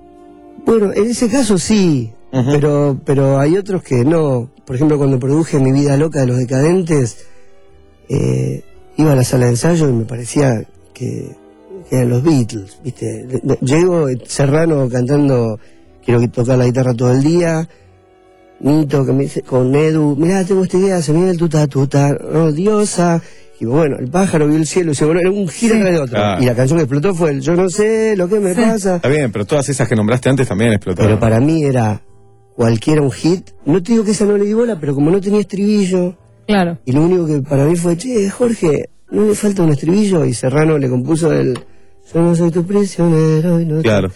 Bueno, en ese caso sí, uh-huh. pero, pero hay otros que no. Por ejemplo, cuando produje Mi Vida Loca de Los Decadentes, eh, iba a la sala de ensayo y me parecía que, que eran los Beatles, ¿viste? Llego Serrano cantando Quiero tocar la guitarra todo el día, Nito que me dice, con Edu, mirá, tengo esta idea, se viene el tuta tuta, oh, diosa. Y bueno, el pájaro vio el cielo y se voló, era un giro sí. de otro. Claro. Y la canción que explotó fue el Yo no sé lo que me sí. pasa. Está bien, pero todas esas que nombraste antes también explotaron. Pero para mí era cualquiera un hit. No te digo que esa no le di bola, pero como no tenía estribillo. Claro. Y lo único que para mí fue, che, Jorge, no le falta un estribillo. Y Serrano le compuso el Yo no soy tu prisionero. Y no claro.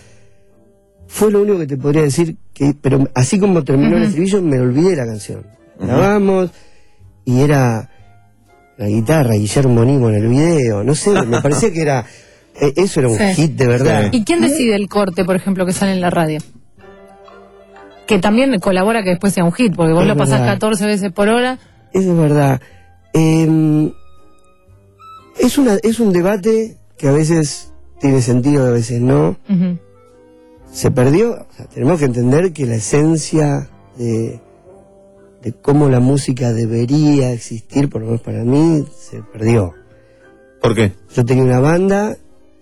Fue lo único que te podría decir, que pero así como terminó uh-huh. el estribillo, me olvidé de la canción. Uh-huh. Grabamos y era la guitarra, Guillermo Nimo en el video, no sé, me parecía que era, eh, eso era un sí. hit de verdad. ¿Y quién decide el corte, por ejemplo, que sale en la radio? Que también colabora que después sea un hit, porque vos es lo pasás verdad. catorce veces por hora. Eso es verdad. Eh, es, una, es un debate que a veces tiene sentido, a veces no. Uh-huh. se perdió. O sea, tenemos que entender que la esencia de, de cómo la música debería existir, por lo menos para mí, se perdió. ¿Por qué? Yo tenía una banda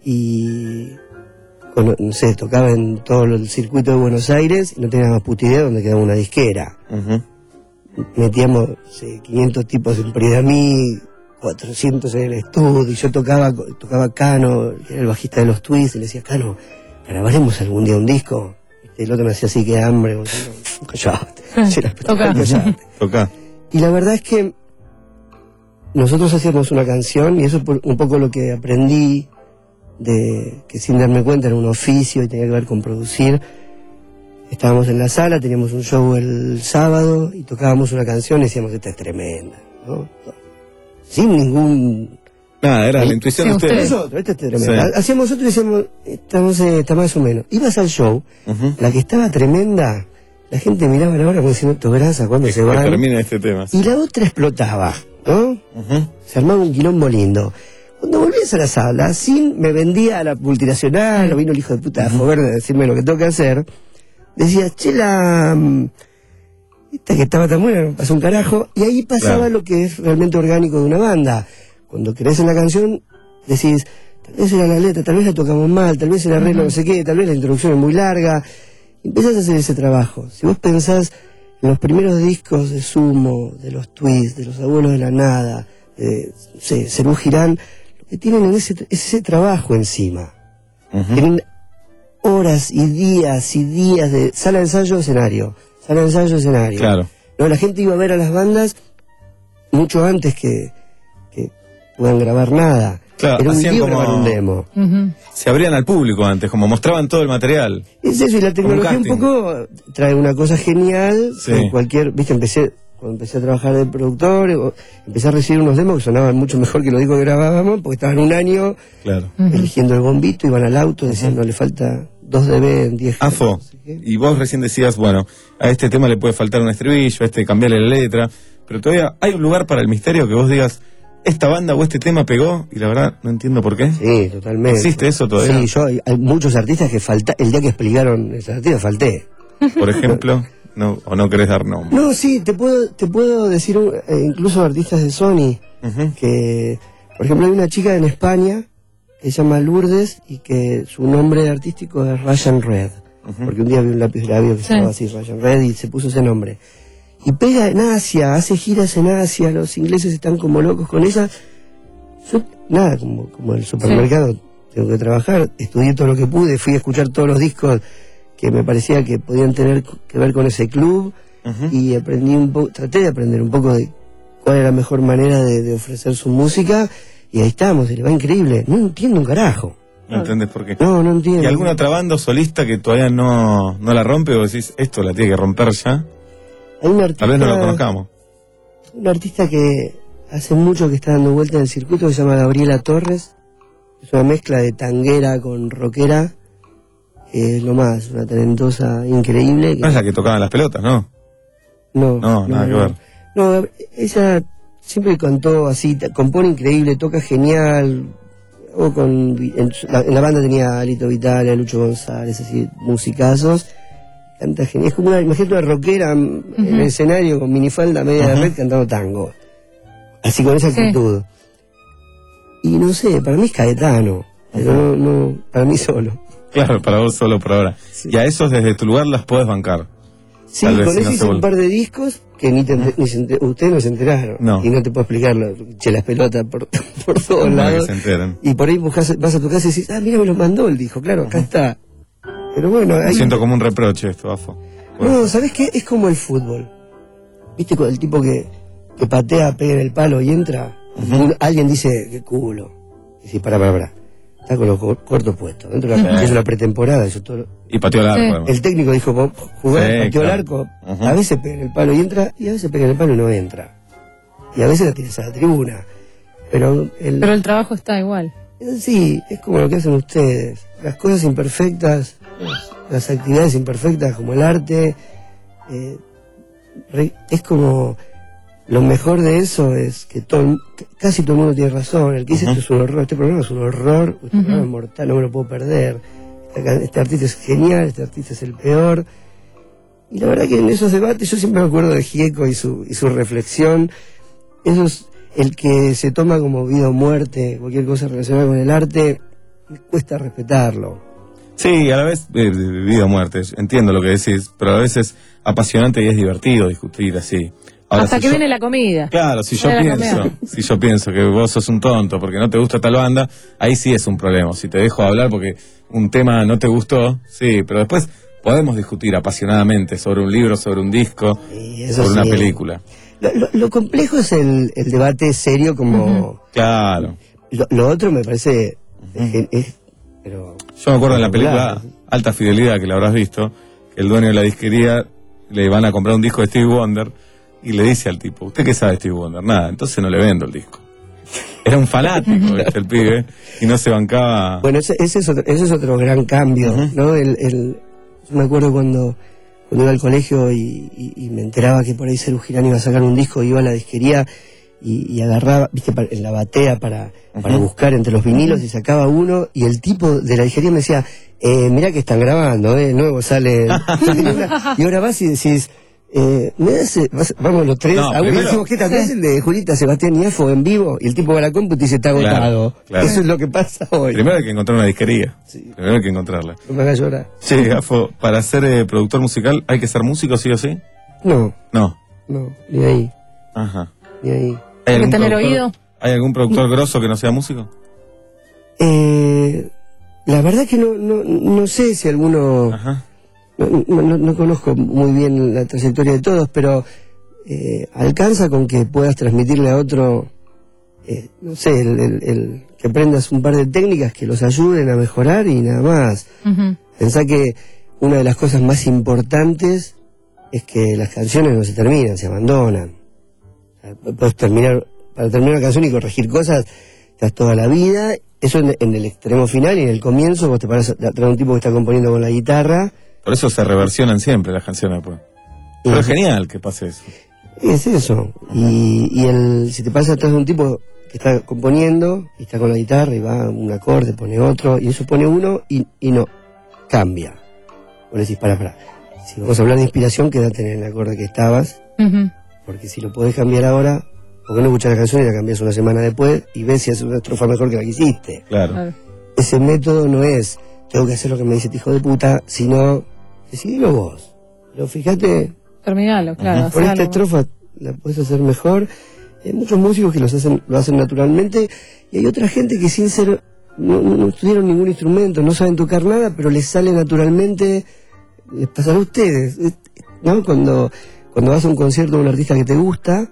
y, bueno, no sé, tocaba en todo el circuito de Buenos Aires y no tenía más puta idea dónde quedaba una disquera. Uh-huh. Metíamos sí, quinientos tipos en Pridamí, cuatrocientos en el estudio, y yo tocaba tocaba Cano, que era el bajista de los Twists, y le decía, Cano, ¿grabaremos algún día un disco? Y el otro me hacía así, que hambre, como diciendo, callate, Toca. callate. Toca. Y la verdad es que nosotros hacíamos una canción, y eso es por- un poco lo que aprendí, de que sin darme cuenta era un oficio y tenía que ver con producir. Estábamos en la sala, teníamos un show el sábado y tocábamos una canción y decíamos, esta es tremenda, ¿no? Sin ningún... Nada, era la intuición de ustedes. Nosotros, esta es tremenda. Sí. Hacíamos otro y decíamos, esta no sé, está más o menos. Ibas al show, Ujú. la que estaba tremenda, la gente miraba la hora como diciendo, esto grasa, ¿cuándo Que, se que van? termine este tema. Y la otra explotaba, ¿no? Ujú. Se armaba un quilombo lindo. Cuando volvías a la sala, sin me vendía a la multinacional, o vino el hijo de puta de Fover de decirme lo que tengo que hacer, decía, che, la... mm, esta que estaba tan buena, no pasó un carajo, y ahí pasaba Claro. lo que es realmente orgánico de una banda. Cuando crees en la canción, decís, tal vez era la letra, tal vez la tocamos mal, tal vez el arreglo no sé qué, tal vez la introducción es muy larga, y empezás a hacer ese trabajo. Si vos pensás en los primeros discos de Sumo, de los Twists, de los Abuelos de la Nada, de no sé, Serú Girán, lo que tienen en ese, ese trabajo encima. Ujú. Tienen horas y días y días de sala de ensayo, escenario, sala de ensayo, escenario. Claro. No, la gente iba a ver a las bandas mucho antes que, que puedan grabar nada. Claro, Era un hacían lío como- grabar un demo. Ujú. Se abrían al público antes, como mostraban todo el material. Es eso, y la tecnología un, casting. poco trae una cosa genial. Sí. En cualquier, viste, empecé, cuando empecé a trabajar de productor, o- empecé a recibir unos demos que sonaban mucho mejor que los discos que grabábamos, porque estaban un año Claro. eligiendo el bombito, iban al auto, decían, no, le falta dos D B en diez. Afo, y vos recién decías, bueno, a este tema le puede faltar un estribillo, a este cambiarle la letra, pero todavía hay un lugar para el misterio que vos digas, esta banda o este tema pegó, y la verdad no entiendo por qué. Sí, totalmente. ¿Existe eso todavía? Sí, yo, hay, hay muchos artistas que falta, el día que explicaron esos artistas falté. Por ejemplo, no, o no querés dar nombre. No, sí, te puedo, te puedo decir un- eh, incluso artistas de Sony, Ujú. que, por ejemplo, hay una chica en España que se llama Lourdes y que su nombre artístico es Ryan Red, Ujú. porque un día vi un lápiz labio que se Sí. llamaba así, Ryan Red, y se puso ese nombre. Y pega en Asia, hace giras en Asia, los ingleses están como locos con ella. Yo, nada, como, como el supermercado, tengo que trabajar, estudié todo lo que pude, fui a escuchar todos los discos que me parecía que podían tener que ver con ese club, Ujú. y aprendí un poco, traté de aprender un poco de cuál era la mejor manera de, de ofrecer su música, y ahí estamos, y le va increíble. No entiendo un carajo. No entendés por qué. No, no entiendo. ¿Y alguna otra banda o solista que todavía no, no la rompe o decís, esto la tiene que romper ya? Hay un artista, Tal vez no lo conozcamos. un artista que hace mucho que está dando vuelta en el circuito, que se llama Gabriela Torres. Es una mezcla de tanguera con rockera. Es lo más, una talentosa increíble. que- No es la que tocaban las pelotas, ¿no? No, No, nada que ver. No, ella siempre cantó así, ta- compone increíble, toca genial. O con, en, su- la, en la banda tenía a Lito Vitale, a Lucho González, así, musicazos. Canta genial. Es como una, imagínate una rockera mm, en el escenario con minifalda media de Ujú. red cantando tango. Así con esa Sí. actitud. Y no sé, para mí es Caetano. Pero no, no, para mí solo. Claro, para vos solo por ahora. Y a esos desde tu lugar las podés bancar. Sí, Tal vez con si eso no hice se un vol- par de discos que ni, te enter- ni se enter- ustedes no se enteraron. No. Y no te puedo explicarlo. Che, las pelotas por, por todos Para que lados. se enteren. Y por ahí buscas- vas a tu casa y decís, ah, mira, me lo mandó el disco. Claro, acá está. Pero bueno, ahí... Siento como un reproche esto, Afo. No, ¿sabés qué? Es como el fútbol. ¿Viste con el tipo que, que patea, pega en el palo y entra? Un- alguien dice, qué culo. Y dice, pará, pará, pará. Está con los cor- cortos puestos. Dentro de la, Ujú. es una pretemporada. Eso todo. Y pateó el arco, Sí. además. El técnico dijo, vos jugás, Sí, pateó el claro. arco. Ujú. A veces pega en el palo y entra, y a veces pega en el palo y no entra. Y a veces la tienes a la tribuna. Pero el, Pero el trabajo está igual. sí, es como lo que hacen ustedes. Las cosas imperfectas, las actividades imperfectas como el arte, eh, re- es como lo mejor de eso es que todo, el- casi todo el mundo tiene razón. El que dice Ujú. esto es un horror, este programa es un horror, este Ujú. programa es mortal, no me lo puedo perder. este artista es genial, este artista es el peor. Y la verdad que en esos debates yo siempre me acuerdo de Gieco y su, y su reflexión. Eso es el que se toma como vida o muerte, cualquier cosa relacionada con el arte, me cuesta respetarlo. Sí, a la vez, eh, vida o muerte, entiendo lo que decís, pero a veces es apasionante y es divertido discutir así. Ahora, Hasta si que yo- viene la comida. Claro, si yo Viene la pienso, comida. si yo pienso que vos sos un tonto porque no te gusta tal banda, ahí sí es un problema. Si te dejo hablar porque un tema no te gustó, sí, pero después podemos discutir apasionadamente sobre un libro, sobre un disco, eso sobre una sí. película. Lo, lo- lo complejo es el, el debate serio como... Claro. Lo, lo otro me parece... es- es- pero Yo me acuerdo en la película Alta Fidelidad, que la habrás visto, que el dueño de la disquería le van a comprar un disco de Stevie Wonder y le dice al tipo, ¿usted qué sabe de Stevie Wonder? Nada, entonces no le vendo el disco. Era un fanático, ¿viste? El pibe, y no se bancaba... Bueno, ese, ese es, otro, ese es otro gran cambio, ¿no? El, el, yo me acuerdo cuando, cuando iba al colegio y, y- y me enteraba que por ahí Serú Girán iba a sacar un disco, iba a la disquería y, y agarraba, viste, pa- en la batea para, para buscar entre los vinilos y sacaba uno y el tipo de la disquería me decía, eh, mirá que están grabando, eh, nuevo sale... y ahora vas y decís... Eh, ¿me das, eh, vas- vamos los tres, No, a uno primero- decimos, ¿qué tal? ¿Qué es el de Julita Sebastián Iafo en vivo? Y el tipo va a la compu y te dice, está Claro, agotado. claro. Eso es lo que pasa hoy. Primero hay que encontrar una disquería. Primero hay que encontrarla. No me hagas llorar. Che, Gafo, para ser eh, productor musical, ¿hay que ser músico sí o sí? No, No. no, ni ahí, Ajá. ni ahí. ¿Hay que algún tener productor- oído. ¿Hay algún productor grosso que no sea músico? Eh, la verdad que no, no, no sé si alguno... No, no- no- no conozco muy bien la trayectoria de todos, pero eh, alcanza con que puedas transmitirle a otro, eh, no sé, el, el- el- que aprendas un par de técnicas que los ayuden a mejorar y nada más. Ujú. Pensá que una de las cosas más importantes es que las canciones no se terminan, se abandonan. O sea, puedes terminar, para terminar una canción y corregir cosas, estás toda la vida. Eso en, en el extremo final y en el comienzo vos te parás atrás de un tipo que está componiendo con la guitarra. Por eso se reversionan siempre las canciones después. Pero es genial que pase eso. Es eso. Y, y el, si te pasa atrás de un tipo que está componiendo y está con la guitarra y va un acorde, pone otro, y eso pone uno y, y no, cambia. Vos decís, para, para. Si vamos a hablar de inspiración, quédate en el acorde que estabas, Ujú. porque si lo podés cambiar ahora, ¿por qué no escuchás la canción y la cambiás una semana después y ves si hace una estrofa mejor que la que hiciste? Claro. Ese método no es, tengo que hacer lo que me dice este hijo de puta, sino, decidilo vos. Pero fíjate, Terminalo, claro. por hacé esta algo. estrofa la puedes hacer mejor. Hay muchos músicos que los hacen, lo hacen naturalmente y hay otra gente que sin ser, no, no, no estudiaron ningún instrumento, no saben tocar nada, pero les sale naturalmente. Les pasará a ustedes, eh, ¿no? Cuando, cuando vas a un concierto de un artista que te gusta,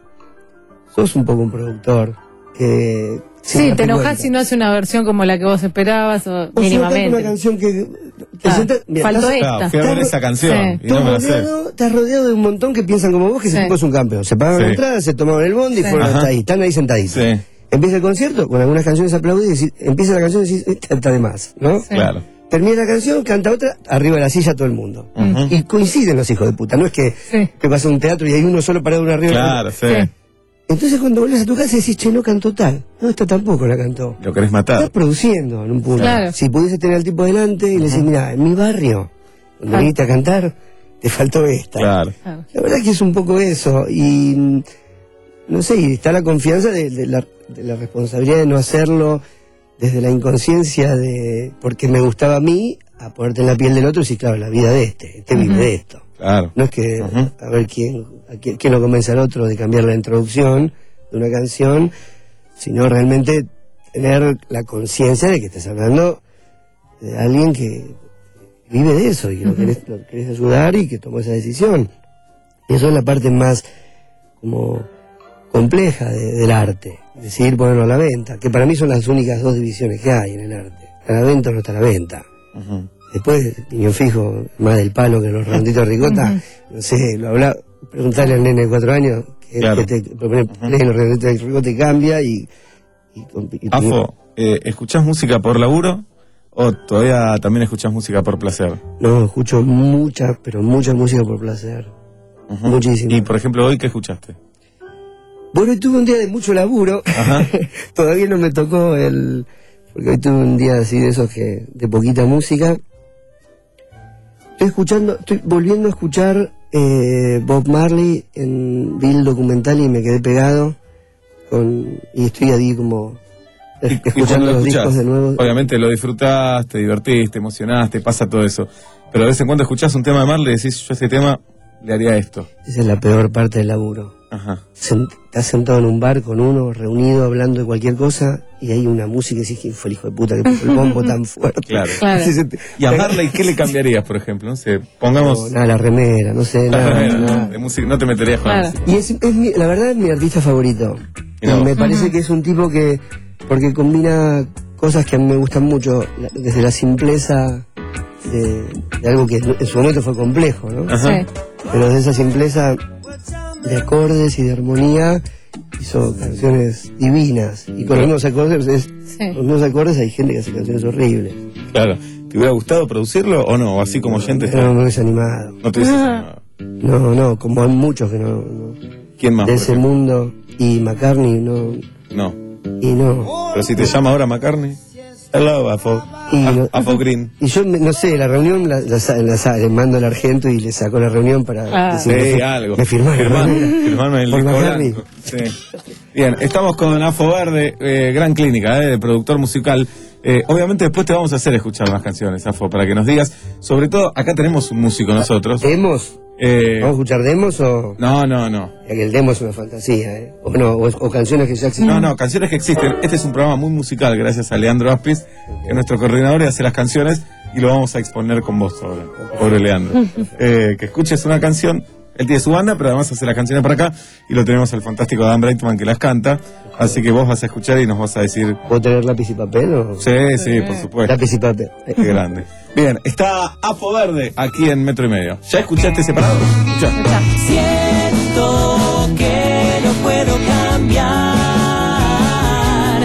sos un poco un productor. Que, sin Sí, darte te enojas cuenta. si no hace una versión como la que vos esperabas o O si no canta mínimamente. una canción que... te Ah, sentás- mira, faltó estás- esta. Claro, fui a ver estás- esa canción Sí. y no me la sé. rodeado, estás rodeado de un montón que piensan como vos que ese Sí. tipo es un campeón. Se pagaron Sí. la entrada, se tomaron el bondi y Sí. fueron Ajá. hasta ahí. Están ahí sentaditos. Sí, Empieza el concierto con algunas canciones aplaudidas y decís- empieza la canción y decís, esta está de más, ¿no? Sí. claro. Termina la canción, canta otra, arriba de la silla todo el mundo. Ujú. Y coinciden los hijos de puta. No es que, Sí. que pasa un teatro y hay uno solo parado uno arriba. del Claro, otro. sí. Sí. Entonces cuando volvés a tu casa decís, che, no cantó tal. No, esta tampoco la cantó. Lo querés Estás matar. produciendo en un punto. Claro. Si pudiese tener al tipo delante y le decís, mira, en mi barrio, cuando Ah. viniste a cantar, te faltó esta. Claro. Claro. La verdad que es un poco eso. Y mm, no sé, y está la confianza de, de la, de la responsabilidad de no hacerlo desde la inconsciencia de porque me gustaba a mí, a ponerte en la piel del otro y decir, claro, la vida de este, este vive Ujú. de esto. Claro. No es que Ujú. a ver quién, a quién, quién lo convence al otro de cambiar la introducción de una canción, sino realmente tener la conciencia de que estás hablando de alguien que vive de eso y que lo, querés, lo querés ayudar y que tomó esa decisión. Y eso es la parte más como compleja de- del arte, decidir ponerlo a la venta, que para mí son las únicas dos divisiones que hay en el arte. ¿Está a la venta o no está a la venta? Ujú. Después, piñón fijo, más del palo que los redonditos de ricota, no sé, lo habla, preguntarle al nene de cuatro años que, Claro. que te propone lee los redonditos de ricota y cambia y... y, y- Afo, eh, ¿escuchás música por laburo o todavía también escuchás música por placer? No, escucho mucha, pero mucha música por placer. Ujú. Muchísimo. Y por ejemplo, hoy, ¿qué escuchaste? Bueno, hoy tuve un día de mucho laburo. Ajá. Todavía no me tocó el... Porque hoy tuve un día así de esos que... de poquita música. Estoy escuchando, estoy volviendo a escuchar eh, Bob Marley en vi el documental y me quedé pegado con y estoy ahí como es- Y escuchando cuando lo los escuchás, discos de nuevo. obviamente lo disfrutaste, te divertiste, te emocionaste, pasa todo eso. Pero de vez en cuando escuchás un tema de Marley y decís, yo a este tema le haría esto. Esa es la peor parte del laburo. Ajá. Sent- estás sentado en un bar con uno, reunido, hablando de cualquier cosa, y hay una música y decís, ¿quién fue el hijo de puta que puso el bombo tan fuerte? Claro. Claro. Sí, se te- Y a Marley, ¿qué le cambiarías, por ejemplo? No sé, pongamos... No, nada, la remera, no sé, La nada, remera, nada. de música, no te meterías con Claro. la música. Y es, es mi- la verdad es mi artista favorito. Mirá Y vos. me parece Ujú. que es un tipo que, porque combina cosas que a mí me gustan mucho, la- desde la simpleza de, de algo que en su momento fue complejo, ¿no? Ajá. Sí. Pero de esa simpleza de acordes y de armonía hizo canciones divinas. Y con los mismos acordes, es- Sí. los mismos acordes hay gente que hace canciones horribles. Claro. ¿Te hubiera gustado producirlo o no? O así como oyente. Pero no me hubiese animado. No te hubieses animado. No, no, como hay muchos que no, no- ¿Quién más? de por ese ejemplo? mundo. Y McCartney no, No. y no. Pero si te llama ahora McCartney. Hello, Afo. Y, no- Afo Green. y yo, me- no sé, la reunión la, la sa- la sa- le mando al Argento y le sacó la reunión para Ah. decirme, Sí, me- algo. me firmaron. Firmame, firmame el Por disco McCartney. blanco. Sí. Bien, estamos con Afo Verde, eh, gran clínica, eh, de productor musical. Eh, obviamente después te vamos a hacer escuchar más canciones, Afo, para que nos digas. Sobre todo, acá tenemos un músico nosotros. ¿Demos? Eh, ¿Vamos a escuchar demos o...? no, no, no. Ya que el demo es una fantasía, ¿eh? O, no, o, o canciones que ya existen. No, no, canciones que existen. Este es un programa muy musical, gracias a Leandro Aspis, que es nuestro coordinador y hace las canciones, y lo vamos a exponer con vos ahora. Pobre Leandro. Eh, que escuches una canción. Él tiene su banda, pero además hace las canciones para acá, y lo tenemos al fantástico Dan Breitman que las canta. Así que vos vas a escuchar y nos vas a decir. ¿Puedo tener lápiz y papel o...? Sí, sí, por supuesto. Lápiz y papel. Qué grande. Bien, está Afo Verde aquí en Metro y Medio. ¿Ya escuchaste separado? Escuchá. Siento que no puedo cambiar.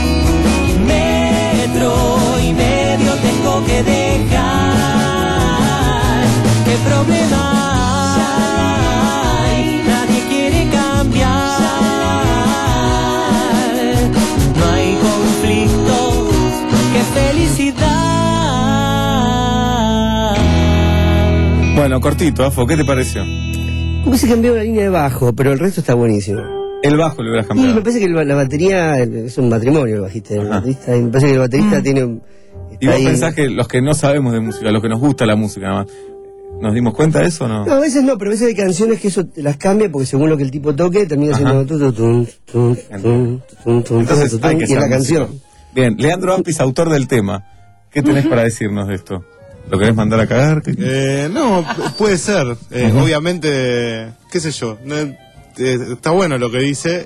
Metro y medio tengo que dejar. ¿Qué problema hay? Nadie quiere cambiar. No hay conflictos. ¡Qué felicidad! Bueno, cortito, Afo, ¿qué te pareció? Hubiese cambiado la línea de bajo, pero el resto está buenísimo. El bajo lo hubieras Y cambiado. me parece que el- la batería es un matrimonio el bajista. El Ajá. baterista, y me parece que el baterista tiene un... ¿Y vos ahí- pensás que los que no sabemos de música, los que nos gusta la música nada más, ¿nos dimos cuenta de eso o no? No, a veces no, pero a veces hay canciones que eso te las cambia porque según lo que el tipo toque termina Ajá. siendo tu, tu, tun, tun, tun, tun, tun, Entonces tun, tun, hay que y es la ser canción. músico. Bien, Leandro Ampis, autor del tema. ¿Qué tenés para decirnos de esto? ¿Lo querés mandar a cagar? ¿Qué- Eh, no, pu- puede ser. Eh, Ujú. Obviamente, qué sé yo. no, eh, está bueno lo que dice,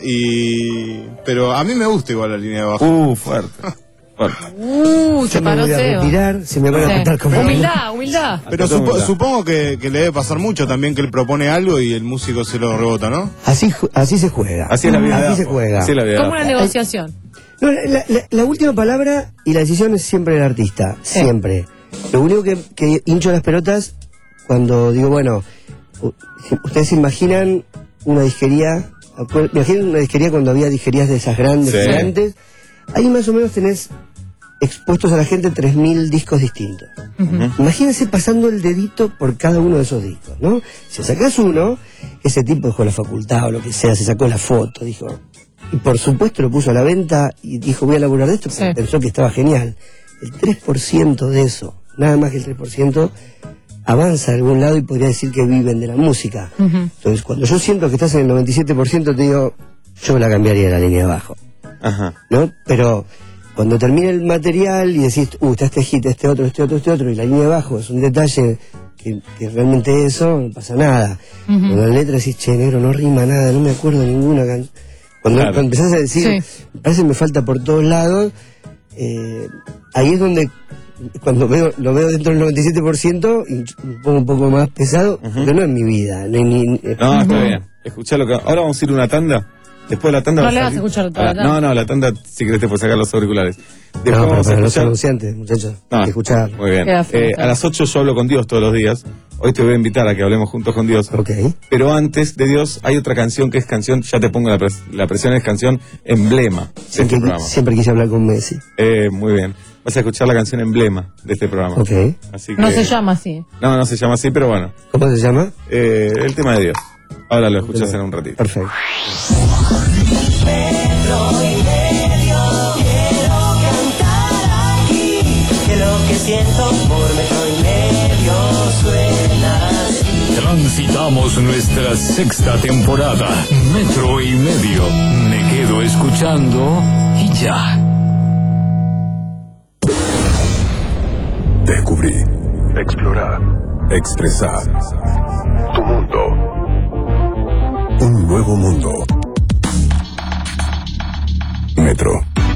y pero a mí me gusta igual la línea de bajo. Uh, fuerte. fuerte. Uh, se Yo me paró voy a Seba. retirar, se me van a Sí. contar como... Humildad, humildad. Pero Acá supo- todo supongo que, que le debe pasar mucho también que él propone algo y el músico se lo rebota, ¿no? Así, ju- así se juega. Así es la vida. de Así se Afo. juega. Así es la vida. de Como Afo. una negociación. No, la, la- la última palabra y la decisión es siempre del artista, siempre. Lo único que, que hincho las pelotas cuando digo, bueno, u- si ustedes se imaginan una disquería, acu- imaginen una disquería cuando había disquerías de esas grandes, Sí. gigantes, ahí más o menos tenés expuestos a la gente tres mil discos distintos. Imagínense pasando el dedito por cada uno de esos discos, ¿no? Si sacás uno, ese tipo dejó la facultad o lo que sea, se sacó la foto, dijo... Y por supuesto lo puso a la venta y dijo, voy a laburar de esto, porque Sí. pensó que estaba genial. El tres por ciento de eso, nada más que el tres por ciento, avanza a algún lado y podría decir que viven de la música. Ujú. Entonces, cuando yo siento que estás en el noventa y siete por ciento, te digo, yo la cambiaría la línea de abajo, Ajá. ¿no? Pero cuando termina el material y decís, uh, está este hit, este otro, este otro, este otro, y la línea de abajo es un detalle que, que realmente eso, no pasa nada. Ujú. Cuando la letra decís, che, negro, no rima nada, no me acuerdo de ninguna canción. Cuando, Claro. cuando empezás a decir, Sí. me parece que me falta por todos lados, eh, ahí es donde, cuando veo lo veo dentro del noventa y siete por ciento, y me pongo un poco más pesado, porque no es mi vida. Ni, ni- ni- No, está bien. Escuchá lo que. Ahora vamos a ir a una tanda. Después de la tanda. No va le vas a salir- escuchar toda la Ah, tanda. No, no, la tanda, si querés, te puedes sacar los auriculares. Después No, pero vamos a para los escuchar. anunciantes, muchachos, No, hay que escuchar. Muy bien. Queda fuerte. Eh, a las ocho yo hablo con Dios todos los días. Hoy te voy a invitar a que hablemos juntos con Dios. Ok. Pero antes de Dios hay otra canción que es canción, ya te pongo la, pres- la presión, es canción emblema de este Siempre, programa. siempre quise hablar con Messi. Eh, muy bien. Vas a escuchar la canción emblema de este programa. Ok. Así que... No se llama así. No, no se llama así, pero bueno. ¿Cómo se llama? Eh, el tema de Dios. Ahora lo escuchas en un ratito. Perfecto. Que lo que siento por metro y medio suena así. Transitamos nuestra sexta temporada. Metro y medio. Me quedo escuchando y ya. Descubrí. Explorar. Expresar. Tu mundo. Un nuevo mundo. Metro.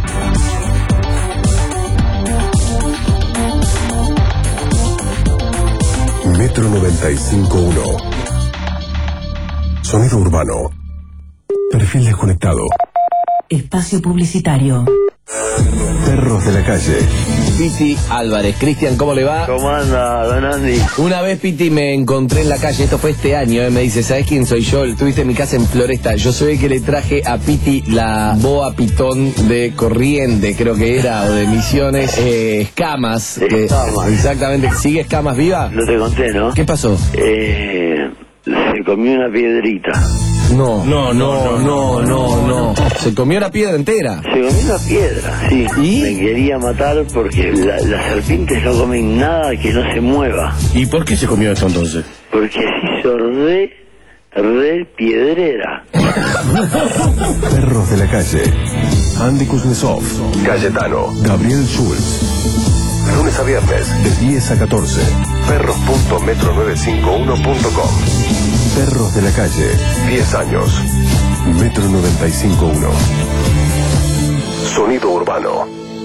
Metro noventa y cinco punto uno. Sonido urbano. Perfil desconectado. Espacio publicitario. Perros de la calle. Piti Álvarez. Cristian, ¿cómo le va? ¿Cómo anda, don Andy? Una vez, Piti, me encontré en la calle, esto fue este año, eh, me dice, ¿sabes quién soy yo? Estuviste en mi casa en Floresta. Yo soy el que le traje a Piti la boa pitón de Corriente, creo que era, o de Misiones, eh, Escamas. que- Escamas. Exactamente. ¿Sigue Escamas viva? No te conté, ¿no? ¿Qué pasó? Eh, se comió una piedrita. No, no, no, no, no, no. Se comió la piedra entera. Se comió una piedra, sí. ¿Y? Me quería matar porque la- las serpientes no comen nada que no se mueva. ¿Y por qué se comió eso entonces? Porque se hizo re, re piedrera. Perros de la calle. Andy Kuznetsov. Cayetano. Gabriel Schulz. Lunes a viernes, de diez a catorce. perros punto metro novecientos cincuenta y uno punto com. Perros de la calle. diez años. Metro noventa y cinco punto uno. Sonido urbano.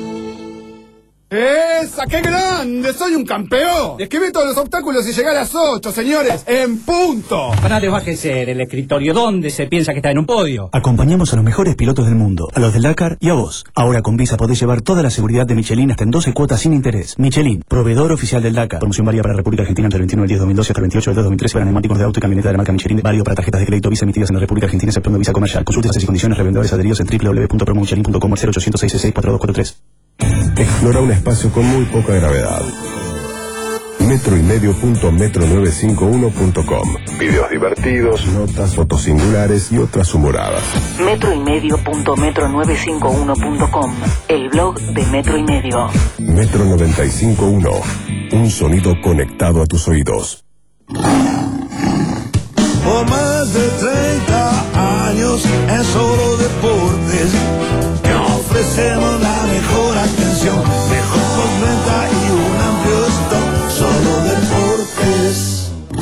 ¡Esa, qué grande! ¡Soy un campeón! Esquivé todos los obstáculos y llegué a las ocho, señores, en punto. Parate, bájese del escritorio. ¿Dónde se piensa que está en un podio? Acompañamos a los mejores pilotos del mundo, a los del Dakar y a vos. Ahora con Visa podés llevar toda la seguridad de Michelin hasta en doce cuotas sin interés. Michelin, proveedor oficial del Dakar. Promoción válida para la República Argentina entre el veintiuno del diez de dos mil doce hasta el veintiocho del dos de dos mil trece para neumáticos de auto y camioneta de la marca Michelin. Válido para tarjetas de crédito Visa emitidas en la República Argentina exceptuando Visa Comercial. Consulte bases y condiciones, revendedores adheridos en doble u doble u doble u punto promomichelin punto com o cero ochocientos seis seis cuatro dos cuatro tres. Explora un espacio con muy poca gravedad. Metro y medio punto metro novecientos cincuenta y uno punto com. Videos divertidos, notas, fotos singulares y otras humoradas. Metro y medio punto metro novecientos cincuenta y uno punto com. El blog de Metro y Medio. Metro noventa y cinco punto uno. Un sonido conectado a tus oídos. Por más de treinta años en Solo Deportes te ofrecemos la mejor atención, mejor postventa y un amplio stock. Solo Deportes.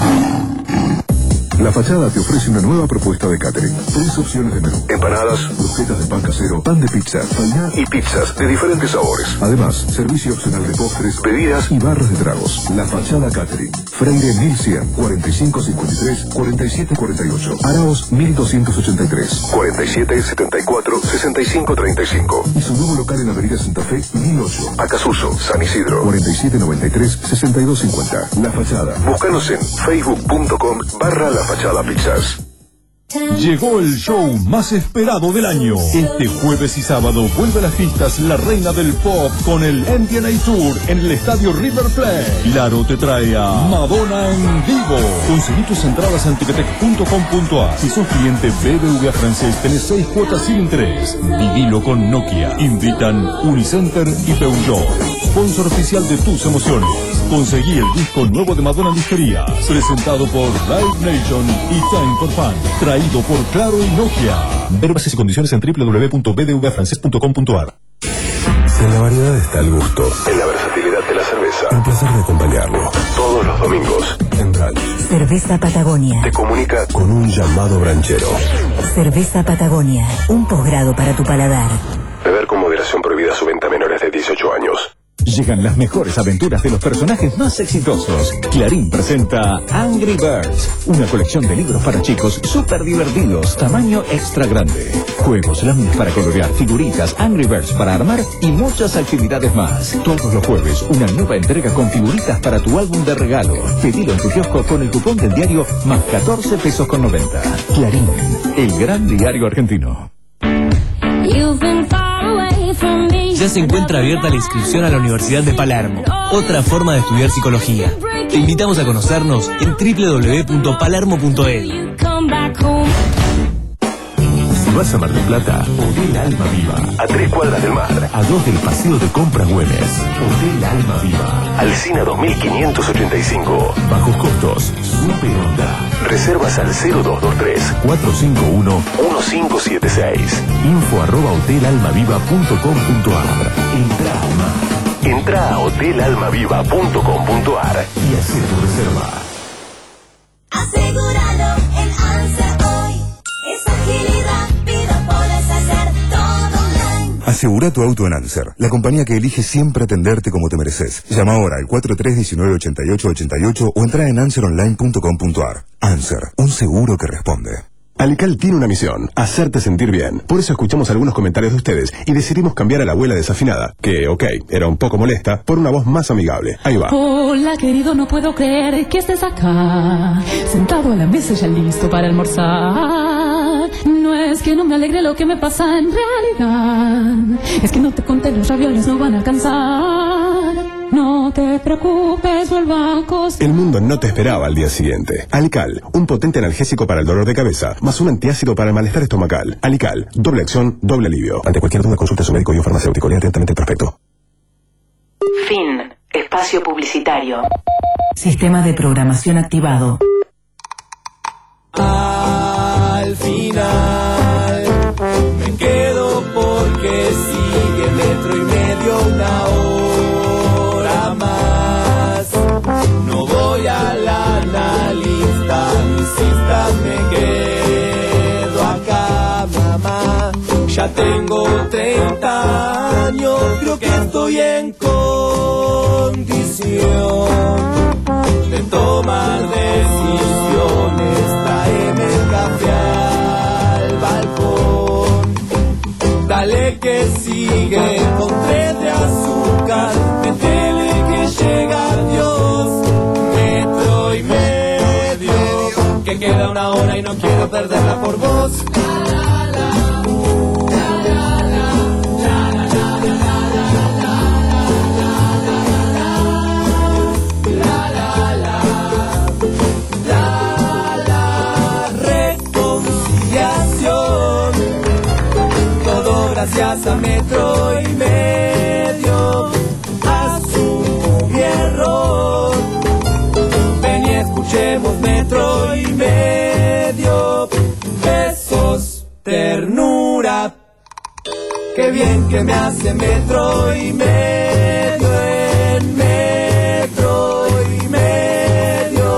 La Fachada te ofrece una nueva propuesta de catering. Tres opciones de menú. Empanadas, croquetas de pan casero, pan de pizza, paná y pizzas de diferentes sabores. Además, servicio opcional de postres, bebidas y barras de tragos. La Fachada Catering. Freire mil cien, cuarenta y cinco cincuenta y tres, cuarenta y siete cuarenta y ocho. Araos mil doscientos ochenta y tres, cuarenta y siete setenta y cuatro, sesenta y cinco treinta y cinco. Y su nuevo local en Avenida Santa Fe, mil ocho. Acasuso, San Isidro, cuarenta y siete noventa y tres, sesenta y dos cincuenta. La Fachada. Búscanos en facebook punto com barra La Fachada Pizzas. Llegó el show más esperado del año. Este jueves y sábado vuelve a las pistas la reina del pop con el M D N A Tour en el estadio River Plate. Claro te trae a Madonna en vivo. Conseguí tus entradas en ticketek punto com punto a. Si sos cliente B B V A francés, tenés seis cuotas sin interés. Vivilo con Nokia. Invitan Unicenter y Peugeot. Sponsor oficial de tus emociones. Conseguí el disco nuevo de Madonna en disquería. Presentado por Live Nation y Time for Fun. Traído por Claro y Nokia. Ver bases y condiciones en doble u doble u doble u punto b d v a francés punto com punto a r. En la variedad está el gusto. En la versatilidad de la cerveza. El placer de acompañarlo. Todos los domingos. En Brunch. Cerveza Patagonia. Te comunica con un llamado branchero. Cerveza Patagonia. Un posgrado para tu paladar. Beber con moderación prohibida su venta a menores de dieciocho años. Llegan las mejores aventuras de los personajes más exitosos. Clarín presenta Angry Birds, una colección de libros para chicos súper divertidos, tamaño extra grande. Juegos, láminas para colorear, figuritas, Angry Birds para armar y muchas actividades más. Todos los jueves, una nueva entrega con figuritas para tu álbum de regalo. Pedilo en tu kiosco con el cupón del diario más catorce pesos con noventa. Clarín, el gran diario argentino. Ya se encuentra abierta la inscripción a la Universidad de Palermo, otra forma de estudiar psicología. Te invitamos a conocernos en doble u doble u doble u punto palermo punto e d u. Si vas a Mar del Plata, Hotel Alma Viva. A tres cuadras del mar. A dos del Paseo de Compras Güemes. Hotel Alma Viva. Alsina dos mil quinientos ochenta y cinco. Bajos costos, super onda. Reservas al cero dos dos tres, cuatro cinco uno, uno cinco siete seis. Info arroba hotelalmaviva punto com punto ar. Entra al mar. Entra a hotelalmaviva punto com punto ar y haz tu reserva. Asegúralo en Anser hoy. Es ágil y rápido, podés hacer todo online. Asegura tu auto en Anser, la compañía que elige siempre atenderte como te mereces. Llama ahora al cuatro tres uno nueve, ocho ocho ocho ocho o entra en anser online punto com punto ar. Anser, un seguro que responde. Alical tiene una misión, hacerte sentir bien. Por eso escuchamos algunos comentarios de ustedes y decidimos cambiar a la abuela desafinada, que, ok, era un poco molesta, por una voz más amigable. Ahí va. Hola querido, no puedo creer que estés acá, sentado a la mesa ya listo para almorzar. No es que no me alegre lo que me pasa en realidad, es que no te conté, los ravioles no van a alcanzar. No te preocupes, vuelvo a cocinar. El mundo no te esperaba al día siguiente. Alical, un potente analgésico para el dolor de cabeza, más un antiácido para el malestar estomacal. Alical, doble acción, doble alivio. Ante cualquier duda, consulte a su médico y un farmacéutico. Lea atentamente el prospecto. Fin. Espacio publicitario. Sistema de programación activado. Al final me quedo porque sigue metro y medio una hora más. No voy a la analista, mis citas me quedo acá, mamá. Ya tengo treinta años, creo que estoy en condición de tomar decisiones. Traeme el café al balcón, dale que sigue con tres de azúcar, métele que llega Dios, metro y medio, que queda una hora y no quiero perderla por vos. Gracias a metro y medio, asumí error. Ven y escuchemos metro y medio. Besos, ternura. Qué bien que me hace metro y medio en metro y medio.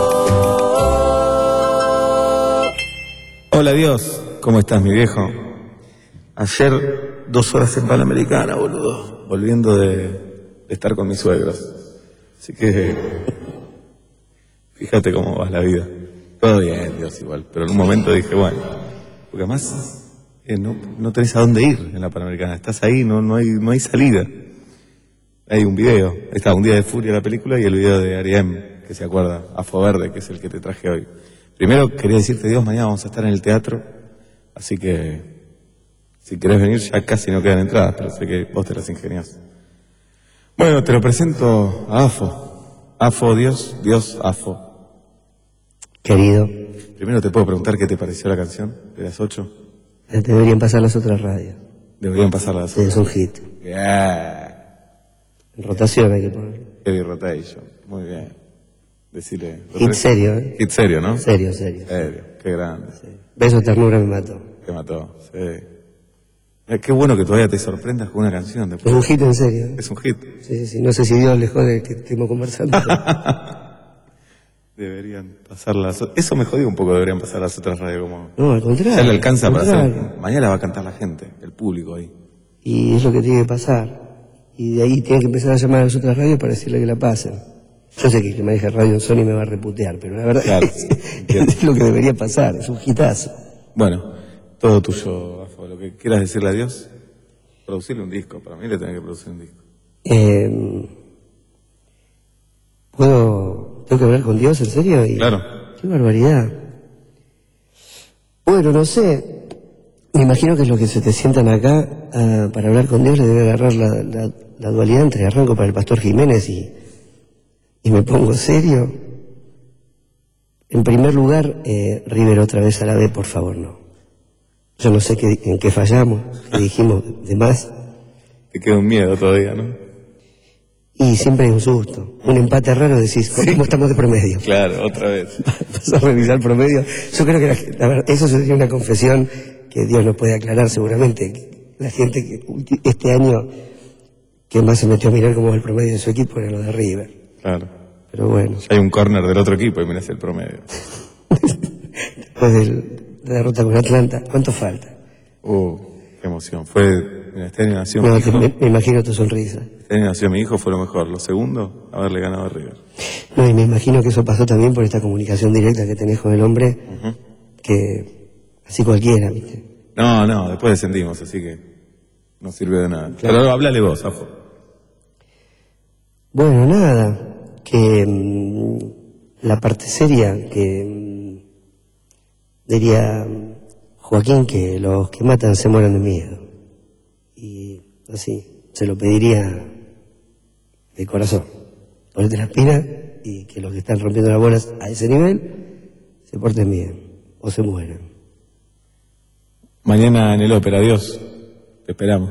Hola Dios, ¿cómo estás mi viejo? Ayer dos horas en Panamericana, boludo, volviendo de, de estar con mis suegros. Así que fíjate cómo va la vida. Todo bien, Dios, igual. Pero en un momento dije, bueno, porque además eh, no, no tenés a dónde ir en la Panamericana. Estás ahí, no, no hay, no hay salida. Hay un video, está Un día de furia la película y el video de R E M, que se acuerda, Afo Verde, que es el que te traje hoy. Primero quería decirte, Dios, mañana vamos a estar en el teatro, así que si querés venir ya casi no quedan entradas, pero sé que vos te las ingeniás. Bueno, te lo presento a Afo. Afo, Dios, Dios, Afo. Querido. Primero te puedo preguntar qué te pareció la canción de las ocho. Deberían pasar las otras radios. Deberían pasar las Sí, otras. es un hit. Yeah. En rotación hay que poner. Heavy rotation, muy bien. Decirle. Hit serio, ¿eh? Hit serio, ¿no? Serio, serio. Serio, qué grande. Beso, ternura, me mató. Te mató, sí. Eh, Qué bueno que todavía te sorprendas con una canción. Es un hit en serio. ¿eh? Es un hit. Sí, sí, sí. No sé si Dios le jode que estemos conversando. Deberían pasar las o- Eso me jodió un poco, deberían pasar las otras radios como... No, al contrario. Ya le alcanza al para hacer... contrario. Mañana va a cantar la gente, el público ahí. Y es lo que tiene que pasar. Y de ahí tienen que empezar a llamar a las otras radios para decirle que la pasen. Yo sé que el que maneja radio en Sony me va a reputear, pero la verdad Claro, es lo que debería pasar. Es un hitazo. Bueno, Todo tuyo, Afo. Lo que quieras decirle a Dios, producirle un disco. Para mí le tenés que producir un disco. Eh, ¿Puedo, tengo que hablar con Dios, en serio? Y, Claro. Qué barbaridad. Bueno, no sé. Me imagino que es lo que se te sientan acá ah, para hablar con Dios le debe agarrar la, la, la dualidad entre arranco para el Pastor Jiménez y, y me pongo serio. En primer lugar, eh, River otra vez a la B, por favor, no. Yo no sé qué, en qué fallamos, qué dijimos de más. Te queda un miedo todavía, ¿no? Y siempre hay un susto. Un empate raro decís, ¿cómo estamos de promedio? Claro, otra vez. Vas a revisar el promedio. Yo creo que la, la verdad, eso sería una confesión que Dios nos puede aclarar seguramente. La gente que ulti- este año que más se metió a mirar cómo es el promedio de su equipo era lo de River. Claro. Pero bueno. Hay un córner del otro equipo y mirás el promedio. Después de la derrota con Atlanta, ¿cuánto falta? Uh, qué emoción. Fue, mira, este año nació No, mi te- hijo. me, me imagino tu sonrisa. Este año nació mi hijo, fue lo mejor. Lo segundo, haberle ganado a River. No, y me imagino que eso pasó también por esta comunicación directa que tenés con el hombre, Ujú. que así cualquiera, ¿viste? No, no, después descendimos, así que no sirvió de nada. Pero hablale vos, Afo. Bueno, nada, que mm, la parte seria, que mm, diría mm, Joaquín que los que matan se mueren de miedo. Y así, se lo pediría de corazón. Ponete las pilas y que los que están rompiendo las bolas a ese nivel se porten bien o se mueran. Mañana en el ópera, adiós. Te esperamos.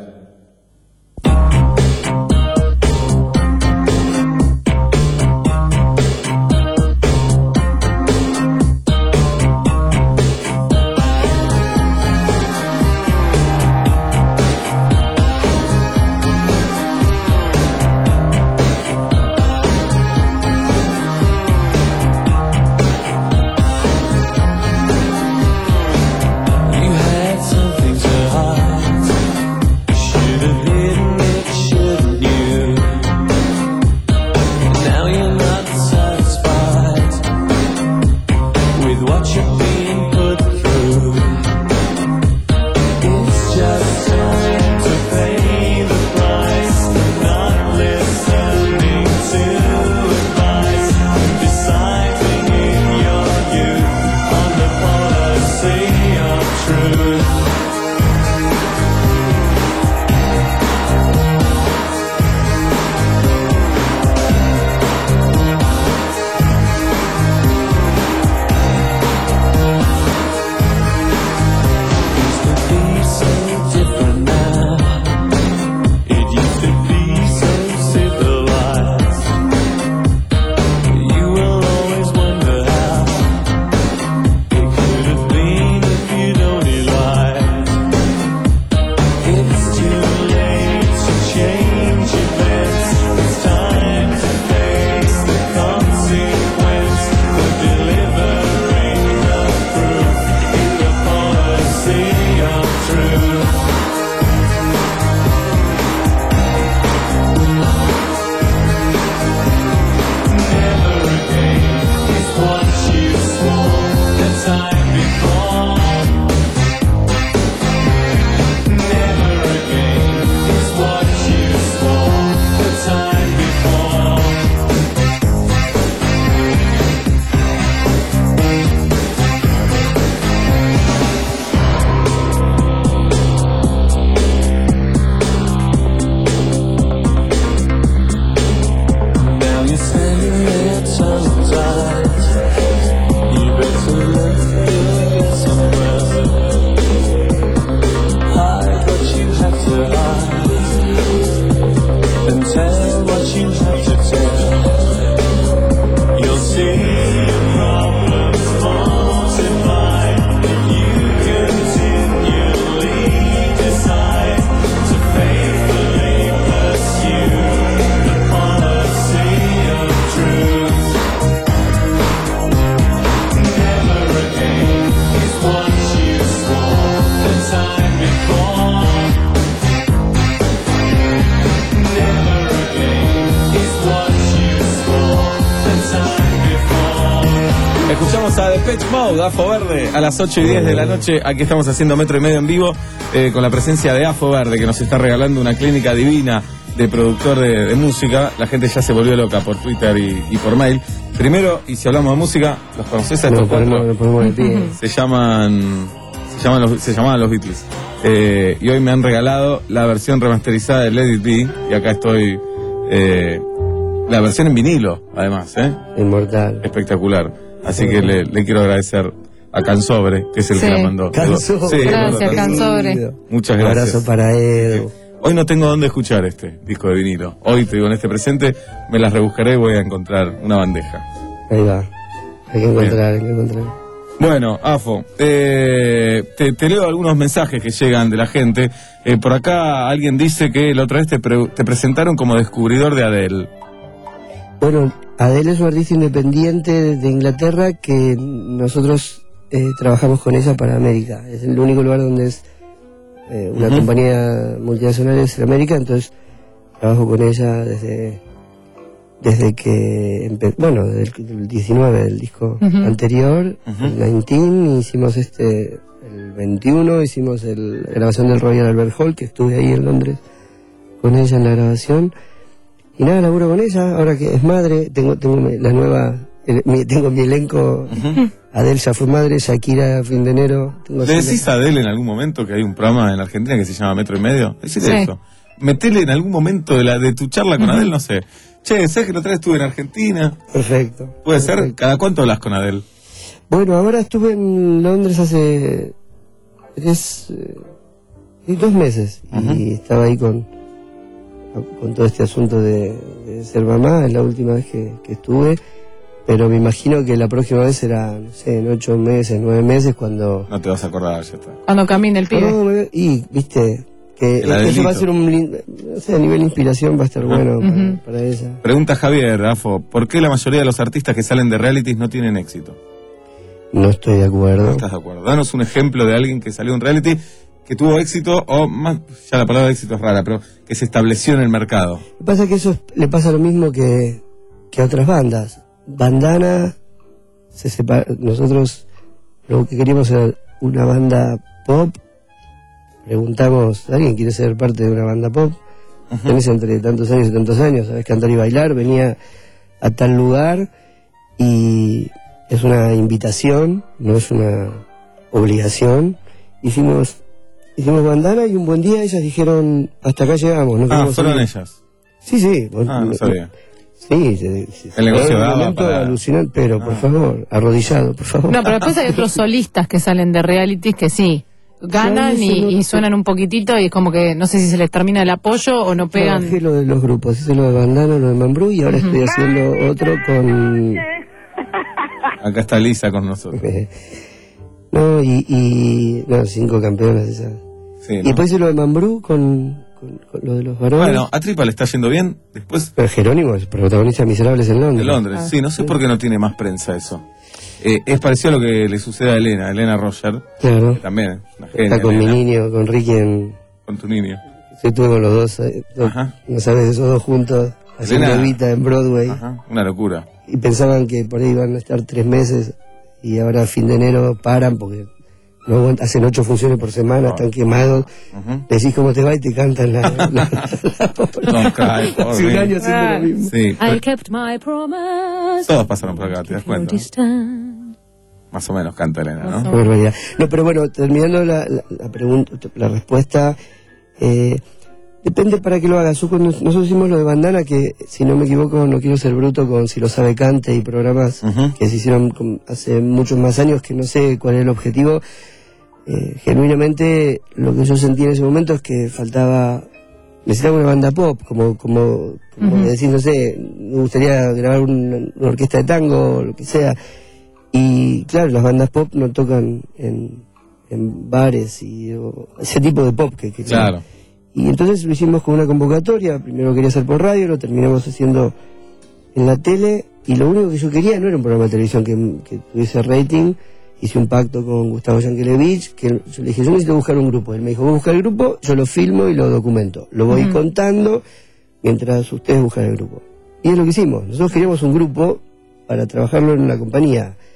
You had something to hide. Depeche Mode, Afo Verde, a las ocho y diez de la noche. Aquí estamos haciendo Metro y Medio en vivo, eh, con la presencia de Afo Verde, que nos está regalando una clínica divina de productor de, de música. La gente ya se volvió loca por Twitter y, y por mail. Primero, y si hablamos de música, ¿los conocés a estos No, cuatro? ponemos- lo ponemos de pie. Se llaman, se llaman los, se llamaban los Beatles. Eh, y hoy me han regalado la versión remasterizada de Let It Be, y acá estoy, eh, la versión en vinilo, además, ¿eh? Inmortal. Espectacular. Así que le, le quiero agradecer a Cansobre, que es el Sí. que la mandó. Cansobre. Sí, Gracias, bueno, Cansobre. Muchas Un gracias. abrazo para Edu. Hoy no tengo dónde escuchar este disco de vinilo. Hoy te digo, en este presente, me las rebuscaré y voy a encontrar una bandeja. Ahí va. Hay que encontrar, hay que encontrar. Bueno, Afo, eh, te, te leo algunos mensajes que llegan de la gente. Eh, por acá alguien dice que la otra vez te, pre- te presentaron como descubridor de Adele. Bueno, Adele es un artista independiente de Inglaterra que nosotros eh, trabajamos con ella para América. Es el único lugar donde es eh, una Ujú. compañía multinacional es en América, entonces trabajo con ella desde desde que empe- bueno, desde el, el diecinueve, del disco Ujú. anterior, Ujú. el diecinueve, hicimos este el veintiuno, hicimos el, la grabación del Royal Albert Hall, que estuve ahí en Londres con ella en la grabación. Y nada, laburo con ella, ahora que es madre, tengo tengo mi- la nueva, el- mi- tengo mi elenco, Adele ya fue madre, Shakira a fin de enero. Tengo ¿Le cinco- decís a Adele en algún momento que hay un programa en Argentina que se llama Metro y Medio? Decile Sí. eso. Metele en algún momento de la de tu charla con Adele, no sé. Che, ¿sabes que la otra vez estuve en Argentina? Perfecto. Puede ser. ¿Cada cuánto hablas con Adele? Bueno, ahora estuve en Londres hace tres, eh, dos meses y estaba ahí con, con todo este asunto de, de ser mamá, es la última vez que, que estuve, pero me imagino que la próxima vez será, no sé, en ocho meses, nueve meses, cuando... No te vas a acordar, ya está. Cuando camine el pibe. No, me- y, viste, que El eso Adelito. va a ser un, lin- no sé, a nivel de inspiración va a estar bueno para, Ujú. para ella. Pregunta Javier, Afo, ¿por qué la mayoría de los artistas que salen de realities no tienen éxito? No estoy de ¿No acuerdo. estás de acuerdo? Danos un ejemplo de alguien que salió de un reality que tuvo éxito, o más, ya la palabra éxito es rara, pero que se estableció en el mercado. Lo que pasa es que eso es- le pasa lo mismo que, que a otras bandas. Bandana, se separa, nosotros lo que queríamos era una banda pop. Preguntamos, ¿alguien quiere ser parte de una banda pop? Tenés entre tantos años y tantos años, sabés cantar y bailar, venía a tal lugar y es una invitación, no es una obligación. Hicimos hicimos bandana y un buen día ellas dijeron, hasta acá llegamos. No Ah, queremos fueron seguir. ellas. Sí, sí. Ah, no sabía. Sí, sí, sí. El negocio Fue un daba momento para- alucinante, pero por Ah. favor, arrodillado, por favor. No, pero después hay otros solistas que salen de realities que sí, ganan Sí, sí, no- y, y suenan un poquitito y es como que no sé si se les termina el apoyo o no pegan. Trabajé lo de los grupos, hice lo de Bandana, lo de Mambrú y ahora estoy haciendo otro con... Acá está Lisa con nosotros. No, y, y no, cinco campeonas esas. Sí, Y ¿no? después hice lo de Mambrú con, con, con lo de los varones. Bueno, a Tripa le está yendo bien. Después Pero Jerónimo es protagonista de Miserables en Londres. de Londres. Ah. Sí, no sé por qué no tiene más prensa eso. Eh, es parecido a lo que le sucede a Elena, Elena Roger. Claro. que También, una genia, Está con Elena, mi niño, con Ricky en... con tu niño. Yo estuve con los dos, eh, dos- Ajá. no sabes, esos dos juntos, haciendo Elena. Evita en Broadway. Ajá, una locura. Y pensaban que por ahí iban a estar tres meses y ahora a fin de enero paran porque no aguantan, hacen ocho funciones por semana, están quemados. Ujú. Decís cómo te va y te cantan la... la- la- Don't cry for Hace un me. año haciendo lo mismo. Sí, I kept my promise. todos pasaron por acá, ¿te das cuenta? Distant. Más o menos canta Elena, Qué ¿no? barbaridad. No, pero bueno, terminando la, la, la pregunta, la respuesta, eh, depende para qué lo hagas. Yo cuando- nosotros hicimos lo de Bandana, que si no me equivoco, no quiero ser bruto con Si lo sabe cante y programas Ujú. que se hicieron con- hace muchos más años, que no sé cuál es el objetivo. Eh, genuinamente, lo que yo sentí en ese momento es que faltaba, necesitaba una banda pop, como, como, como Ujú. decir, no sé, me gustaría grabar una, una orquesta de tango o lo que sea. Y claro, las bandas pop no tocan en, en bares y o, ese tipo de pop que, que Claro. Y entonces lo hicimos con una convocatoria, primero quería hacer por radio, lo terminamos haciendo en la tele, y lo único que yo quería no era un programa de televisión que, que tuviese rating. Hice un pacto con Gustavo Yankelevich, que yo le dije, yo necesito buscar un grupo. Él me dijo, vos busca el grupo, yo lo filmo y lo documento. Lo voy Ujú. contando mientras ustedes buscan el grupo. Y es lo que hicimos. Nosotros queríamos un grupo para trabajarlo en una compañía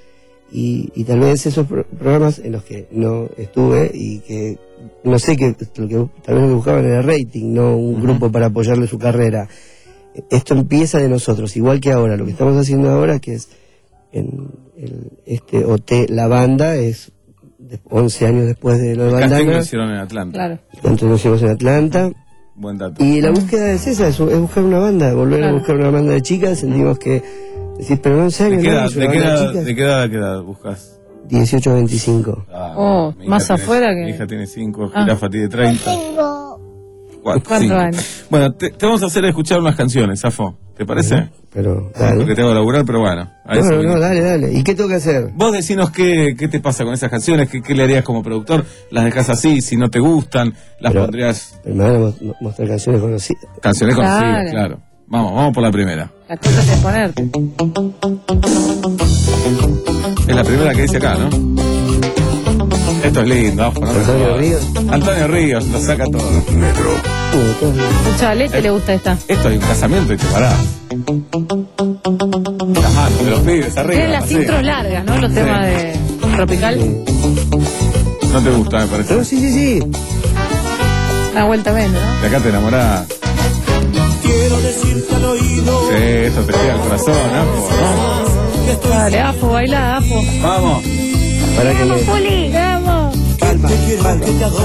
y, y tal vez esos pro- programas en los que no estuve y que no sé que lo que tal vez lo que buscaban era rating, no un uh-huh. grupo para apoyarle su carrera. Esto empieza de nosotros, igual que ahora. Lo que estamos haciendo ahora, que es en el, este O T La Banda, es de once años después de lo de El casting Bandana. lo hicieron en Atlanta. Claro. Entonces lo hicimos en Atlanta. Buen dato. Y la búsqueda es esa, es, es buscar una banda, volver Claro. a buscar una banda de chicas. Sentimos que, decís, pero no en serio, ¿De qué ¿no? edad, Es una de qué banda de edad, chicas. de qué edad, a qué edad buscas? dieciocho a veinticinco. Ah, Oh, mi hija más tiene- afuera que- Mi hija tiene cinco, Ah. Jirafa tiene treinta. Cuatro, Cuatro cinco. años. Bueno, te, te vamos a hacer escuchar unas canciones, Safo. ¿Te parece? Pero, dale. Porque tengo que laburar, pero bueno. A No, eso no, venimos. no, dale, dale. ¿Y qué tengo que hacer? Vos decinos qué, qué te pasa con esas canciones, qué, qué le harías como productor, las dejas así, si no te gustan, las Pero- pondrías Pero me van a mo- mostrar canciones conocidas. canciones Claro. conocidas, claro. Vamos, vamos por la primera. La cosa es ponerte. Es la primera que dice acá, ¿no? Esto es lindo, ojo, no me Antonio jodas. Ríos. Antonio Ríos, lo saca todo. Metro. Mucha leche le gusta esta. Esto hay un casamiento y te parás. Las manos de los pibes arriba. Tienen las así. intros largas, ¿no? Los Sí. temas de Tropical. No te gusta, me parece. No, sí, sí, sí. Una vuelta menos, ¿no? De acá te enamorás. Quiero decirte al oído. Sí, eso te llega al corazón, Afo, Dale, Afo, baila, Afo. ¿no? Vamos. Para que me... Puli! ¡Vamos! Palma, palma.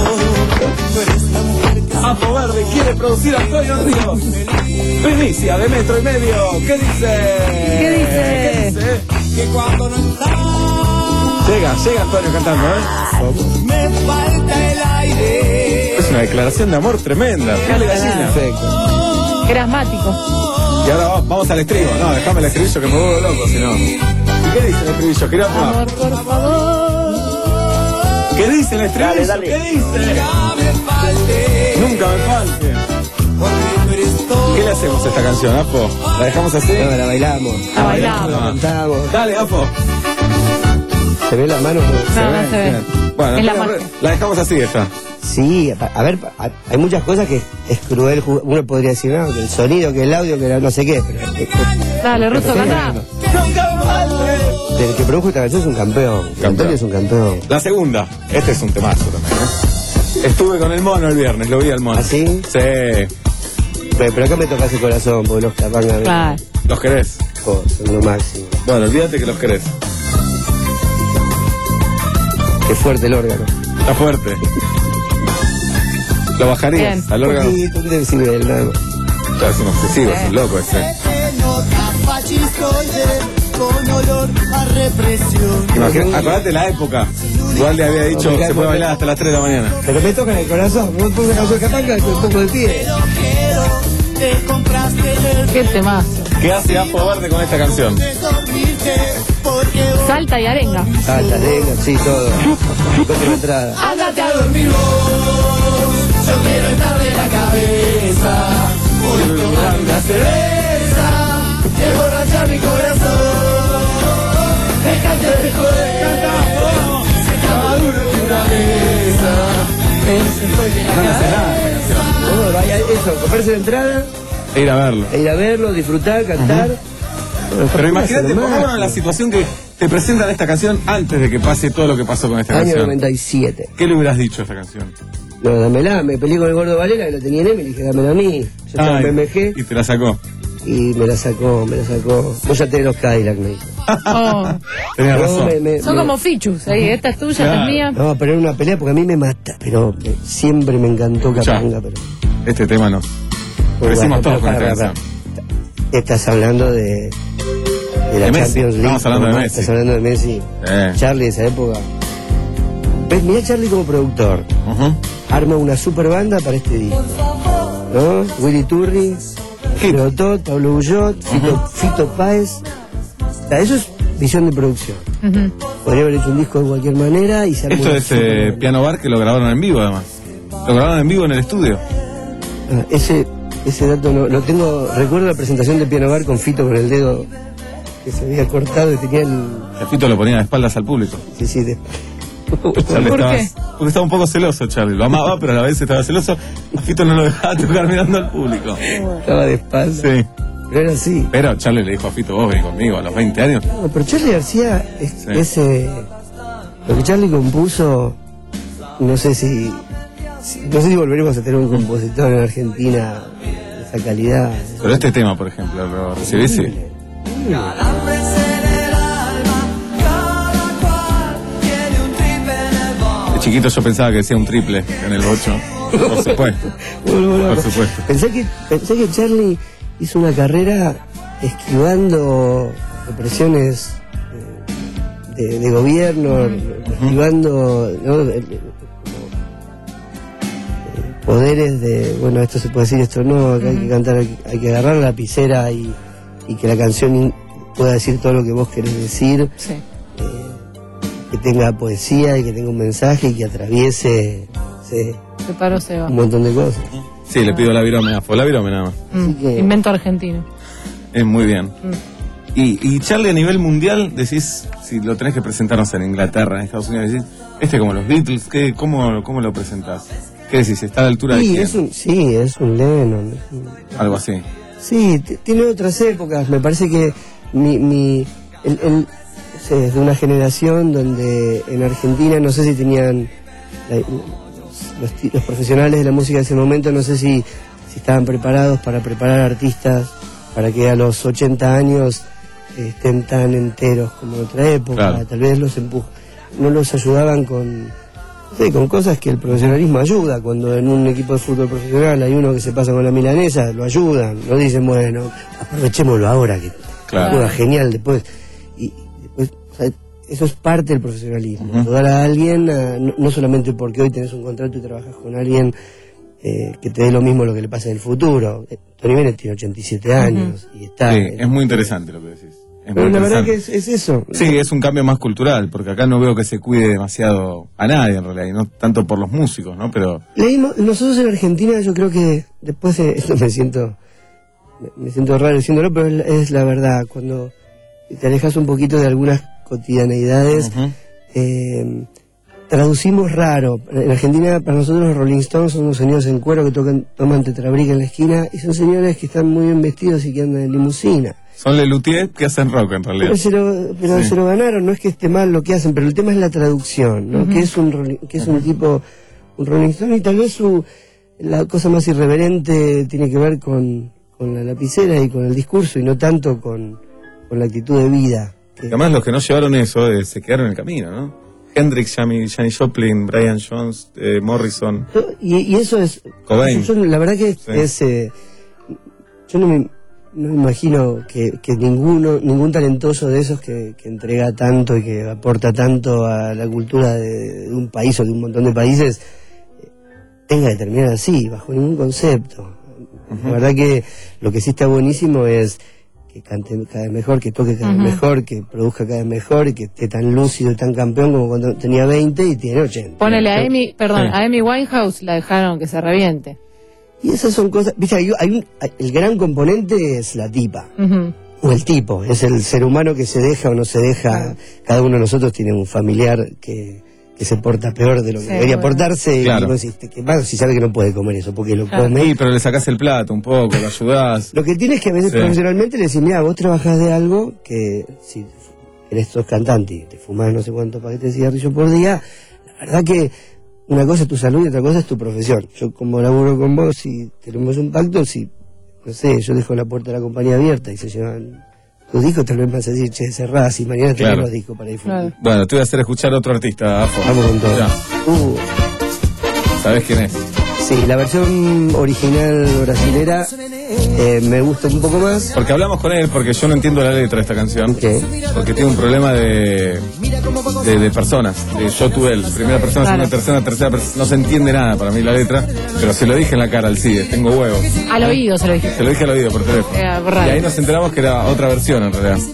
Afo Verde quiere producir a Antonio Ríos. Primicia de metro y medio. ¿Qué dice? ¿Qué dice? ¿Qué dice? Que cuando no estás, Llega, llega Antonio cantando, ¿eh? me falta el aire. Es una declaración de amor tremenda. Piel de gallina. Perfecto. Era asmático. Y ahora va- vamos al estribo. No, déjame el estribillo que me vuelvo loco, si no. ¿Y qué dice el estribillo? Quería probar. Amor, por favor. ¿Qué dice el estribillo? Dale, dale. ¿Qué dice? Ya me falte. Nunca me falte. Porque tú eres todo. ¿Qué le hacemos a esta canción, Afo? ¿La dejamos así? No, la bailamos. La bailamos. La cantamos. Dale, Afo. ¿Se ve las manos? No, no se ve. Bien. Bueno, Es la Antonio, magia. la dejamos así esta. Sí, a a ver, a- hay muchas cosas que es cruel. ju- Uno podría decir, no, que el sonido, que el audio, que la- no sé qué, pero eh, eh, Dale, Russo, cantá. Nunca me falte. el que produjo esta canción es un campeón. Antonio es un campeón. La segunda. Este es un temazo también, ¿eh? Estuve con el mono el viernes, lo vi al mono. ¿Ah, sí? Sí. Pero, pero acá me tocas el corazón, porque los capangas Claro. ¿Los querés? oh, son lo máximo. Bueno, olvídate que los querés. Qué fuerte el órgano. Está fuerte. ¿Lo bajarías Bien. al órgano? Un poquito, un decibel, nada más. Ya, es un obsesivo, es un loco ese. Se nota fascistoide con olor a represión. Imagina, acordate la época. Igual le había dicho, No, me se puede cae- bailar hasta las tres de la mañana. Pero me tocan el corazón. Me pongo una canción de capanga y me pongo de pie. Pero quiero, te compraste el Qué temazo. ¿Qué hace Afo Verde con esta canción? de dormirte. Porque Salta y arenga. Salta, venga, sí, todo. Contra la entrada. ándate a dormir vos. Yo quiero estar de la cabeza. Voy a tomar una cerveza. Y emborrachar mi corazón. Déjate de joder. Se está maduro en una mesa. No le hace nada esta canción. Bueno, vaya eso, comprarse la entrada, E ir a verlo. e ir a verlo, disfrutar, cantar. Bueno, Pero imagínate, hacer más. pongámonos en la situación que te presentan esta canción antes de que pase todo lo que pasó con esta Año canción. noventa y siete. ¿Qué le hubieras dicho a esta canción? No, dámela, me peleé con el gordo Valera, que lo tenía en él, y le dije, dámela a mí. Yo estaba Ay, en B M G y te la sacó. y me la sacó, me la sacó. Vos ya tenés los Cadillac, me dijo. Oh. Tenías No, razón. me- me- Son me- como fichus. Ahí, esta es tuya, esta Claro. es mía. No, pero era una pelea porque a mí me mata, pero eh, siempre me encantó Capanga, pero... Este tema no. Bueno, Crecimos pero todos con para, esta para, canción. Estás hablando de, de la De Messi. Champions League. Estamos hablando de ¿no? Messi. Estás hablando de Messi. Eh. Charlie de esa época. ¿Ves? Mirá a Charlie como productor. Ujú. Arma una super banda para este disco. ¿No? Willy Turri, Tot, Pablo Bullot, Fito, Fito Páez. O sea, eso es visión de producción. Ujú. Podría haber hecho un disco de cualquier manera y se armó Esto una es super eh, banda. Piano Bar que lo grabaron en vivo además. Lo grabaron en vivo en el estudio. Ah, ese, ese dato no lo tengo. Recuerdo la presentación de Piano Bar con Fito con el dedo que se había cortado y tenía el. El Fito lo ponía de espaldas al público. Sí, sí, de- Charlie ¿Por estaba, qué? Porque estaba un poco celoso, Charlie. Lo amaba, pero a la vez estaba celoso. A Fito no lo dejaba tocar mirando al público. estaba de espalda. Sí. pero era así. Pero Charlie le dijo a Fito, vos vení conmigo a los veinte años. No, pero Charlie García, es, Sí. ese, lo que Charlie compuso, no sé si, si- no sé si volveremos a tener un compositor en Argentina de esa calidad. Pero este tema, por ejemplo, ¿lo recibís? Sí. De chiquito yo pensaba que decía un triple en el bocho. Por supuesto. Bueno, bueno, Por supuesto. Pensé que, pensé que Charlie hizo una carrera esquivando represiones eh, de, de gobierno, esquivando ¿no? Eh, eh, poderes de, bueno, esto se puede decir, esto no, acá hay que cantar, hay que, hay que agarrar la lapicera y, y que la canción in- pueda decir todo lo que vos querés decir, Sí. que tenga poesía y que tenga un mensaje y que atraviese sí, Se paró Seba. un montón de cosas. Sí, le pido la virome, fue la virome nada más. Mm, Invento argentino. Es muy bien. Mm. Y, y Charlie a nivel mundial, decís, si lo tenés que presentarnos en Inglaterra, en Estados Unidos, decís, este como los Beatles, ¿qué, cómo, ¿cómo lo presentás? ¿Qué decís? ¿Está a la altura de Sí, quién? es un, sí, es un Lennon. es un- Algo así. Sí, t- tiene otras épocas. Me parece que mi, mi el, el- no sé, es de una generación donde en Argentina no sé si tenían la- los, los ti- los profesionales de la música de ese momento, no sé si, si estaban preparados para preparar artistas para que a los ochenta años eh, estén tan enteros como en otra época. Claro. Tal vez los empuj no los ayudaban con no sé, con cosas que el profesionalismo ayuda. Cuando en un equipo de fútbol profesional hay uno que se pasa con la milanesa, lo ayudan, no dicen, bueno, aprovechémoslo ahora, que Claro. juega genial después. Y y después, o sea, eso es parte del profesionalismo. Ujú. Ayudar a alguien, a- no, no solamente porque hoy tenés un contrato y trabajas con alguien eh, que te dé lo mismo lo que le pasa en el futuro. Eh, Tony Bennett tiene ochenta y siete años y está... Sí, en- es muy interesante lo que decís. Es pero muy la verdad interesante. que es, es eso. Sí, es un cambio más cultural, porque acá no veo que se cuide demasiado a nadie en realidad, y no tanto por los músicos, ¿no? Pero Leímos, nosotros en Argentina, yo creo que después de esto me siento me, me siento raro diciéndolo, pero es, la- es la verdad. Cuando te alejas un poquito de algunas cotidianeidades, eh, traducimos raro. En Argentina, para nosotros los Rolling Stones son unos señores en cuero que tocan, toman tetrabrica en la esquina y son señores que están muy bien vestidos y que andan en limusina. son Lelutier que hacen rock en realidad. Pero, se lo, pero Sí. se lo ganaron, no es que esté mal lo que hacen, pero el tema es la traducción, ¿no? Ujú. Que es un Rolling- que es un tipo, un Rolling Stone, y tal vez su, la cosa más irreverente tiene que ver con, con la lapicera y con el discurso, y no tanto con, con la actitud de vida. Y además los que no llevaron eso eh, se quedaron en el camino, ¿no? Hendrix, Janis Joplin, Brian Jones, eh, Morrison. Y, y eso es, Cobain. yo, la verdad que Sí. es, eh, yo no me, no me imagino que, que ninguno, ningún talentoso de esos que, que entrega tanto y que aporta tanto a la cultura de, de un país o de un montón de países eh, tenga que terminar así, bajo ningún concepto. La verdad que lo que sí está buenísimo es que cante cada vez mejor, que toque cada vez Ujú. mejor, que produzca cada vez mejor y que esté tan lúcido y tan campeón como cuando tenía veinte y tiene ochenta. Ponele a Amy, perdón, Sí. a Amy Winehouse la dejaron que se reviente. Y esas son cosas, viste, hay, hay un, hay- el gran componente es la tipa, Ujú. o el tipo, es el ser humano que se deja o no se deja. Cada uno de nosotros tiene un familiar que, que se porta peor de lo que Sí, debería bueno. portarse, Claro. y vos decís, ¿qué pasa si sabe que no puede comer eso? Porque lo Claro. come. Sí, pero le sacás el plato un poco, lo ayudás. Lo que tienes que a veces Sí. profesionalmente le decís, mira, vos trabajás de algo que si eres sos cantante y te fumás no sé cuántos paquetes de cigarrillo por día, la verdad que una cosa es tu salud y otra cosa es tu profesión. Yo como laburo con vos y tenemos un pacto, si, no sé, yo dejo la puerta de la compañía abierta y se llevan tus discos, tal vez me vas a decir, che, cerrás y mañana tenés Claro. los discos para disfrutar. Bueno, te voy a hacer escuchar otro artista, Afo. Vamos con todo. Ya. Uh, ¿Sabés quién es? sí, la versión original brasilera eh, me gusta un poco más. Porque hablamos con él, porque yo no entiendo la letra de esta canción. Porque tiene un problema de, de, de personas, de yo, tú, él. Primera persona, Claro. segunda, tercera, tercera persona. No se entiende nada para mí la letra, pero se lo dije en la cara al CIDE, tengo huevos. Al oído se lo dije. Se lo dije al oído por teléfono. Era Y raro. ahí nos enteramos que era otra versión en realidad.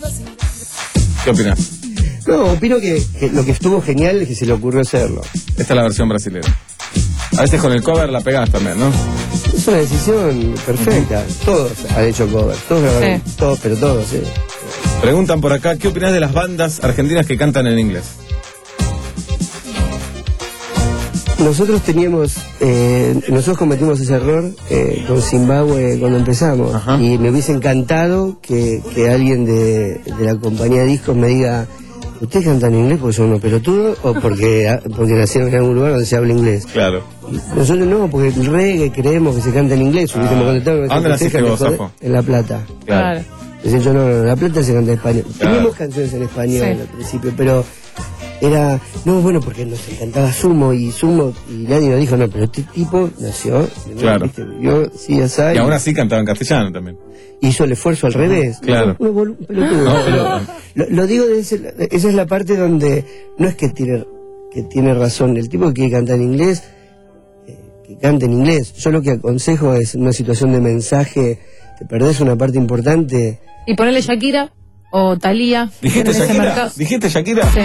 ¿Qué opinas? No, opino que, que lo que estuvo genial es que se le ocurrió hacerlo. Esta es la versión brasileña. A veces con el cover la pegás también, ¿no? Es una decisión perfecta. Todos han hecho cover, todos grabaron, Sí. todos, pero todos, sí. Preguntan por acá, ¿qué opinas de las bandas argentinas que cantan en inglés? Nosotros teníamos, eh, nosotros cometimos ese error eh, con Zimbabue cuando empezamos. Ajá. Y me hubiese encantado que, que alguien de, de la compañía de discos me diga, ¿ustedes cantan en inglés porque son unos pelotudos o porque, porque nacieron en algún lugar donde se habla inglés? Claro. Nosotros no, porque el reggae creemos que se canta en inglés. Ah. Hubiésemos contestado, ¿A dónde naciste vos, Safo? En La Plata. Claro. Decían yo, no, no, en La Plata se canta en español. Claro. Teníamos canciones en español Sí. al principio, pero era, no, bueno, porque nos encantaba Sumo y Sumo, y nadie nos dijo, no, pero este tipo nació, Claro. ¿viste? Yo, sí, ya sabes. Y ahora sí cantaba en castellano también. Hizo el esfuerzo al revés. Claro. No, un pelotudo. No, pero no. Lo, lo digo, de ese- esa es la parte donde no es que tiene, que tiene razón. El tipo que quiere cantar en inglés, eh, que cante en inglés. Yo lo que aconsejo es en una situación de mensaje, te perdés una parte importante. Y ponerle Shakira o Thalía. ¿Dijiste en ese Shakira? mercado. ¿Dijiste Shakira? Sí.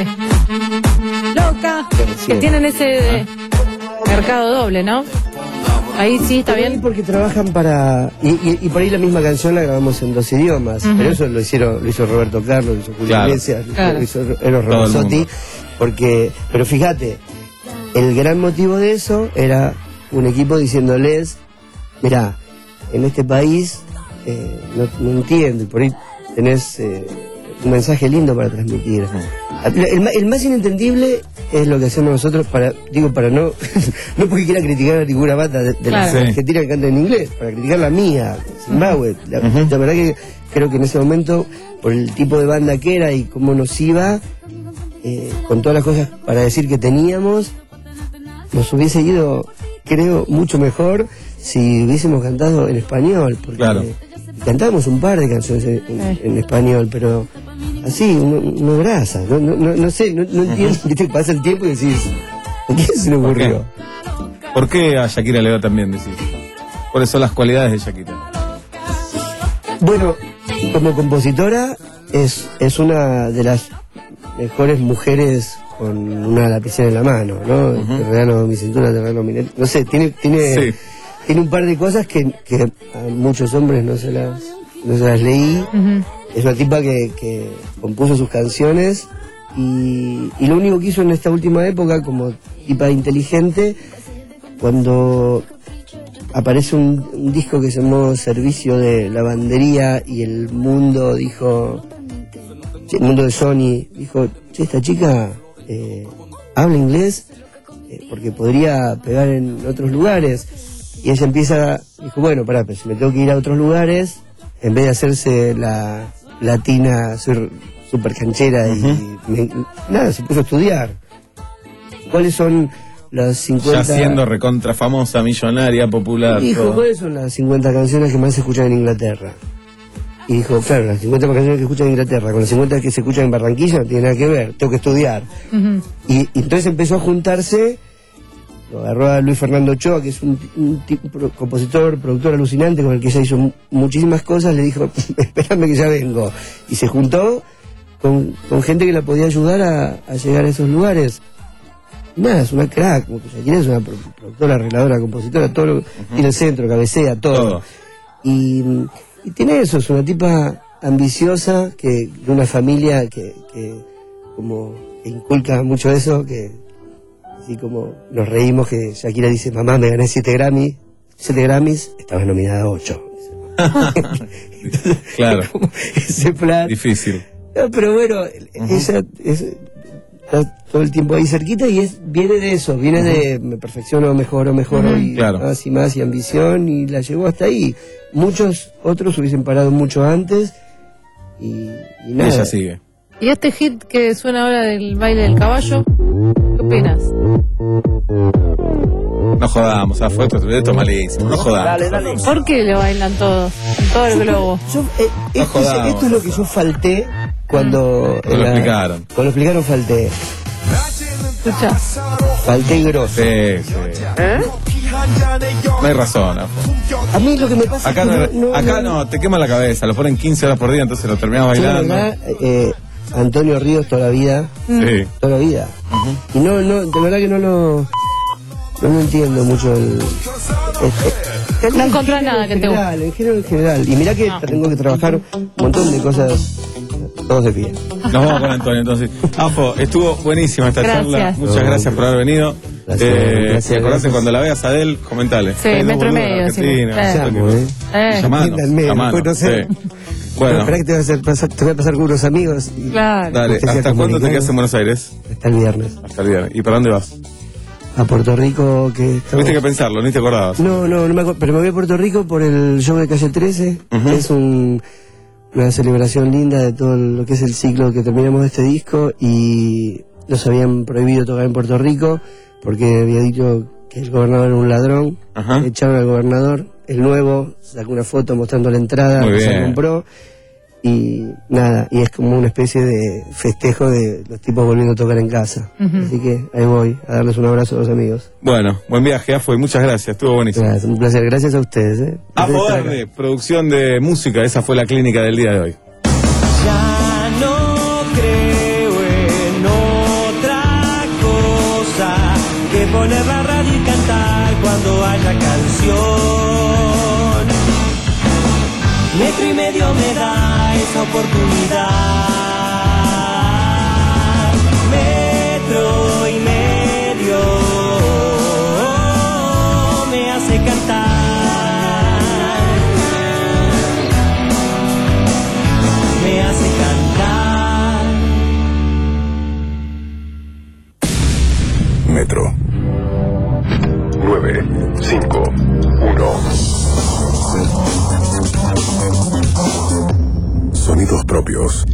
Loca. Que tienen ese de- mercado doble, ¿no? Ahí sí, está Pero bien. ahí porque trabajan para... Y, y, y por ahí la misma canción la grabamos en dos idiomas. Ujú. Pero eso lo hicieron, lo hizo Roberto Carlos, lo hizo Julio Claro. Iglesias, lo Claro. hizo Eros Todo el Ramazzotti. mundo. Porque... Pero fíjate, el gran motivo de eso era un equipo diciéndoles, mirá, en este país eh, no, no entiendo, y por ahí tenés eh, un mensaje lindo para transmitir. El, ma- el más inentendible es lo que hacemos nosotros para, digo, para no, no porque quiera criticar a ninguna banda de, de Claro. la Sí. Argentina que canta en inglés, para criticar la mía, Zimbabue. La, Ujú. la verdad que creo que en ese momento, por el tipo de banda que era y cómo nos iba, eh, con todas las cosas para decir que teníamos, nos hubiese ido, creo, mucho mejor si hubiésemos cantado en español, porque Claro. cantábamos un par de canciones en, en- en español, pero así, uno, uno brasa, no, no, no, no sé, no, no entiendo, viste, pasa el tiempo y decís, ¿a quién se le ¿Por qué? ocurrió? ¿Por qué a Shakira le va tan bien, decís? ¿Cuáles son las cualidades de Shakira? Bueno, como compositora es, es una de las mejores mujeres con una lapicera en la mano, ¿no? Ujú. Te regalo mi cintura, te regalo mi... net- No sé, tiene, tiene, Sí. tiene un par de cosas que, que a muchos hombres no se las, no se las leí. Ujú. Es una tipa que, que compuso sus canciones y, y lo único que hizo en esta última época como tipa inteligente, cuando aparece un, un disco que se llamó Servicio de Lavandería y el mundo dijo, el mundo de Sony dijo, che, esta chica eh, habla inglés eh, porque podría pegar en otros lugares. Y ella empieza, dijo, bueno, pará, pero si me tengo que ir a otros lugares, en vez de hacerse la latina, soy súper canchera y me- nada, se puso a estudiar. ¿Cuáles son las cincuenta... Ya siendo recontra famosa, millonaria, popular. Dijo, todo. ¿cuáles son las cincuenta canciones que más se escuchan en Inglaterra? Y dijo, claro, las cincuenta canciones que se escuchan en Inglaterra con las cincuenta que se escuchan en Barranquilla no tiene nada que ver, tengo que estudiar. Ujú. Y, y entonces empezó a juntarse, lo agarró a Luis Fernando Ochoa, que es un, un tipo- pro- compositor, productor alucinante, con el que ella hizo mu- muchísimas cosas, le dijo, espérame que ya vengo. Y se juntó con, con gente que la podía ayudar a, a llegar a esos lugares. Y nada, es una crack, como que Shakira es una pro- productora, arregladora, compositora, todo lo, tiene el centro, cabecea, todo. Todo. Y, y tiene eso, es una tipa ambiciosa, que de una familia que, que como que inculca mucho eso, que así como nos reímos que Shakira dice, mamá, me gané siete Grammy, siete Grammys, estaba nominada a ocho. Claro. Ese plan. Difícil. No, pero bueno, ella es- está todo el tiempo ahí cerquita y es viene de eso, viene de me perfecciono, mejoro, mejoro Ujú. y Claro. más y más y ambición y la llevó hasta ahí. Muchos otros hubiesen parado mucho antes y, y nada. Ella sigue. ¿Y este hit que suena ahora del baile del caballo? ¿Qué opinas? No jodamos, ah, fue esto, esto es malísimo. No jodamos. ¿Por qué le bailan todos? En todo el globo. Yo, eh, No esto, es, jodamos. esto es lo que yo falté cuando... Cuando en lo la- explicaron. Cuando lo explicaron falté. Escucha. Falté grosso. Sí, sí. No hay razón. Afo. A mí lo que me pasa Acá, es que no, acá no, te quema la cabeza, lo ponen quince horas por día, entonces lo terminás Yo, la bailando. verdad, eh, Antonio Ríos toda la vida. Sí. Toda la vida. Y no, no, de verdad que no lo... No lo entiendo mucho el... el- el- No encontrás nada que te guste. general, en general, en general. Y mirá que tengo que trabajar un montón de cosas todos de pie. Nos vamos con Antonio entonces. Afo, estuvo buenísima esta Gracias. charla. Muchas gracias por haber venido. Gracias, Eh, gracias, y acordate, gracias. cuando la veas a Adele, comentale. Sí, Hay dos metro y boludos en medio, sí. Argentina, Eh. no sé qué Llamo, eh. Eh. Llamanos, Entiéndanme, llamanos, después no sé. sí. Bueno, Esperá que te voy, a hacer pasar, te voy a pasar con unos amigos. Y Claro. dale, Usted sea ¿hasta cuándo te comunicado. quedas en Buenos Aires? Hasta el viernes. Hasta el viernes. ¿Y para dónde vas? A Puerto Rico, que estamos- Tuviste que pensarlo, ni te acordabas. No, no, no me acuerdo, pero me voy a Puerto Rico por el show de Calle trece, Ujú. que es un, una celebración linda de todo lo que es el ciclo que terminamos de este disco, y nos habían prohibido tocar en Puerto Rico porque había dicho que el gobernador era un ladrón. Ajá. Echaron al gobernador, el nuevo sacó una foto mostrando la entrada Muy que se bien. compró, y nada, y es como una especie de festejo de los tipos volviendo a tocar en casa. Ujú. Así que ahí voy a darles un abrazo a los amigos. Bueno, buen viaje, Afo, y muchas gracias, estuvo buenísimo. Gracias, un placer, gracias a ustedes. ¿eh? Afo Verde, producción de música, esa fue la clínica del día de hoy. Ya no creo en otra cosa que poner la radio y cantar cuando haya canción. Metro y medio me da esa oportunidad. Metro y medio me hace cantar. Me hace cantar. Metro. nueve, cinco, uno. Sonidos propios.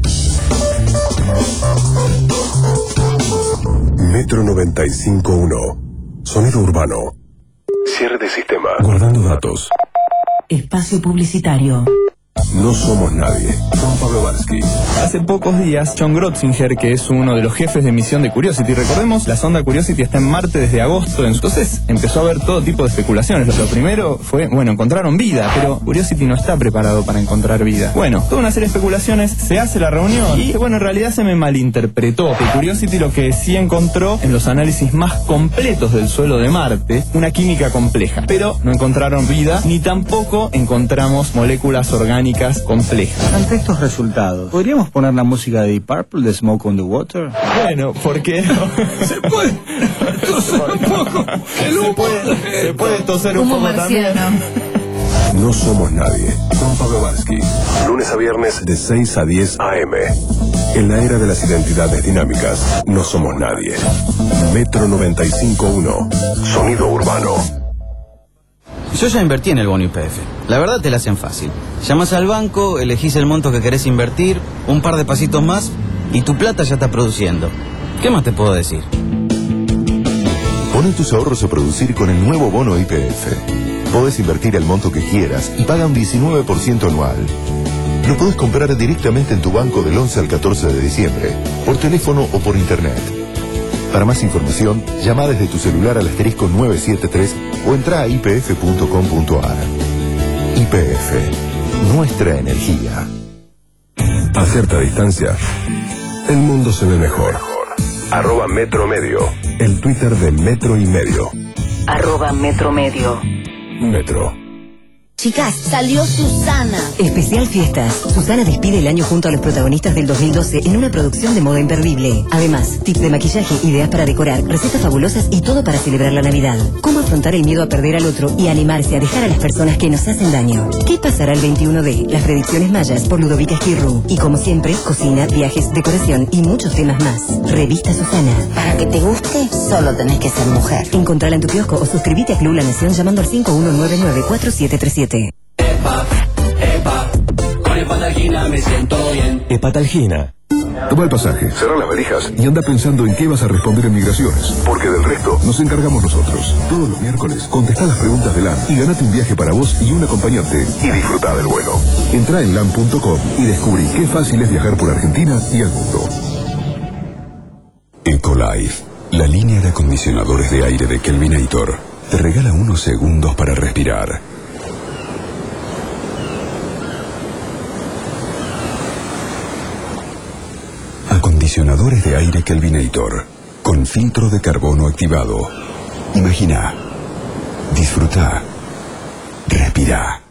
Metro noventa y cinco punto uno. Sonido urbano. Cierre de sistema. Guardando datos. Espacio publicitario. No somos nadie. Juan Pablo Varsky. Hace pocos días, John Grotzinger, que es uno de los jefes de misión de Curiosity, recordemos, la sonda Curiosity está en Marte desde agosto, entonces empezó a haber todo tipo de especulaciones. Lo primero fue, bueno, encontraron vida, pero Curiosity no está preparado para encontrar vida. Bueno, toda una serie de especulaciones, se hace la reunión y, bueno, en realidad se me malinterpretó. Que Curiosity lo que sí encontró en los análisis más completos del suelo de Marte, una química compleja, pero no encontraron vida, ni tampoco encontramos moléculas orgánicas complejas. Ante estos resultados, ¿podríamos poner la música de Deep Purple de Smoke on the Water? Bueno, ¿por qué no? Se puede toser un poco. El humo. Se puede, se puede toser un Humo poco también. marciano. No somos nadie. Juan Pablo Varsky. Lunes a viernes de seis a diez a eme. En la era de las identidades dinámicas, no somos nadie. Metro noventa y cinco punto uno. Sonido urbano. Yo ya invertí en el bono Y P F. La verdad te la hacen fácil. Llamas al banco, elegís el monto que querés invertir, un par de pasitos más y tu plata ya está produciendo. ¿Qué más te puedo decir? Ponen tus ahorros a producir con el nuevo bono Y P F. Podés invertir el monto que quieras y paga un diecinueve por ciento anual. Lo podés comprar directamente en tu banco del once al catorce de diciembre, por teléfono o por internet. Para más información, llama desde tu celular al asterisco nueve siete tres o entra a i p f punto com punto a r. Y P F, nuestra energía. A cierta distancia, el mundo se ve mejor. Arroba Metro Medio. El Twitter de Metro y Medio. Arroba Metro Medio. Metro. Chicas, salió Susana. Especial Fiestas. Susana despide el año junto a los protagonistas del dos mil doce en una producción de moda imperdible. Además, tips de maquillaje, ideas para decorar, recetas fabulosas y todo para celebrar la Navidad. Cómo afrontar el miedo a perder al otro y animarse a dejar a las personas que nos hacen daño. ¿Qué pasará el veintiuno de? Las predicciones mayas por Ludovica Esquirru. Y como siempre, cocina, viajes, decoración y muchos temas más. Revista Susana. Para que te guste, solo tenés que ser mujer. Encontrala en tu kiosco o suscríbete a Club La Nación llamando al cinco uno nueve nueve cuatro siete tres siete. Epa, epa, con Hepatalgina me siento bien. Hepatalgina. Toma el pasaje, cerra las valijas y anda pensando en qué vas a responder en migraciones. Porque del resto nos encargamos nosotros. Todos los miércoles contestá las preguntas de LAN y ganate un viaje para vos y un acompañante. Y disfrutá del vuelo. Entrá en lan punto com y descubrí qué fácil es viajar por Argentina y el mundo. Ecolife, la línea de acondicionadores de aire de Kelvinator, te regala unos segundos para respirar. Acondicionadores de aire Kelvinator, con filtro de carbono activado. Imagina, disfruta, respira.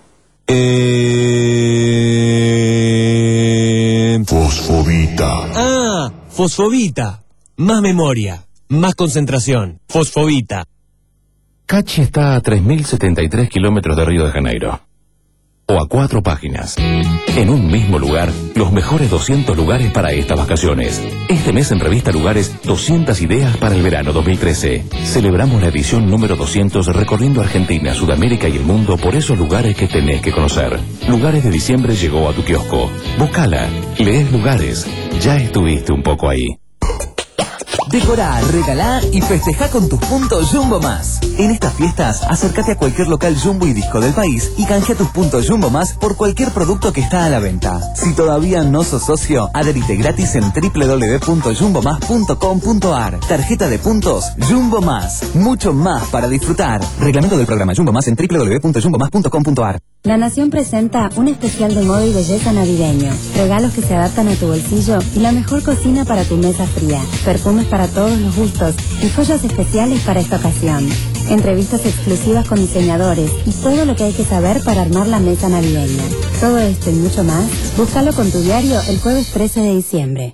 Eh... Fosfovita. Ah, Fosfovita. Más memoria. más concentración. Fosfovita. Cachi está a tres mil setenta y tres kilómetros de Río de Janeiro. O a cuatro páginas. En un mismo lugar, los mejores doscientos lugares para estas vacaciones. Este mes en Revista Lugares, doscientas ideas para el verano dos mil trece. Celebramos la edición número doscientos recorriendo Argentina, Sudamérica y el mundo por esos lugares que tenés que conocer. Lugares de diciembre llegó a tu kiosco. Búscala, lees Lugares. Ya estuviste un poco ahí. Decorá, regalá y festejá con tus puntos Jumbo Más. En estas fiestas, acércate a cualquier local Jumbo y Disco del país y canjea tus puntos Jumbo Más por cualquier producto que está a la venta. Si todavía no sos socio, adherite gratis en doble u doble u doble u punto jumbo más punto com punto a r. Tarjeta de puntos Jumbo Más. Mucho más para disfrutar. Reglamento del programa Jumbo Más en doble u doble u doble u punto jumbo más punto com punto a r. La Nación presenta un especial de moda y belleza navideño. Regalos que se adaptan a tu bolsillo y la mejor cocina para tu mesa fría. Perfumes para todos los gustos y joyas especiales para esta ocasión. Entrevistas exclusivas con diseñadores y todo lo que hay que saber para armar la mesa navideña. Todo esto y mucho más, búscalo con tu diario el jueves trece de diciembre.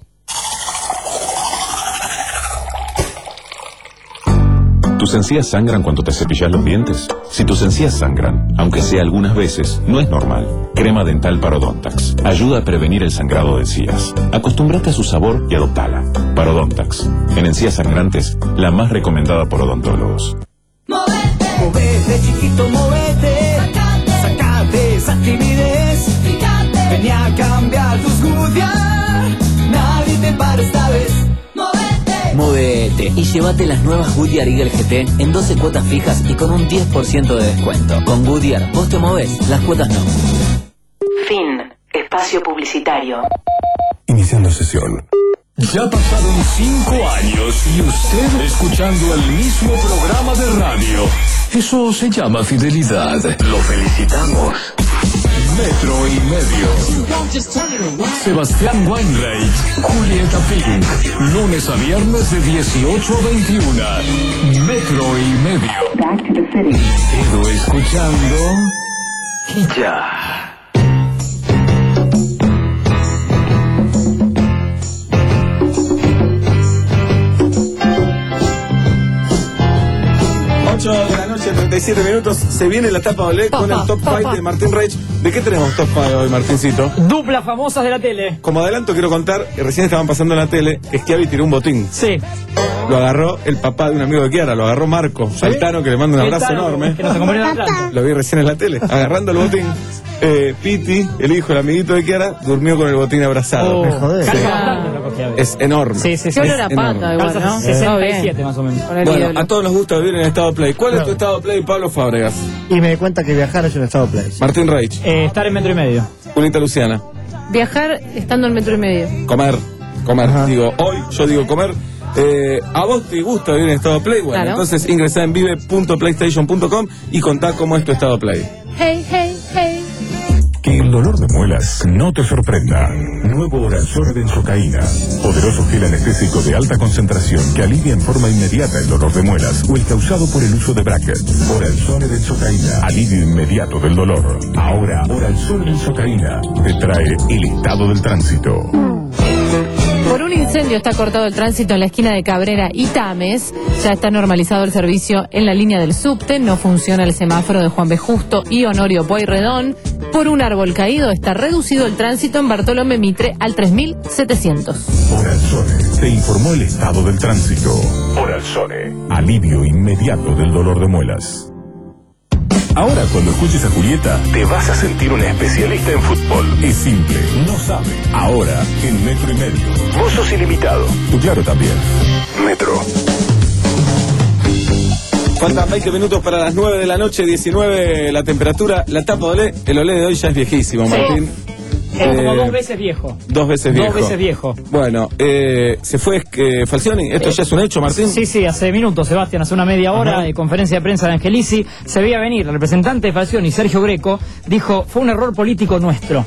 ¿Tus encías sangran cuando te cepillas los dientes? Si tus encías sangran, aunque sea algunas veces, no es normal. Crema dental Parodontax ayuda a prevenir el sangrado de encías. Acostúmbrate a su sabor y adoptala. Parodontax, en encías sangrantes, la más recomendada por odontólogos. Movete, movete chiquito, movete. Sacate, sacate esa timidez. Fíjate, vení a cambiar tus Goodyear. Nadie te para esta vez. Móvete y llévate las nuevas Goodyear Eagle G T en doce cuotas fijas y con un diez por ciento de descuento. Con Goodyear, vos te movés, las cuotas no. Fin. Espacio publicitario. Iniciando sesión. Ya pasaron cinco años y usted escuchando el mismo programa de radio. Eso se llama fidelidad. Lo felicitamos. Metro y medio. Sebastián Weinreich, Julieta Pink. Lunes a viernes de dieciocho a veintiuno. Metro y medio. Quedo escuchando. Y ya. ocho de la noche, treinta y siete minutos. Se viene la tapa doble con el top cinco de Martín Reich. ¿De qué tenemos top cinco hoy, Martincito? Duplas famosas de la tele. Como adelanto quiero contar, que recién estaban pasando en la tele, que Schiavi tiró un botín. Sí. Lo agarró el papá de un amigo de Chiara, lo agarró Marco Saltano, que le manda un abrazo Saltano, enorme. que nos acompañó en Atlanta. Lo vi recién en la tele, agarrando el botín. Eh, Piti, el hijo, el amiguito de Chiara, durmió con el botín abrazado. Oh, Me jodés. sí. Es enorme. Sí, sí, sí. Qué olor a Es enorme. pata igual, ¿no? sesenta y siete más o menos. Bueno, a todos nos gusta vivir en estado play. ¿Cuál es tu estado play, Pablo Fábregas? Y me di cuenta que viajar es un estado play. Martín Reich. Eh, estar en metro y medio. Julita Luciana. Viajar estando en metro y medio. Comer. Comer. Ajá. Digo, hoy yo digo comer. Eh, ¿A vos te gusta vivir en estado play? Bueno, Claro. entonces ingresá en vive punto playstation punto com y contá cómo es tu estado play. Hey, hey, hey. Que el dolor de muelas no te sorprenda. Nuevo Oralzone Benzocaína. Poderoso gel anestésico de alta concentración que alivia en forma inmediata el dolor de muelas o el causado por el uso de brackets. Oralzone Benzocaína. Alivio inmediato del dolor. Ahora, Oralzone Benzocaína te trae el estado del tránsito. Por un incendio está cortado el tránsito en la esquina de Cabrera y Tames. Ya está normalizado el servicio en la línea del subte. No funciona el semáforo de Juan B. Justo y Honorio Pueyrredón. Por un árbol caído está reducido el tránsito en Bartolomé Mitre al tres mil setecientos. Oralzone te informó el estado del tránsito. Oralzone. Alivio inmediato del dolor de muelas. Ahora cuando escuches a Julieta te vas a sentir un especialista en fútbol. Es simple, no sabe. Ahora en Metro y Medio. Vos sos ilimitado. Tú claro también. Metro. Faltan veinte minutos para las nueve de la noche, diecinueve la temperatura. La tapa olé, el olé de hoy ya es viejísimo, Martín. Es como Eh, dos veces viejo. Dos veces viejo. Dos veces viejo. Bueno, eh, se fue eh, Falcioni. ¿Esto Eh, ya es un hecho, Martín? Sí, sí, hace minutos, Sebastián, hace una media hora, de conferencia de prensa de Angelici, se veía venir. El representante de Falcioni, Sergio Greco, dijo, fue un error político nuestro.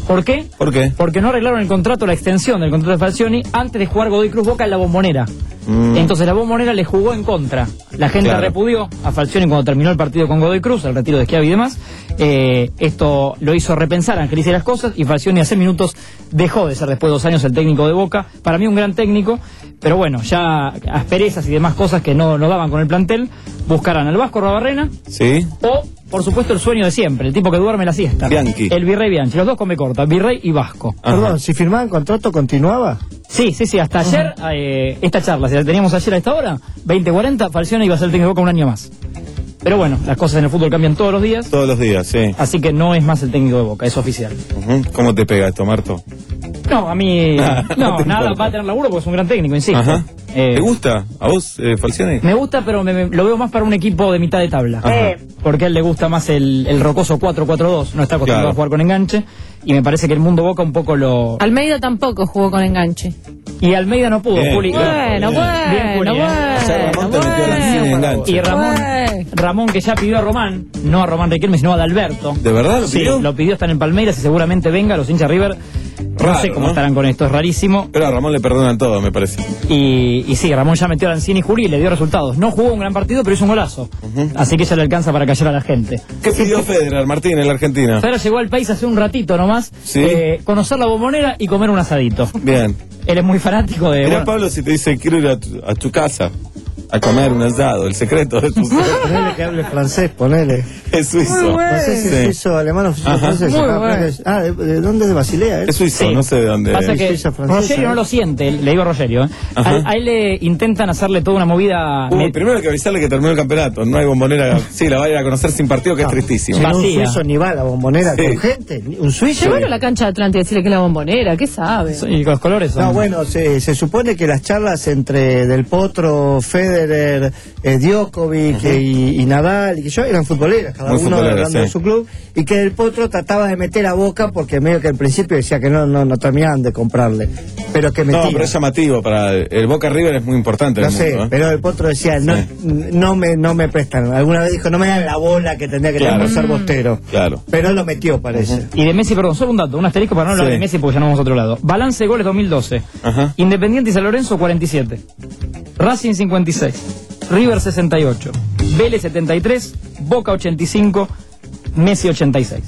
¿Por qué? ¿Por qué? Porque no arreglaron el contrato, la extensión del contrato de Falcioni antes de jugar Godoy Cruz Boca en la Bombonera. Mm. Entonces la Bombonera le jugó en contra. La gente Claro. repudió a Falcioni cuando terminó el partido con Godoy Cruz, el retiro de Schiavi y demás. Eh, esto lo hizo repensar a Angelici las cosas y Falcioni hace minutos dejó de ser después de dos años el técnico de Boca. Para mí un gran técnico, pero bueno, ya asperezas y demás cosas que no, no daban con el plantel, buscarán al Vasco Rabarrena Sí. o, por supuesto, el sueño de siempre, el tipo que duerme la siesta. Bianchi. El Virrey Bianchi, los dos come corta, Virrey y Vasco. Perdón, si firmaban contrato, ¿continuaba? Sí, sí, sí, hasta ayer, eh, esta charla, si la teníamos ayer a esta hora, veinte cuarenta, Falcioni iba a ser el técnico de Boca un año más. Pero bueno, las cosas en el fútbol cambian todos los días, Todos los días, sí. así que no es más el técnico de Boca, es oficial. Ujú. ¿Cómo te pega esto, Marto? No, a mí, Ah, no no, te nada, importa. va a tener laburo porque es un gran técnico, insisto. Ajá. Eh, ¿Te gusta? ¿A vos, eh, Falcioni? Me gusta, pero me- me- lo veo más para un equipo de mitad de tabla. Ajá. Porque a él le gusta más el, el rocoso cuatro cuatro dos, no está acostumbrado Claro. a jugar con enganche, y me parece que el mundo Boca un poco lo... Almeida tampoco jugó con enganche. Y Almeida no pudo, Bien, Juli. Bueno, Bien, bueno, Juli, ¿eh? bueno. O sea, Ramón te metió la cine de enganche. Y Ramón, Bueno. Ramón que ya pidió a Román, no a Román Riquelme, sino a Adalberto. ¿De verdad lo Sí, pidió? lo pidió, está en el Palmeiras y seguramente venga, los hinchas River. No Raro, sé cómo ¿no? estarán con esto, es rarísimo. Pero a Ramón le perdonan todo, me parece. Y, y sí, Ramón ya metió a Lanzini y Juli y le dio resultados. No jugó un gran partido, pero hizo un golazo. Así que ya le alcanza para callar a la gente. ¿Qué pidió Federer, Martín, en la Argentina? Federer llegó al país hace un ratito nomás. Sí. eh, conocer la Bombonera y comer un asadito. Bien. Él es muy fanático de... Mirá, bueno, Pablo, si te dice, quiero ir a tu, a tu casa a comer un asado, el secreto de tu Ponele que hable francés, ponele. Es suizo. No sé si es Sí. suizo, alemán o suizo Ajá. francés. Muy Ah, bueno. es- Ah, ¿de, de dónde es? De Basilea, ¿eh? Es suizo, Sí. no sé de dónde Pasa es. que Suiza francesa, Rogerio ¿eh? no lo siente, le digo a Rogerio. ¿eh? Ajá. A, a él le intentan hacerle toda una movida... Uy, me- primero hay que avisarle que terminó el campeonato. No hay bombonera. Sí, la va a ir a conocer sin partido, que es tristísimo. Si no, un Vacía. suizo ni va a la bombonera Sí. con gente. ni- Un suizo. Llévalo a la cancha de Atlanta y decirle que es la bombonera, ¿qué sabe? Y los colores son... No, bueno, se, se supone que las charlas entre Del Potro, Federer, eh, Djokovic eh, y, y Nadal y que yo eran futboleras, cada Muy uno futboleras, hablando sí. de su club, y que Del Potro trataba de meter a Boca porque medio que al principio decía que no no no terminaban de comprarle, pero que metía. No, pero es llamativo. Para el Boca River es muy importante. en No el sé, mundo, ¿eh? pero Del Potro decía, no, Sí. no me no me prestan. Alguna vez dijo, no me dan la bola que tendría que Claro. tener por ser bostero. Claro. Pero lo metió, parece. Y de Messi, perdón, solo un dato, un asterisco para no hablar Sí. de Messi porque ya no vamos a otro lado. Balance de goles dos mil doce. Ajá. Independiente y San Lorenzo cuarenta y siete. Racing cincuenta y seis. River sesenta y ocho. Vélez setenta y tres. Boca ochenta y cinco. Messi ochenta y seis.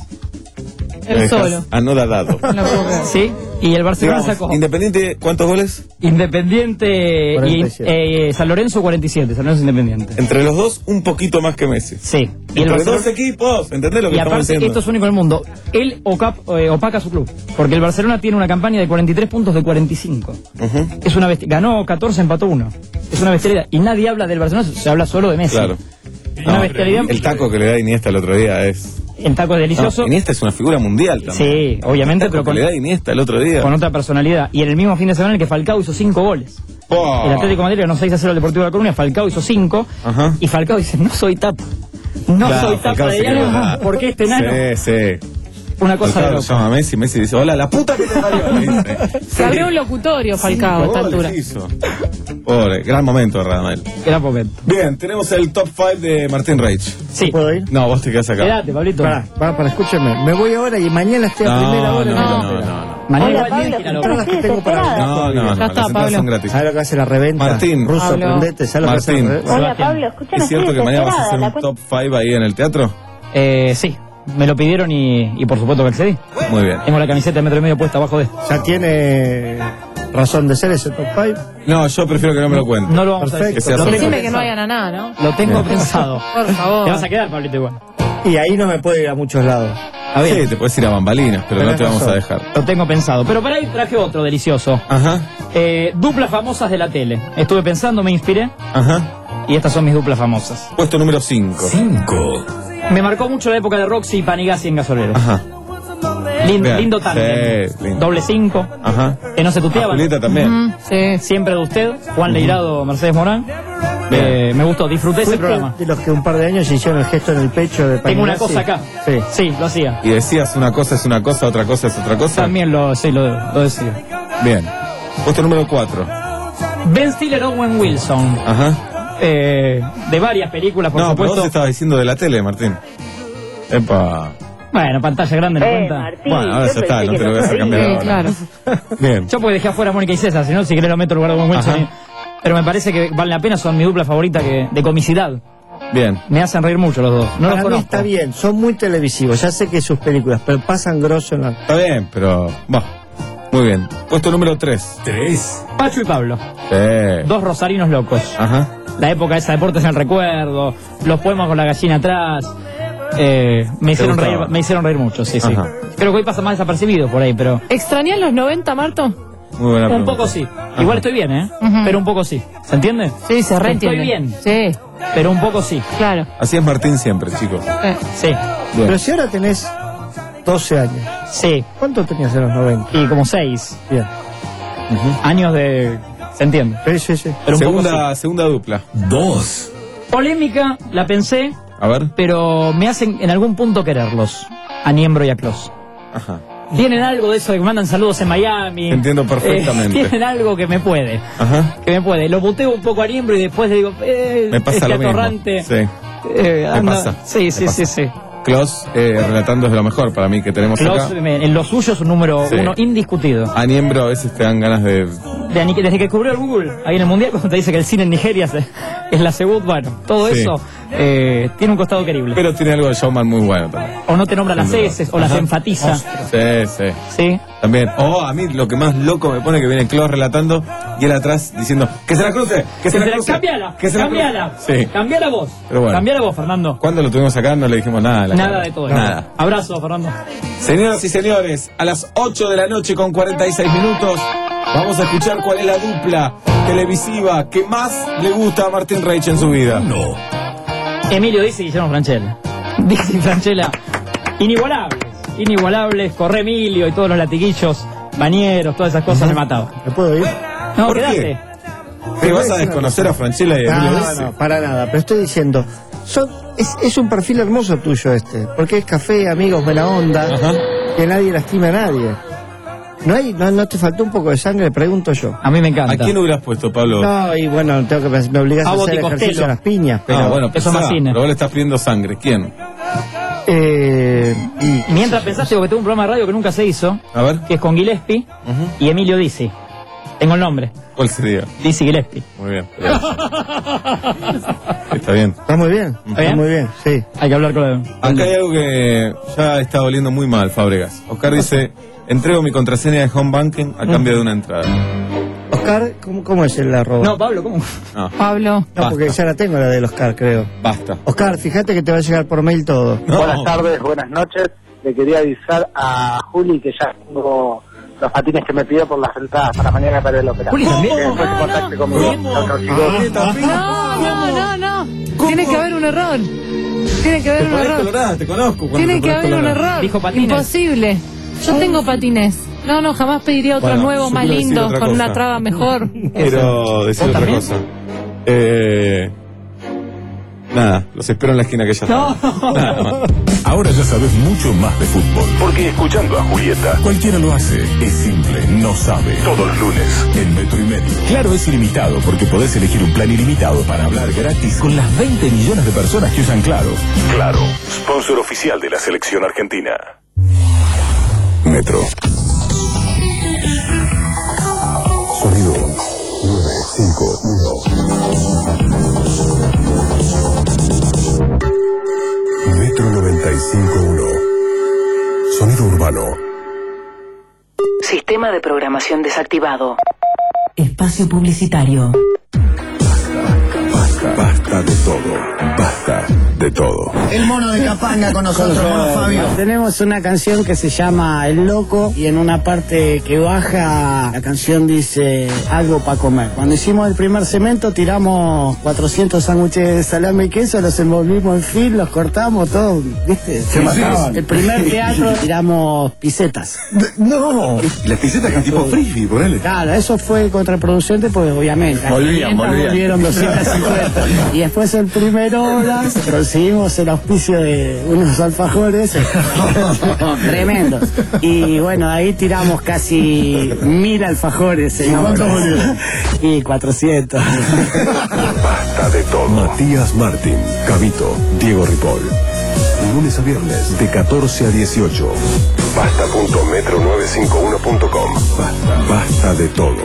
Me Él dejas solo. anodadado. No puedo creer. ¿Sí? Y el Barcelona Digamos, sacó Independiente, ¿cuántos goles? Independiente y cuarenta y siete. eh, San Lorenzo cuarenta y siete. San Lorenzo Independiente. Entre los dos, un poquito más que Messi. Sí. Y el Entre Barcelona... dos equipos, ¿entendés lo que Y estamos aparte, diciendo? esto es único en el mundo. Él ocap- eh, opaca su club. Porque el Barcelona tiene una campaña de cuarenta y tres puntos de cuarenta y cinco. Ujú. Es una bestia. Ganó catorce, empató uno. Es una bestialidad. Y nadie habla del Barcelona, se habla solo de Messi. Claro. Una No, bestialidad. el taco que le da Iniesta el otro día es... El taco es delicioso. No, Iniesta es una figura mundial también. Sí, obviamente, El taco pero con, que le da Iniesta el otro día. con otra personalidad. Y en el mismo fin de semana en el que Falcao hizo cinco goles. Oh. El Atlético de Madrid ganó seis a cero al Deportivo de La Coruña, Falcao hizo cinco. Ajá. Y Falcao dice, no soy tapa. No Claro, soy tapa Falcao de se quedó- diálogo. ¿Por qué este enano? Sí, sí. Una cosa de Falcao lo loco. llama a Messi, Messi dice, hola, la puta que te parió. le dice. Se abrió un locutorio, Falcao, a esta Cinco goles altura. hizo. Pobre, gran momento de Radamel. Era poquito. Bien, tenemos el top cinco de Martín Reich. Sí. ¿Puedo ir? No, vos te quedás acá. Quédate, Pablito. Para, para, para, escúcheme. Me voy ahora y mañana estoy a primera No, hora no, en la no, ópera. no, no. Mañana Hola, igual Pablo, tiene que ir a la ¿cómo ópera. estás? que tengo para Desesperada. No, no, no, Ya las está, entradas Pablo. son gratis. ¿Sabes lo que hace la reventa? Martín. Ruso, Pablo. prendete. ¿Sabes lo que hace la Martín. reventa? Hola, Pablo, escúchame, ¿Es cierto estoy que mañana vas a hacer desesperada. un La top cinco ahí en el teatro? Eh, sí, me lo pidieron y, y por supuesto que accedí. Muy bien. Tengo la camiseta de metro y medio puesta abajo de. ¿Ya tiene razón de ser ese top cinco? No, yo prefiero que no me lo cuente. No lo vamos Perfecto. a Que sea decir. Lo tengo, Decime que no haya naná, ¿no? lo tengo Bien. pensado. Por favor. Te vas a quedar, Pablito, igual. Y ahí no me puede ir a muchos lados. A ver, Sí, te puedes ir a bambalinas, pero no Tenés te vamos razón. a dejar. lo tengo pensado. Pero para ahí traje otro delicioso. Ajá, Eh, duplas famosas de la tele. Estuve pensando, me inspiré. ajá. Y estas son mis duplas famosas. Puesto número cinco. cinco. Me marcó mucho la época de Roxy y Panigasi en Gasolero. Ajá, Lin- Bien. lindo tándem. Sí, lindo. Doble cinco. ajá. Que no se A tuteaban. Julieta también. Mm, sí. Siempre de usted. Juan Leirado, Mercedes Morán. Eh, me gustó, disfruté ese Fuiste programa. de los que un par de años hicieron el gesto en el pecho de Tengo una Panigasi. cosa acá. Sí. Sí, lo hacía. Y decías una cosa es una cosa, otra cosa es otra cosa. También lo, sí, lo, lo decía. Bien. Puesto número cuatro. Ben Stiller, Owen Wilson. Ajá. Eh, de varias películas, por No, pero supuesto. vos estabas diciendo de la tele, Martín. Epa. Bueno, pantalla grande, ¿no Eh, cuenta? Martín, Bueno, ahora yo ya está, pensé no que te lo voy a hacer no cambiar Sí, ahora. claro. Bien. Yo porque dejé afuera a Mónica y César, si no, si querés lo meto en lugar de Buen Ajá. Pero me parece que vale la pena, son mi dupla favorita que, de comicidad. Bien. Me hacen reír mucho los dos. No Para los mí conozco. está bien, son muy televisivos, ya sé que sus películas, pero pasan grosso en la... Está bien, pero. Va. Muy bien. Puesto número tres. Tres. Pacho y Pablo, Sí. dos rosarinos locos. Ajá. La época esa, Deportes en el Recuerdo, los poemas con la gallina atrás. Eh, me hicieron gustaba? reír, me hicieron reír mucho, sí, sí. Ajá. Creo que hoy pasa más desapercibido por ahí, pero ¿Extrañan los noventa, Marto? Muy buena un pregunta. poco sí. Igual estoy bien, ¿eh? Ujú. Pero un poco sí. ¿Se entiende? Sí, se reentiende. Estoy bien, Sí, pero un poco sí. claro. Así es Martín siempre, chicos. Eh, Sí, Bien. Pero si ahora tenés doce años, sí. ¿cuánto tenías en los noventa? Y como seis Bien. años de... ¿Se entiende? Sí, sí, sí. Pero un poco Segunda, segunda dupla. Dos. Polémica, la pensé, A ver. pero me hacen en algún punto quererlos. A Niembro y a Clos. Ajá. Tienen algo de eso de que mandan saludos en Miami. Entiendo perfectamente. Eh, tienen algo que me puede. Ajá. Que me puede. Lo puteo un poco a Niembro y después le digo, eh, Me pasa este lo mismo. atorrante. Sí. eh, Me anda. pasa. Sí, Me sí, pasa. sí, sí. Klaus eh, relatando es de lo mejor para mí que tenemos Clos, acá. me- en lo suyo es un número Sí. uno indiscutido. A Niembro a veces te dan ganas de. De aniqui- desde que descubrió el Google, ahí en el Mundial, cuando te dice que el cine en Nigeria es, es la segunda, bueno, todo Sí. eso eh, tiene un costado querible. Pero tiene algo de showman muy bueno también. O no te nombra las Sin duda. heces, o las Ajá. enfatiza. Sí, sí. Sí. También. O a mí lo que más loco me pone que viene Klaus relatando y él atrás diciendo que se la cruce, que se la cruce. Cambiala, que se la cruce. cambiala. Sí. Cambiala vos. Pero bueno. Cambiala vos, Fernando. Cuando lo tuvimos acá no le dijimos nada. a la Nada cara. de todo eso. Nada. Abrazo, Fernando. Señoras y señores, a las ocho de la noche con cuarenta y seis minutos vamos a escuchar cuál es la dupla televisiva que más le gusta a Martín Reich en su vida. No. Emilio dice Guillermo Franchella. Dice Franchella. Inigualables. Inigualables. Corre Emilio y todos los latiguillos, bañeros, todas esas cosas me mataba. ¿Me puedo ir? No, ¿Por quedate. qué? ¿Te vas a desconocer a Franchella y a Emilio No, Dizzi? no, para nada, pero estoy diciendo, son, es, es un perfil hermoso tuyo este, porque es café, amigos, buena onda, Ajá. que nadie lastima a nadie. ¿No hay, no, no te faltó un poco de sangre? Pregunto yo. A mí me encanta. ¿A quién hubieras puesto, Pablo? No, y bueno, tengo que pens- me obligas a, A hacer Boti ejercicio Costello. a las piñas, pero... Ah, bueno, eso pensá, más cine. pero vos le estás pidiendo sangre. ¿Quién? eh, y, Mientras pensaste, porque tengo un programa de radio que nunca se hizo, A ver. que es con Gillespie Ujú. y Emilio Dizzi. Tengo el nombre. ¿Cuál sería? Dizzi Gillespie. Muy bien. Está bien. está muy bien, está bien? muy bien, sí. Hay que hablar con él. Acá hay algo que ya está oliendo muy mal, Fábregas. Oscar dice, entrego mi contraseña de home banking a cambio de una entrada. Oscar, ¿cómo, cómo es el arroba? No, Pablo, ¿cómo? No, Pablo. No, porque basta. ya la tengo la del Oscar, creo. Basta. Oscar, fíjate que te va a llegar por mail todo. No. Buenas tardes, buenas noches. Le quería avisar a Juli que ya tengo los patines que me pidió por las entradas para mañana para el ópera. Juli, ¿también? Que después se contacte conmigo. Chau, chau, chicos. No, no, no, no. Tiene que haber un error. Tiene que haber Te un ponés error. colorada, te conozco. cuando Tiene te que ponés haber un colorada. error. Dijo patines. Imposible. Yo tengo patines. No, no, jamás pediría otros Bueno, nuevos, yo más quiero decir lindos, otra con cosa. una traba mejor. Quiero decir ¿Vos otra también? cosa. Eh, nada, los espero en la esquina que ya No. está. Nada más. Ahora ya sabes mucho más de fútbol. Porque escuchando a Julieta, Cualquiera lo hace. Es simple, no sabe. todos los lunes, En Metro y Medio. Claro, es ilimitado porque podés elegir un plan ilimitado para hablar gratis con las veinte millones de personas que usan Claro. Claro, sponsor oficial de la selección argentina. Metro. Sonido nueve cinco uno. Metro noventa y cinco punto uno. Sonido urbano. Sistema de programación desactivado. Espacio publicitario. Basta de todo. Basta de todo. El mono de Capanga con nosotros, mono Fabio. Tenemos una canción que se llama El Loco y en una parte que baja la canción dice algo para comer. Cuando hicimos el primer cemento tiramos cuatrocientos sándwiches de salame y queso, los envolvimos en film, los cortamos, todo, ¿viste? Se mataban. El primer teatro tiramos pisetas. No. Las pisetas que tipo frisbee, ponele. Claro, eso fue contraproducente porque obviamente a Volvían, quinientas volvían. volvieron doscientos cincuenta. Y después el primer horas conseguimos el auspicio de unos alfajores tremendos. Y bueno, ahí tiramos casi mil alfajores. ¿Y cuántos volvieron? Y cuatrocientos. Basta de todo. Matías Martín, Cabito, Diego Ripoll. lunes a viernes, de catorce a dieciocho. Basta punto metro novecientos cincuenta y uno punto com. Basta, basta de todo.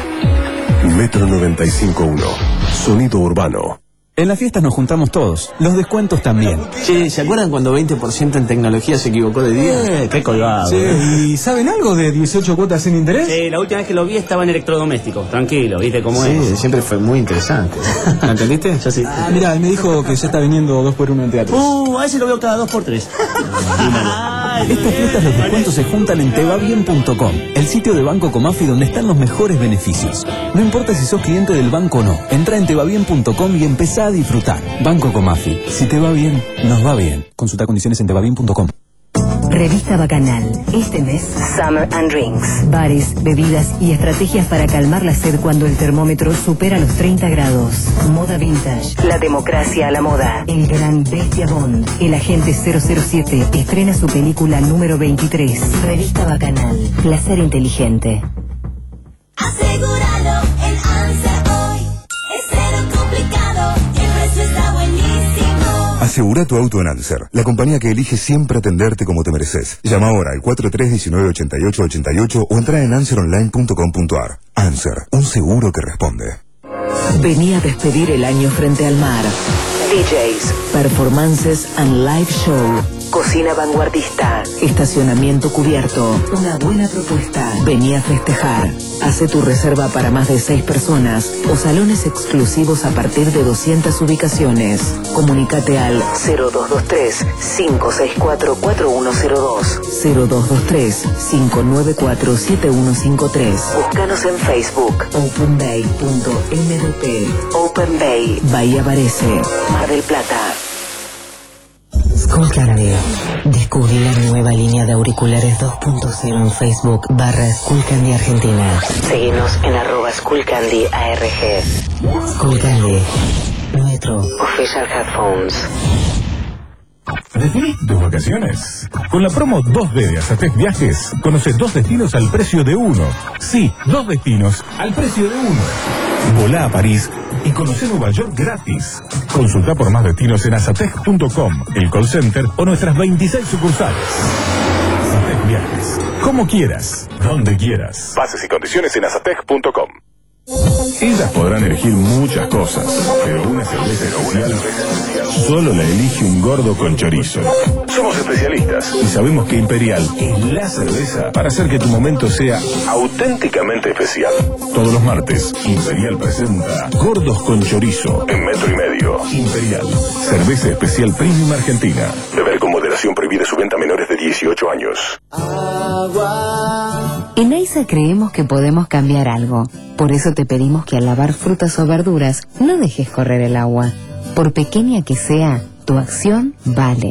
Metro noventa y cinco punto uno. Sonido urbano. En las fiestas nos juntamos todos, los descuentos también. Che, ¿se acuerdan cuando veinte por ciento en tecnología se equivocó de día? Eh, qué colgado. Sí. ¿Y saben algo de dieciocho cuotas sin interés? Sí, la última vez que lo vi estaba en electrodomésticos, tranquilo, ¿viste cómo Sí, es? Sí, siempre fue muy interesante. ¿Lo entendiste? Yo sí. Ah, mira, él me dijo que ya está viniendo dos por uno en teatro. Uh, a ese lo veo cada dos por tres. Estas fiestas los descuentos se juntan en tebabien punto com, el sitio de Banco Comafi donde están los mejores beneficios. No importa si sos cliente del banco o no, entra en tebabien punto com y empezá a disfrutar. Banco Comafi, si te va bien, nos va bien. Consulta condiciones en tebabien punto com. Revista Bacanal. Este mes, Summer and Drinks. Bares, bebidas y estrategias para calmar la sed cuando el termómetro supera los treinta grados. Moda vintage. La democracia a la moda. El gran Bestia Bond. El agente cero cero siete estrena su película número veintitrés. Revista Bacanal. Placer inteligente. Asegúralo en ANSER hoy. Es cero complicado y el precio está buenísimo. Asegura tu auto en Anser, la compañía que elige siempre atenderte como te mereces. Llama ahora al cuatro tres uno nueve ocho ocho ocho ocho o entra en anser online punto com punto ar. Anser, un seguro que responde. Vení a despedir el año frente al mar. D Js, performances and live show. Cocina vanguardista. Estacionamiento cubierto. Una buena propuesta. Vení a festejar. Hace tu reserva para más de seis personas o salones exclusivos a partir de doscientas ubicaciones. Comunícate al cero dos dos tres, cinco seis cuatro, cuatro uno cero dos, cero dos dos tres, cinco nueve cuatro, siete uno cinco tres. Búscanos en Facebook. open bay punto m d p. Open Bay, Bahía Varese, Mar del Plata. Skullcandy. Descubrí la nueva línea de auriculares dos punto cero en Facebook barra Skullcandy Argentina. Seguinos en arroba Skullcandy A R G. Skullcandy, nuestro official headphones. Definí tus vacaciones. Con la promo dos D de Azatec Viajes, conoce dos destinos al precio de uno. Sí, dos destinos al precio de uno. Volá a París y conoce Nueva York gratis. Consulta por más destinos en azatec punto com, el call center o nuestras veintiséis sucursales. Azatec Viajes. Como quieras, donde quieras. Bases y condiciones en azatec punto com. Ellas podrán elegir muchas cosas, pero una cerveza especial solo la elige un gordo con chorizo. Somos especialistas y sabemos que Imperial es la cerveza para hacer que tu momento sea auténticamente especial. Todos los martes, Imperial presenta Gordos con Chorizo en metro y medio. Imperial, cerveza especial premium argentina. Beber con moderación, prohibida su venta a menores de dieciocho años. En AISA creemos que podemos cambiar algo. Por eso te pedimos que al lavar frutas o verduras no dejes correr el agua. Por pequeña que sea, tu acción vale.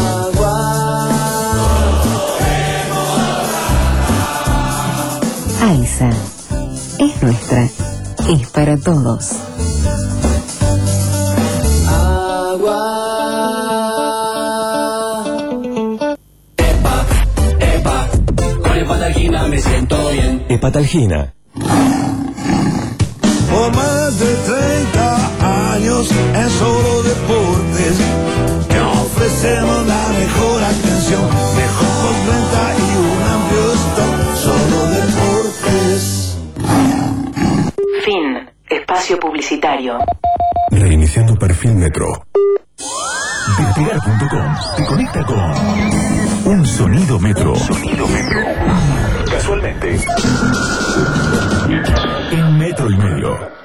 AISA es nuestra, es para todos. Hepatalgina me siento bien. Hepatalgina. Por más de treinta años en Solo Deportes te ofrecemos la mejor atención, mejor postventa y un amplio stock. Solo Deportes. Fin. Espacio publicitario. Reiniciando perfil Metro. Despegar punto com te conecta con un sonido Metro. Sonido Metro. Casualmente. En metro y medio.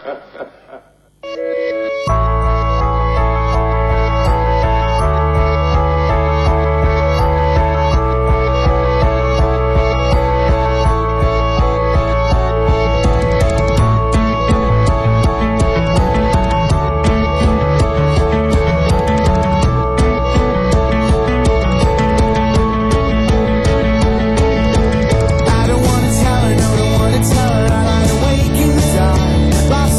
I don't wanna tell her, no, don't wanna tell her I lie awake in the dark, lost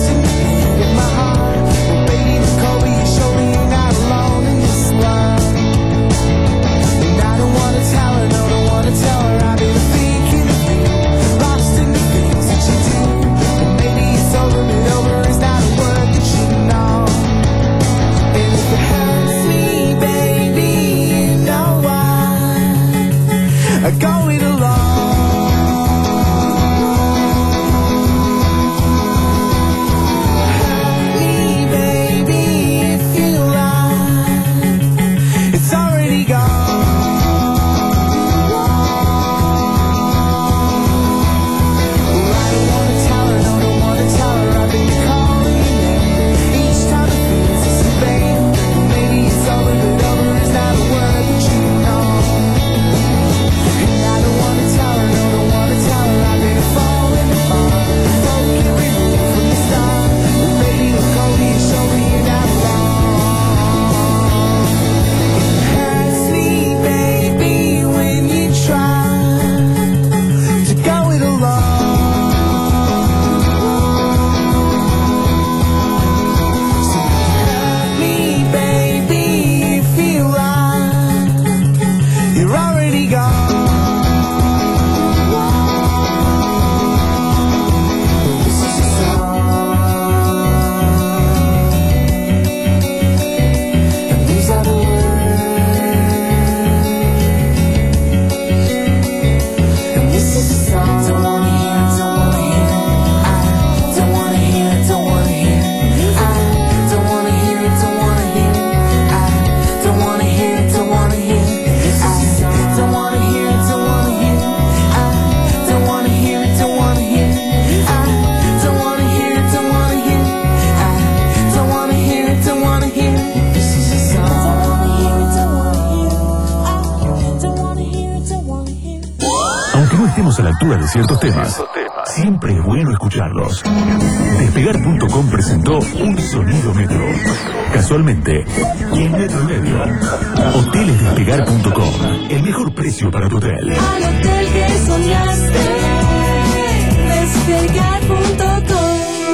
estemos a la altura de ciertos temas, siempre es bueno escucharlos. Despegar punto com presentó Un Sonido Metro. Casualmente, y en Metro y Medio. Hoteles Despegar punto com. El mejor precio para tu hotel. Al hotel que soñaste, Despegar punto com.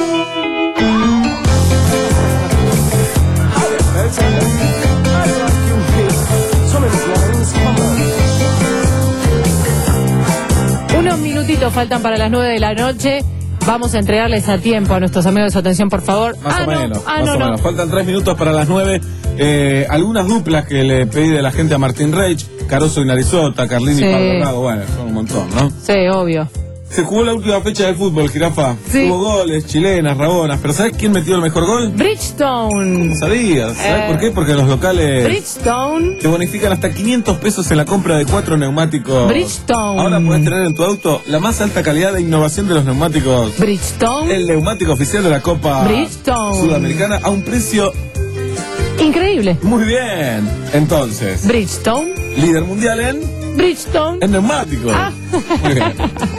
Unos minutitos faltan para las nueve de la noche. Vamos a entregarles a tiempo a nuestros amigos de su atención, por favor. Más ah, o no. menos, ah, más no, o no. menos. Faltan tres minutos para las nueve. Eh, algunas duplas que le pedí de la gente a Martín Reich, Caruso y Narizota, Carlini Sí. y Pablo Rago, bueno, son un montón, ¿no? Sí, obvio. Se jugó la última fecha del fútbol, Jirafa. Sí. Hubo goles, chilenas, rabonas, pero ¿sabes quién metió el mejor gol? Bridgestone. No sabías, ¿sabes Eh. por qué? Porque los locales Bridgestone. te bonifican hasta quinientos pesos en la compra de cuatro neumáticos. Bridgestone. Ahora puedes tener en tu auto la más alta calidad de innovación de los neumáticos. Bridgestone. El neumático oficial de la Copa Bridgestone. Sudamericana a un precio Increíble. muy bien. Entonces, Bridgestone. líder mundial en, Bridgestone. en neumáticos. Ah. Muy bien.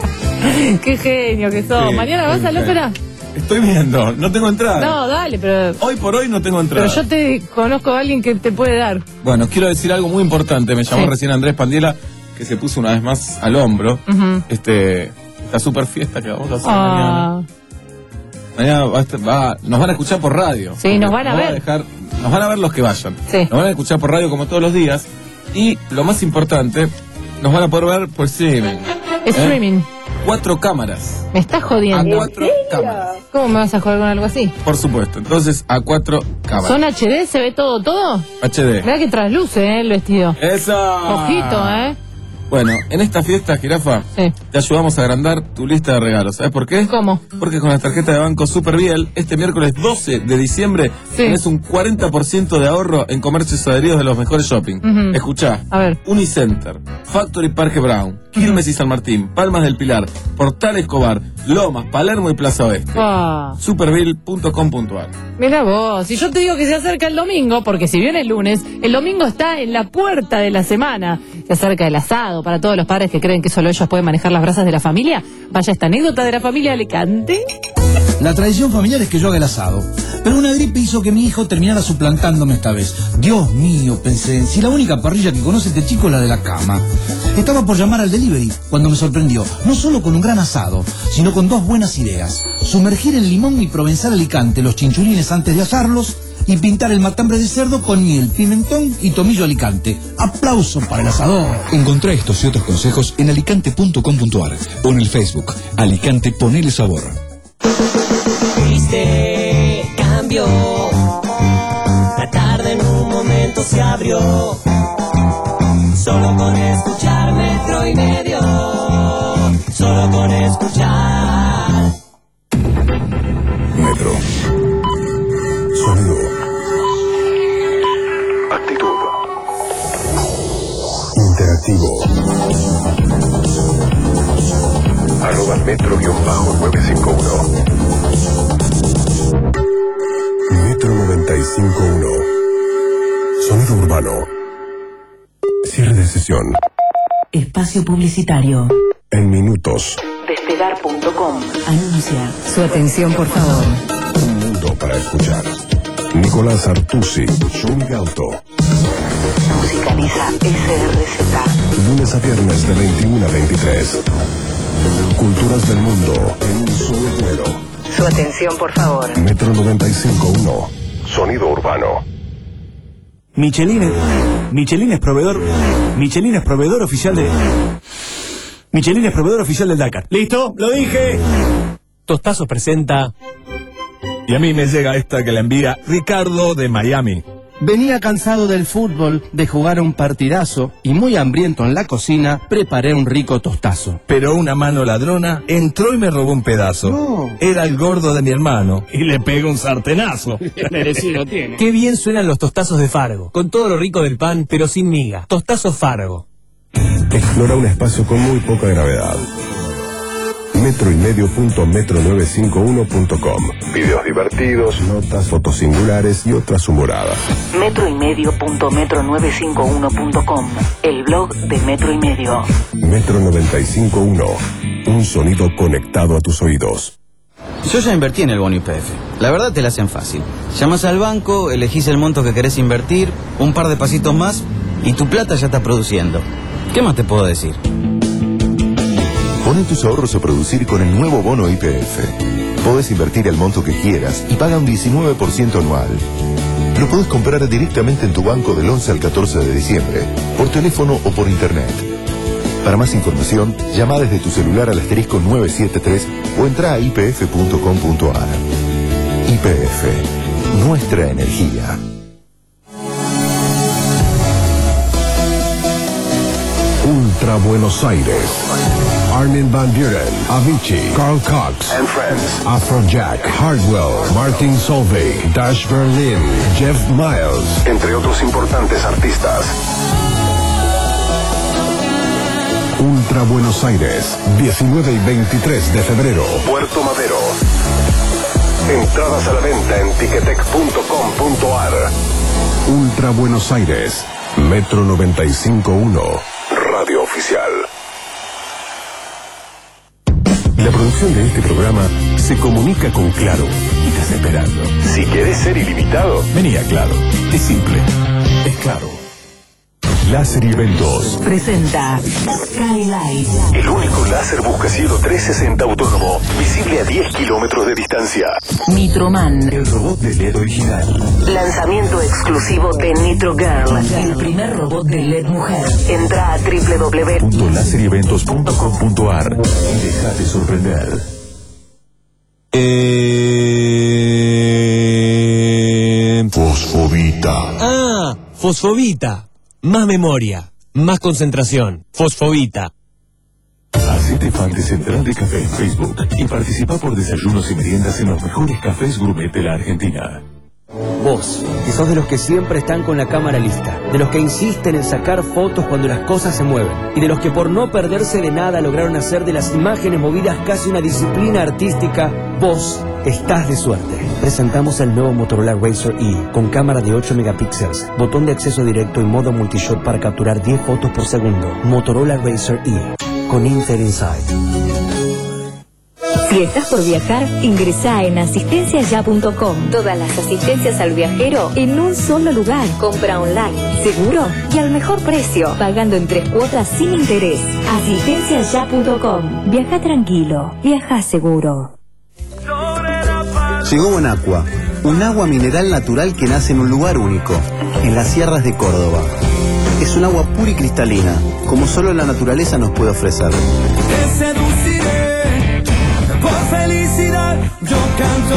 Qué genio que sos. Sí, ¿Mañana vas muy a la bien. ópera? Estoy viendo, no tengo entrada. No, dale, pero... Hoy por hoy no tengo entrada. Pero yo te conozco a alguien que te puede dar. Bueno, quiero decir algo muy importante. Me llamó Sí. recién Andrés Pandiela, que se puso una vez más al hombro. Ujú. Este, esta super fiesta que vamos a hacer Ah. mañana. Mañana va a estar- va- nos van a escuchar por radio. Sí, nos van a Nos ver. dejar- nos van a ver los que vayan. Sí. Nos van a escuchar por radio como todos los días. Y lo más importante, nos van a poder ver por streaming. ¿Eh? Streaming. Cuatro cámaras. Me estás jodiendo. A cuatro cámaras. ¿Cómo me vas a jugar con algo así? Por supuesto. Entonces, a cuatro cámaras. ¿Son H D? ¿Se ve todo, todo? H D. Mirá que trasluce, ¿eh? El vestido. ¡Esa! Ojito, ¿eh? Bueno, en esta fiesta, Jirafa, Sí. te ayudamos a agrandar tu lista de regalos. ¿Sabes por qué? ¿Cómo? Porque con la tarjeta de banco Superviel, este miércoles doce de diciembre, Sí. tenés un cuarenta por ciento de ahorro en comercios adheridos de los mejores shopping. Ujú. Escuchá. A ver. Unicenter, Factory Parque Brown, Quilmes y San Martín, Palmas del Pilar, Portal Escobar, Lomas, Palermo y Plaza Oeste. Ah. Superviel punto com punto ar. Mira vos, si yo te digo que se acerca el domingo, porque si viene el lunes, el domingo está en la puerta de la semana. Se acerca el asado para todos los padres que creen que solo ellos pueden manejar las brasas de la familia. Vaya esta anécdota de la familia Alicante. La tradición familiar es que yo haga el asado. Pero una gripe hizo que mi hijo terminara suplantándome esta vez. Dios mío, pensé, si la única parrilla que conoce este chico es la de la cama. Estaba por llamar al delivery cuando me sorprendió, no solo con un gran asado, sino con dos buenas ideas. Sumergir en limón y provenzal Alicante los chinchulines antes de asarlos y pintar el matambre de cerdo con miel, pimentón y tomillo Alicante. ¡Aplauso para el asador! Encontrá estos y otros consejos en alicante punto com punto ar o en el Facebook Alicante Ponele Sabor. Viste, cambió. La tarde en un momento se abrió. Solo con escuchar Metro y Medio. Solo con escuchar. Metro. Sonido. Actitud. Interactivo. Arroba metro nueve cinco uno. Metro noventa y cinco punto uno. Sonido urbano. Cierre de sesión. Espacio publicitario. En minutos. Despegar punto com. Anuncia. Su atención, por favor. Un mundo para escuchar. Nicolás Artusi, Juni Gauto. Musicaliza S R Z. Lunes a viernes de veintiuno a veintitrés. Culturas del mundo en un solo vuelo. Su atención, por favor. Metro noventa y cinco punto uno. Sonido urbano. Michelin es, Michelin es proveedor. Michelin es proveedor oficial de. Michelin es proveedor oficial del Dakar. ¿Listo? ¡Lo dije! Tostazos presenta. Y a mí me llega esta que la envía Ricardo de Miami. Venía cansado del fútbol, de jugar un partidazo y muy hambriento en la cocina, preparé un rico tostazo. Pero una mano ladrona entró y me robó un pedazo. No. Era el gordo de mi hermano y le pegó un sartenazo. Merecido tiene. Qué bien suenan los tostazos de Fargo, con todo lo rico del pan, pero sin miga. Tostazos Fargo. Explora un espacio con muy poca gravedad. metro y medio punto metro novecientos cincuenta y uno punto com. Videos divertidos, notas, fotos singulares y otras humoradas. metro y medio punto metro novecientos cincuenta y uno punto com, el blog de Metro y Medio. Metro noventa y cinco punto uno, un sonido conectado a tus oídos. Yo ya invertí en el bono Y P F. La verdad te la hacen fácil. Llamas al banco, elegís el monto que querés invertir, un par de pasitos más y tu plata ya está produciendo. ¿Qué más te puedo decir? Pone tus ahorros a producir con el nuevo bono Y P F. Podés invertir el monto que quieras y paga un diecinueve por ciento anual. Lo podés comprar directamente en tu banco del once al catorce de diciembre, por teléfono o por internet. Para más información, llama desde tu celular al asterisco nueve siete tres o entra a i p f punto com punto a r. Y P F, nuestra energía. Ultra Buenos Aires. Armin van Buren, Avicii, Carl Cox and Friends, Afrojack, Hardwell, Martin Solveig, Dash Berlin, Jeff Miles, entre otros importantes artistas. Ultra Buenos Aires, diecinueve y veintitrés de febrero, Puerto Madero. Entradas a la venta en ticketek punto com punto a r. Ultra Buenos Aires, Metro noventa y cinco punto uno, Radio Oficial. La producción de este programa se comunica con Claro y te está esperando. Si querés ser ilimitado, vení a Claro. Es simple. Es Claro. Láser y Eventos Presenta Skylight. El único láser buscacielos trescientos sesenta autónomo, visible a diez kilómetros de distancia. Nitroman. El robot de L E D original. Lanzamiento exclusivo de Nitro Girl, el primer robot de L E D mujer. Entra a w w w punto láser y eventos punto com punto a r y dejate sorprender. Eh... Fosfovita. Ah, Fosfovita. Más memoria, más concentración. Fosfovita. Hacete fan de Central de Café en Facebook y participa por desayunos y meriendas en los mejores cafés gourmet de la Argentina. Vos, que sos de los que siempre están con la cámara lista, de los que insisten en sacar fotos cuando las cosas se mueven, y de los que por no perderse de nada lograron hacer de las imágenes movidas casi una disciplina artística, vos estás de suerte. Presentamos el nuevo Motorola Razr E, con cámara de ocho megapíxeles, botón de acceso directo y modo multishot para capturar diez fotos por segundo. Motorola Razr E, con Intel Inside. Si estás por viajar, ingresá en asistencia ya punto com. Todas las asistencias al viajero en un solo lugar. Compra online, seguro y al mejor precio, pagando en tres cuotas sin interés. asistencia ya punto com. Viaja tranquilo, viaja seguro. Llegó Bonaqua, un agua mineral natural que nace en un lugar único, en las sierras de Córdoba. Es un agua pura y cristalina, como solo la naturaleza nos puede ofrecer. Te seduciré, por felicidad yo canto.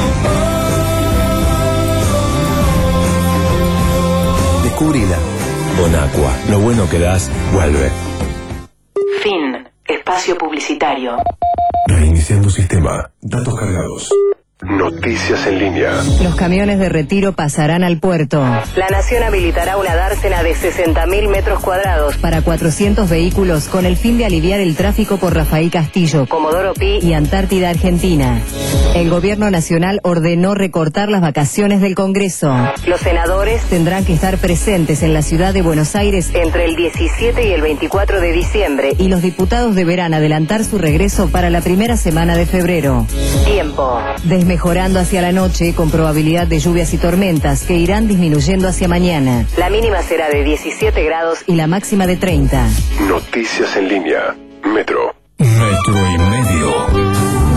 Descubrila. Bonaqua, lo bueno que das, vuelve. Fin. Espacio publicitario. Reiniciando sistema. Datos cargados. Noticias en línea. Los camiones de retiro pasarán al puerto. La Nación habilitará una dársena de sesenta mil metros cuadrados para cuatrocientos vehículos con el fin de aliviar el tráfico por Rafael Castillo, Comodoro Pi y Antártida, Argentina. El gobierno nacional ordenó recortar las vacaciones del Congreso. Los senadores tendrán que estar presentes en la ciudad de Buenos Aires entre el diecisiete y el veinticuatro de diciembre y los diputados deberán adelantar su regreso para la primera semana de febrero. Tiempo. Desmejorando hacia la noche con probabilidad de lluvias y tormentas que irán disminuyendo hacia mañana. La mínima será de diecisiete grados y la máxima de treinta. Noticias en línea. Metro. Metro y medio.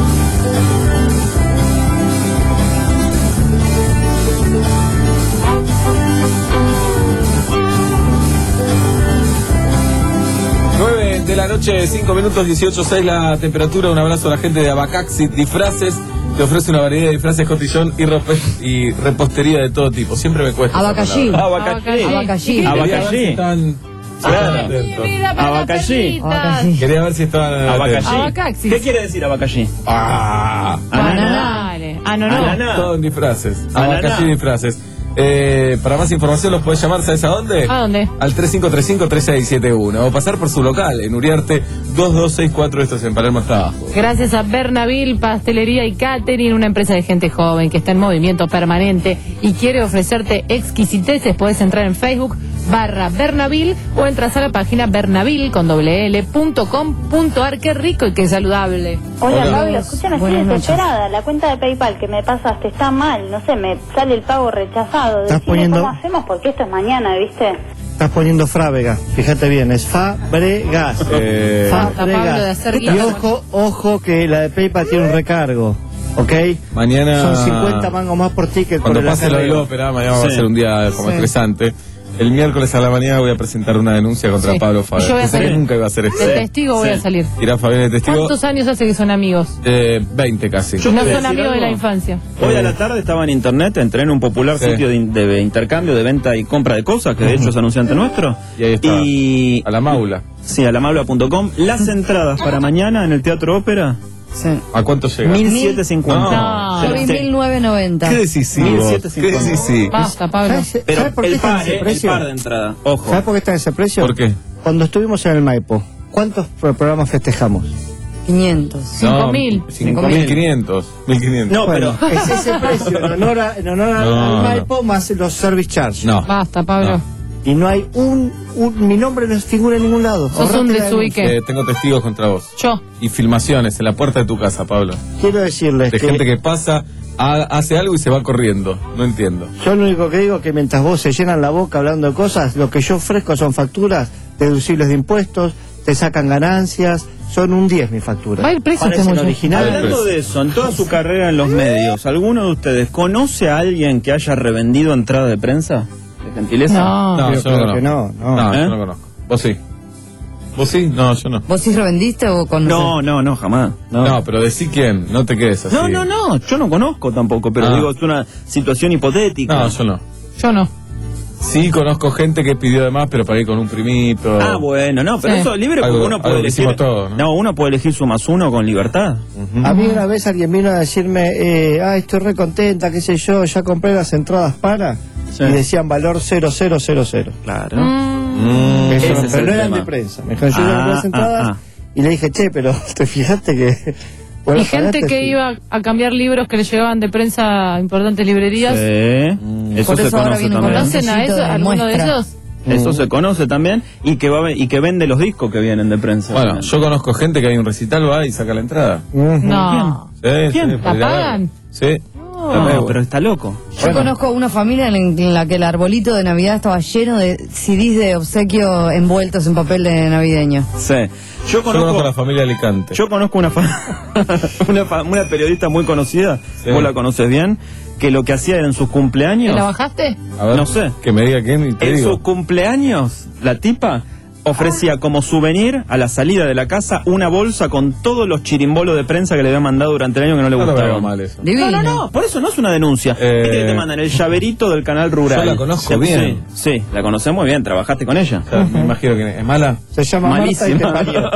nueve de la noche, cinco minutos, dieciocho seis la temperatura. Un abrazo a la gente de Abacaxi Disfraces. Te ofrece una variedad de disfraces, cotillón y, y repostería de todo tipo. Siempre me cuesta. Abacaxi. Abacaxi. Abacaxi. Abacaxi. Están Abacaxi. Quería ver si estaban Abacaxi. ¿Qué quiere decir abacaxi? Ah, Ananá. Ah, no, no. Todo en disfraces. Abacaxi Disfraces. Eh, para más información los podés llamar, ¿sabes a dónde? ¿A dónde? Al tres cinco tres cinco, tres seis siete uno o pasar por su local en Uriarte dos dos seis cuatro, esto es en Palermo hasta abajo. Gracias a Bernaville, Pastelería y Catering, una empresa de gente joven que está en movimiento permanente y quiere ofrecerte exquisiteces. Podés entrar en Facebook barra Bernaville o entras a la página bernaville con doble l punto com punto ar. Qué rico y qué saludable. Hola, Hola. Pablo, escúchame, estoy Buenas noches. desesperada. La cuenta de PayPal que me pasaste está mal, no sé, me sale el pago rechazado. Estás Decime poniendo- cómo hacemos porque esto es mañana, ¿viste? Estás poniendo Frávega, fíjate bien, es Fabregas. Eh... Basta, Pablo, de hacer Y guita. ojo, ojo que la de PayPal tiene un recargo, ¿ok? Mañana... Son cincuenta mangos más por ticket. Cuando por el pase lo del acarreo. ópera, mañana va a Sí. ser un día como Sí. estresante. El miércoles a la mañana voy a presentar una denuncia contra Sí. Pablo Y Fabián. yo voy a Pensé que salir. nunca iba a ser esto. De testigo voy Sí. a salir. Irá Fabián de testigo. ¿Cuántos años hace que son amigos? Eh, veinte casi. No ¿puedo son decir amigos de algo? la infancia. Hoy a la tarde estaba en internet, entré en un popular Sí. sitio de, in- de intercambio, de venta y compra de cosas, que de hecho es anunciante nuestro. Y ahí está. Y... A la maula. Sí, a la maula punto com. Las entradas para mañana en el Teatro Ópera, ¿A cuánto llega? mil setecientos cincuenta. No. Yo vi Sí. mil novecientos noventa. ¿Qué decís sí, mil vos? setecientos ¿Qué cincuenta. decís sí? Basta, Pablo. ¿Sabes, Pero ¿sabes por qué el está en par, ese eh, el precio? par de entrada, ojo. ¿Sabes por qué está en ese precio? ¿Por qué? Cuando estuvimos en el Maipo, ¿cuántos pro- programas festejamos? quinientos. Cinco mil. Cinco mil quinientos. Mil quinientos. No, Bueno, pero... es ese precio en honor, a- en honor al- No, al no. Maipo más los service charge. No. Basta, Pablo. No. Y no hay un, un- mi nombre no figura en ningún lado. Sos Ahorrate un la desubique. denuncia. Eh, tengo testigos contra vos. Yo. Y filmaciones en la puerta de tu casa, Pablo. Quiero decirles De que, gente que pasa, ha- hace algo y se va corriendo. No entiendo. yo lo único que digo es que mientras vos se llenan la boca hablando de cosas, lo que yo ofrezco son facturas deducibles de impuestos, te sacan ganancias, son un diez mi factura. Va a ir preso este Parecen muchacho. originales. Hablando de eso, en toda su carrera en los medios, ¿alguno de ustedes conoce a alguien que haya revendido entrada de prensa? ¿De gentileza? No. No, Pero yo no claro que conozco. no, no. No, ¿Eh? yo no conozco. ¿Vos sí? ¿Vos sí? No, yo no. ¿Vos sí revendiste o con No, no, no, jamás. No. No, pero decí quién, no te quedes así. No, no, no, yo no conozco tampoco, pero Ah. digo, es una situación hipotética. No, yo no. Yo no. Sí conozco gente que pidió de más, pero para ir con un primito. Ah, bueno, no, pero Sí. eso es libre porque Algo- uno puede algo que elegir. hicimos todos, ¿no? ¿no? uno puede elegir su más uno con libertad. A mí una vez alguien vino a decirme, eh, ah, estoy re contenta, qué sé yo, ya compré las entradas para, Sí. y decían valor cero cero cero cero. Claro. Mm. Eso, Ese es pero el no eran tema. de prensa. Me dijeron, yo Ah, compré las entradas, ah, ah. y le dije, che, pero te fijaste que... vos Y las gente pagaste, que sí. iba a cambiar libros que le llegaban de prensa a importantes librerías. Sí, eso Por se eso ahora conoce viene con también. ¿Conocen a Necesito eso? de ¿Alguno de muestra. ellos? Eso se conoce también y que va a ve- y que vende los discos que vienen de prensa. Bueno, yo conozco gente que hay un recital, va y saca la entrada. No. Sí, ¿Quién? sí, ¿La por ir a ver. pagan? Sí. No, pero está loco. Yo conozco una familia en, en la que el arbolito de Navidad estaba lleno de C Ds de obsequio envueltos en papel de navideño. Sí. Yo Yo conozco conozco, a la familia Alicante. yo conozco una, fa- una, fa- una periodista muy conocida, Sí. vos la conoces bien, que lo que hacía en sus ¿Te cumpleaños, la bajaste? A ver, no sé. Que me diga quién y te en digo. sus cumpleaños, la tipa ofrecía como souvenir a la salida de la casa una bolsa con todos los chirimbolos de prensa que le había mandado durante el año que no le No lo veo gustaban. mal eso. Divino. No, no, no, por eso no es una denuncia. Eh, Viste que te mandan el llaverito del canal rural. Yo la conozco Sí, bien. Sí, sí, la conocemos muy bien, trabajaste con ella. O sea, me imagino que es mala. Se llama Marta y te Malísima. parió.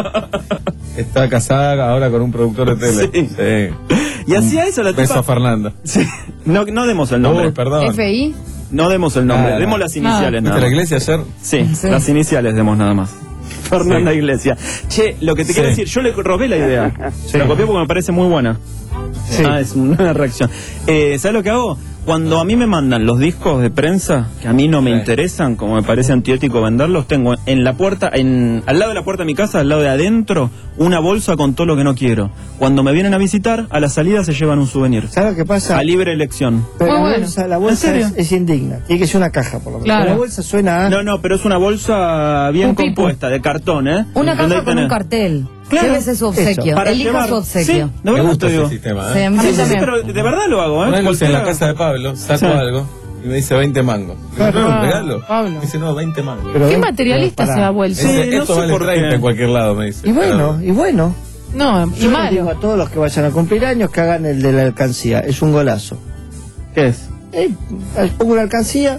Está casada ahora con un productor de tele. Sí. Y hacía eso la Beso a tipa. Fernanda. Sí. No, no demos el nombre. Uy, perdón. F I. No demos el nombre, Nada. demos las iniciales ¿Viste nada la más. iglesia ayer? Sí, Sí. las iniciales demos nada más. Fernanda Sí. Iglesia. Che, lo que te Sí. quiero decir, yo le robé la idea. Sí. La copié porque me parece muy buena. Sí. Ah, es una reacción. Eh, ¿Sabes lo que hago? Cuando a mí me mandan los discos de prensa, que a mí no me Sí. interesan, como me parece antiético venderlos, tengo en la puerta, en, al lado de la puerta de mi casa, al lado de adentro, una bolsa con todo lo que no quiero. Cuando me vienen a visitar, a la salida se llevan un souvenir. ¿Sabes lo que pasa? A libre elección. Pero Muy la bueno. bolsa, la ¿En bolsa serio? es, es indigna. Tiene que ser una caja, por lo menos. Claro. Pero la bolsa suena a... No, no, pero es una bolsa bien Un pipo. compuesta, de cartón, ¿eh? Una ¿Entendés? caja con un Tenés- cartel. Claro. Llévese su obsequio. Eso, para Elija llevar. su obsequio. Sí, de Me verdad gusta te digo. ese sistema. Sí, ¿eh? a mí Sí, sí, sí, también. pero de verdad lo hago, ¿eh? Una vez en la Cualquiera- casa de Pablo, saco Sí. algo y me dice veinte mangos. Le digo, ¿un regalo? Pablo. Me dice, no, veinte mangos. Pero- ¿Qué materialista pero se pará. ha vuelto? Sí, Dice, no esto sé vale por treinta qué. en cualquier lado, me dice. Y bueno, y bueno. No, y Yo les malo. digo a todos los que vayan a cumplir años que hagan el de la alcancía. Es un golazo. ¿Qué es? Eh, pongo una alcancía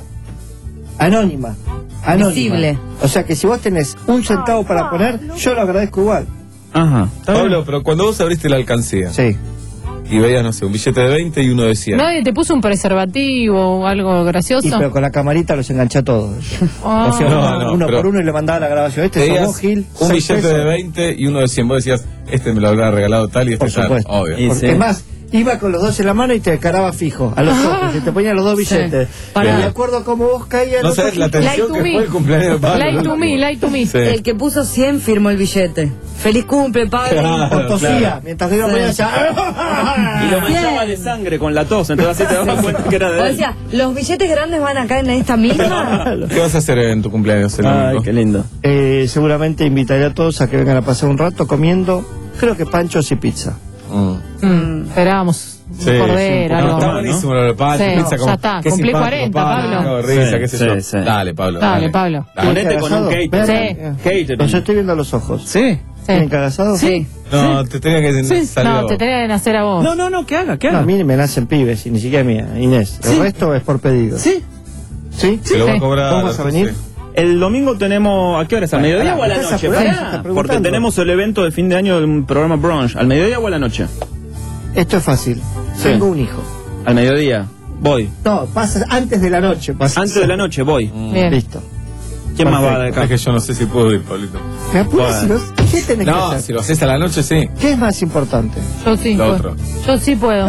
anónima. Anónima. Visible. O sea que si vos tenés un centavo para poner, yo lo agradezco igual. Ajá. ¿Está bien? Pablo, pero cuando vos abriste la alcancía, Sí. y veías, no sé, un billete de veinte y uno de cien. Nadie te puso un preservativo o algo gracioso. Y pero con la camarita los enganché a todos. Ah. O sea, No, uno, no, uno pero por uno y le mandaba la grabación. Este Veías somos Gil. un seis billete pesos. de veinte y uno de cien. Vos decías, este me lo habrá regalado tal y este Por tal. supuesto. Obvio. Y Porque, sí. Es más, iba con los dos en la mano y te caraba fijo a los ojos y te ponían los dos billetes. Pará. Y de acuerdo a cómo vos caías. No los sabés la ojitos. tensión Like to que me. fue el cumpleaños de Pablo. Like to me, like to me. Sí. El que puso cien firmó el billete. Feliz cumple, padre. Por tosía, Claro. mientras que iba Sí. poniendo allá. Y lo manchaba de sangre con la tos, entonces así te dabas cuenta que era O de él. sea, los billetes grandes van acá en esta misma. ¿Qué vas a hacer en tu cumpleaños, el Ay, domingo? qué lindo. Eh, seguramente invitaré a todos a que vengan a pasar un rato comiendo, creo que panchos y pizza. Mm. Mm, esperábamos un Sí, cordero, sí, algo. está buenísimo lo de Pancho, Sí, pizza ya como- está, qué cumplí simpático, cuarenta, Pablo. Risa, Sí, qué sé sí, yo. sí. Dale, Pablo. Dale, Pablo. Ponete con un ¿Tienen catering. cagazado? Catering. Los estoy viendo a los ojos. Sí. ¿Tienen cagazado? Sí. No, te tenía que Sí. salir a No, vos. te tenía que nacer a vos. No, no, no, que haga, que No, haga. a mí me nacen pibes y ni siquiera mía, Inés. El Sí. resto es por pedido. Sí. ¿Sí? Se lo va a cobrar. ¿Cómo vas a venir? El domingo tenemos, ¿a qué hora es? ¿Al Bueno, mediodía pará, o a la estás noche? apurado, Pará, estás porque preguntando. tenemos el evento de fin de año del programa Brunch. ¿Al mediodía o a la noche? Esto es fácil. Sí. Tengo un hijo. Al mediodía. Voy. No, pasa antes de la noche. Pasa. Antes de la noche, voy. Bien. Listo. ¿Quién más va de Es acá? que yo no sé si puedo ir, Pablito. ¿Me apuras? Bueno. si no- ¿Qué tenés que No, hacer? si lo haces a la noche, sí. ¿Qué es más importante? Yo sí. Lo puedo. otro. Yo sí puedo.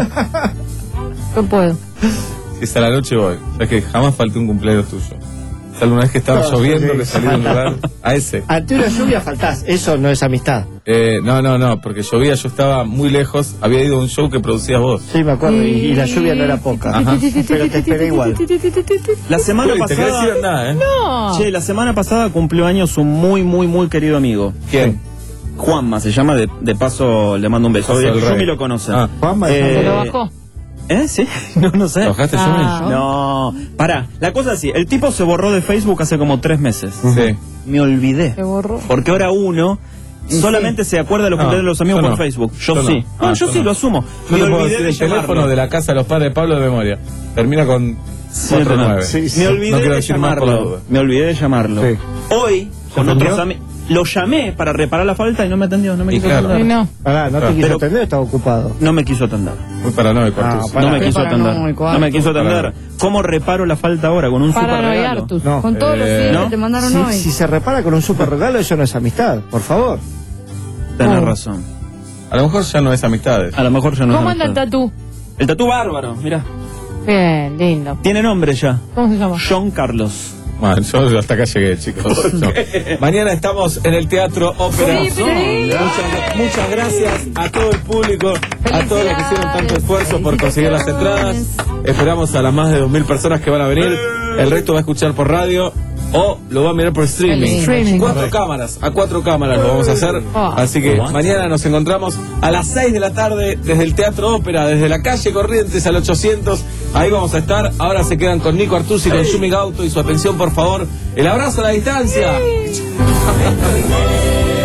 Yo puedo. Si es a la noche, voy. O sea que jamás falté un cumpleaños tuyo. O sea, alguna vez que estaba No, lloviendo, sí. que salí de un lugar. A ese. Ante una lluvia faltás. Eso no es amistad. Eh, no, no, no, porque llovía, yo estaba muy lejos. Había ido a un show que producías vos. Sí, me acuerdo. Y, y la lluvia no era poca. Ajá. Pero te esperé igual. La semana Uy, te querés ir a pasada. nada, ¿eh? No. Che, la semana pasada cumplió años un muy, muy, muy querido amigo. ¿Quién? Juanma se llama, de, de paso le mando un beso. Paso del Yumi rey. lo conoce. Ah. Juanma, Eh, Se lo bajó. ¿Eh? ¿Sí? No, no sé. ¿Lo bajaste, Ah. Yumi? No, pará. La cosa es así, el tipo se borró de Facebook hace como tres meses. Sí. Me olvidé. Se borró. Porque ahora uno solamente se acuerda de los No, cumpleaños de los amigos yo por no. Facebook. Yo, Yo no. sí. Ah, No, yo yo sí, no. lo asumo. Yo Me te puedo olvidé decir de el teléfono llamarlo. de la casa de los padres de Pablo de memoria. Termina con cuatro nueve. Sí, sí. Me olvidé No quiero de decir más por la llamarlo. duda. Me olvidé de llamarlo. Sí. Hoy, con atendió? otros amigos. Lo llamé para reparar la falta y no me atendió, no me Y quiso claro. Y atender. no. Pará, no te Ah, quiso pero- atender, estaba ocupado. No me quiso atender. Muy paranoico, Ah, Artus. pará. No me Qué quiso atender. paranoico, No me quiso atender. Paranoico. ¿Cómo reparo la falta ahora? ¿Con un super Paranoia regalo? Artus. No. Con todos los Eh, fines ¿no? que te mandaron Si, hoy. si se repara con un super regalo, eso no es amistad. Por favor. Tenés Oh. razón. A lo mejor ya no es amistades. A lo mejor ya no ¿Cómo es anda el amistad. tatú? El tatú bárbaro, mira. Bien, lindo. Tiene nombre ya. ¿Cómo se llama? John Carlos. Bueno, yo hasta acá llegué, chicos. No. Mañana estamos en el Teatro Ópera. Sí, sí. Muchas, muchas gracias a todo el público, a todos los que hicieron tanto esfuerzo por conseguir las entradas. Esperamos a las más de dos mil personas que van a venir. El resto va a escuchar por radio o lo va a mirar por streaming. Streaming. Cuatro cámaras, a cuatro cámaras lo vamos a hacer. Así que mañana nos encontramos a las seis de la tarde desde el Teatro Ópera, desde la calle Corrientes al ochocientos. Ahí vamos a estar. Ahora se quedan con Nico Artusi, con Yumi Gauto y su atención, por favor. El abrazo a la distancia.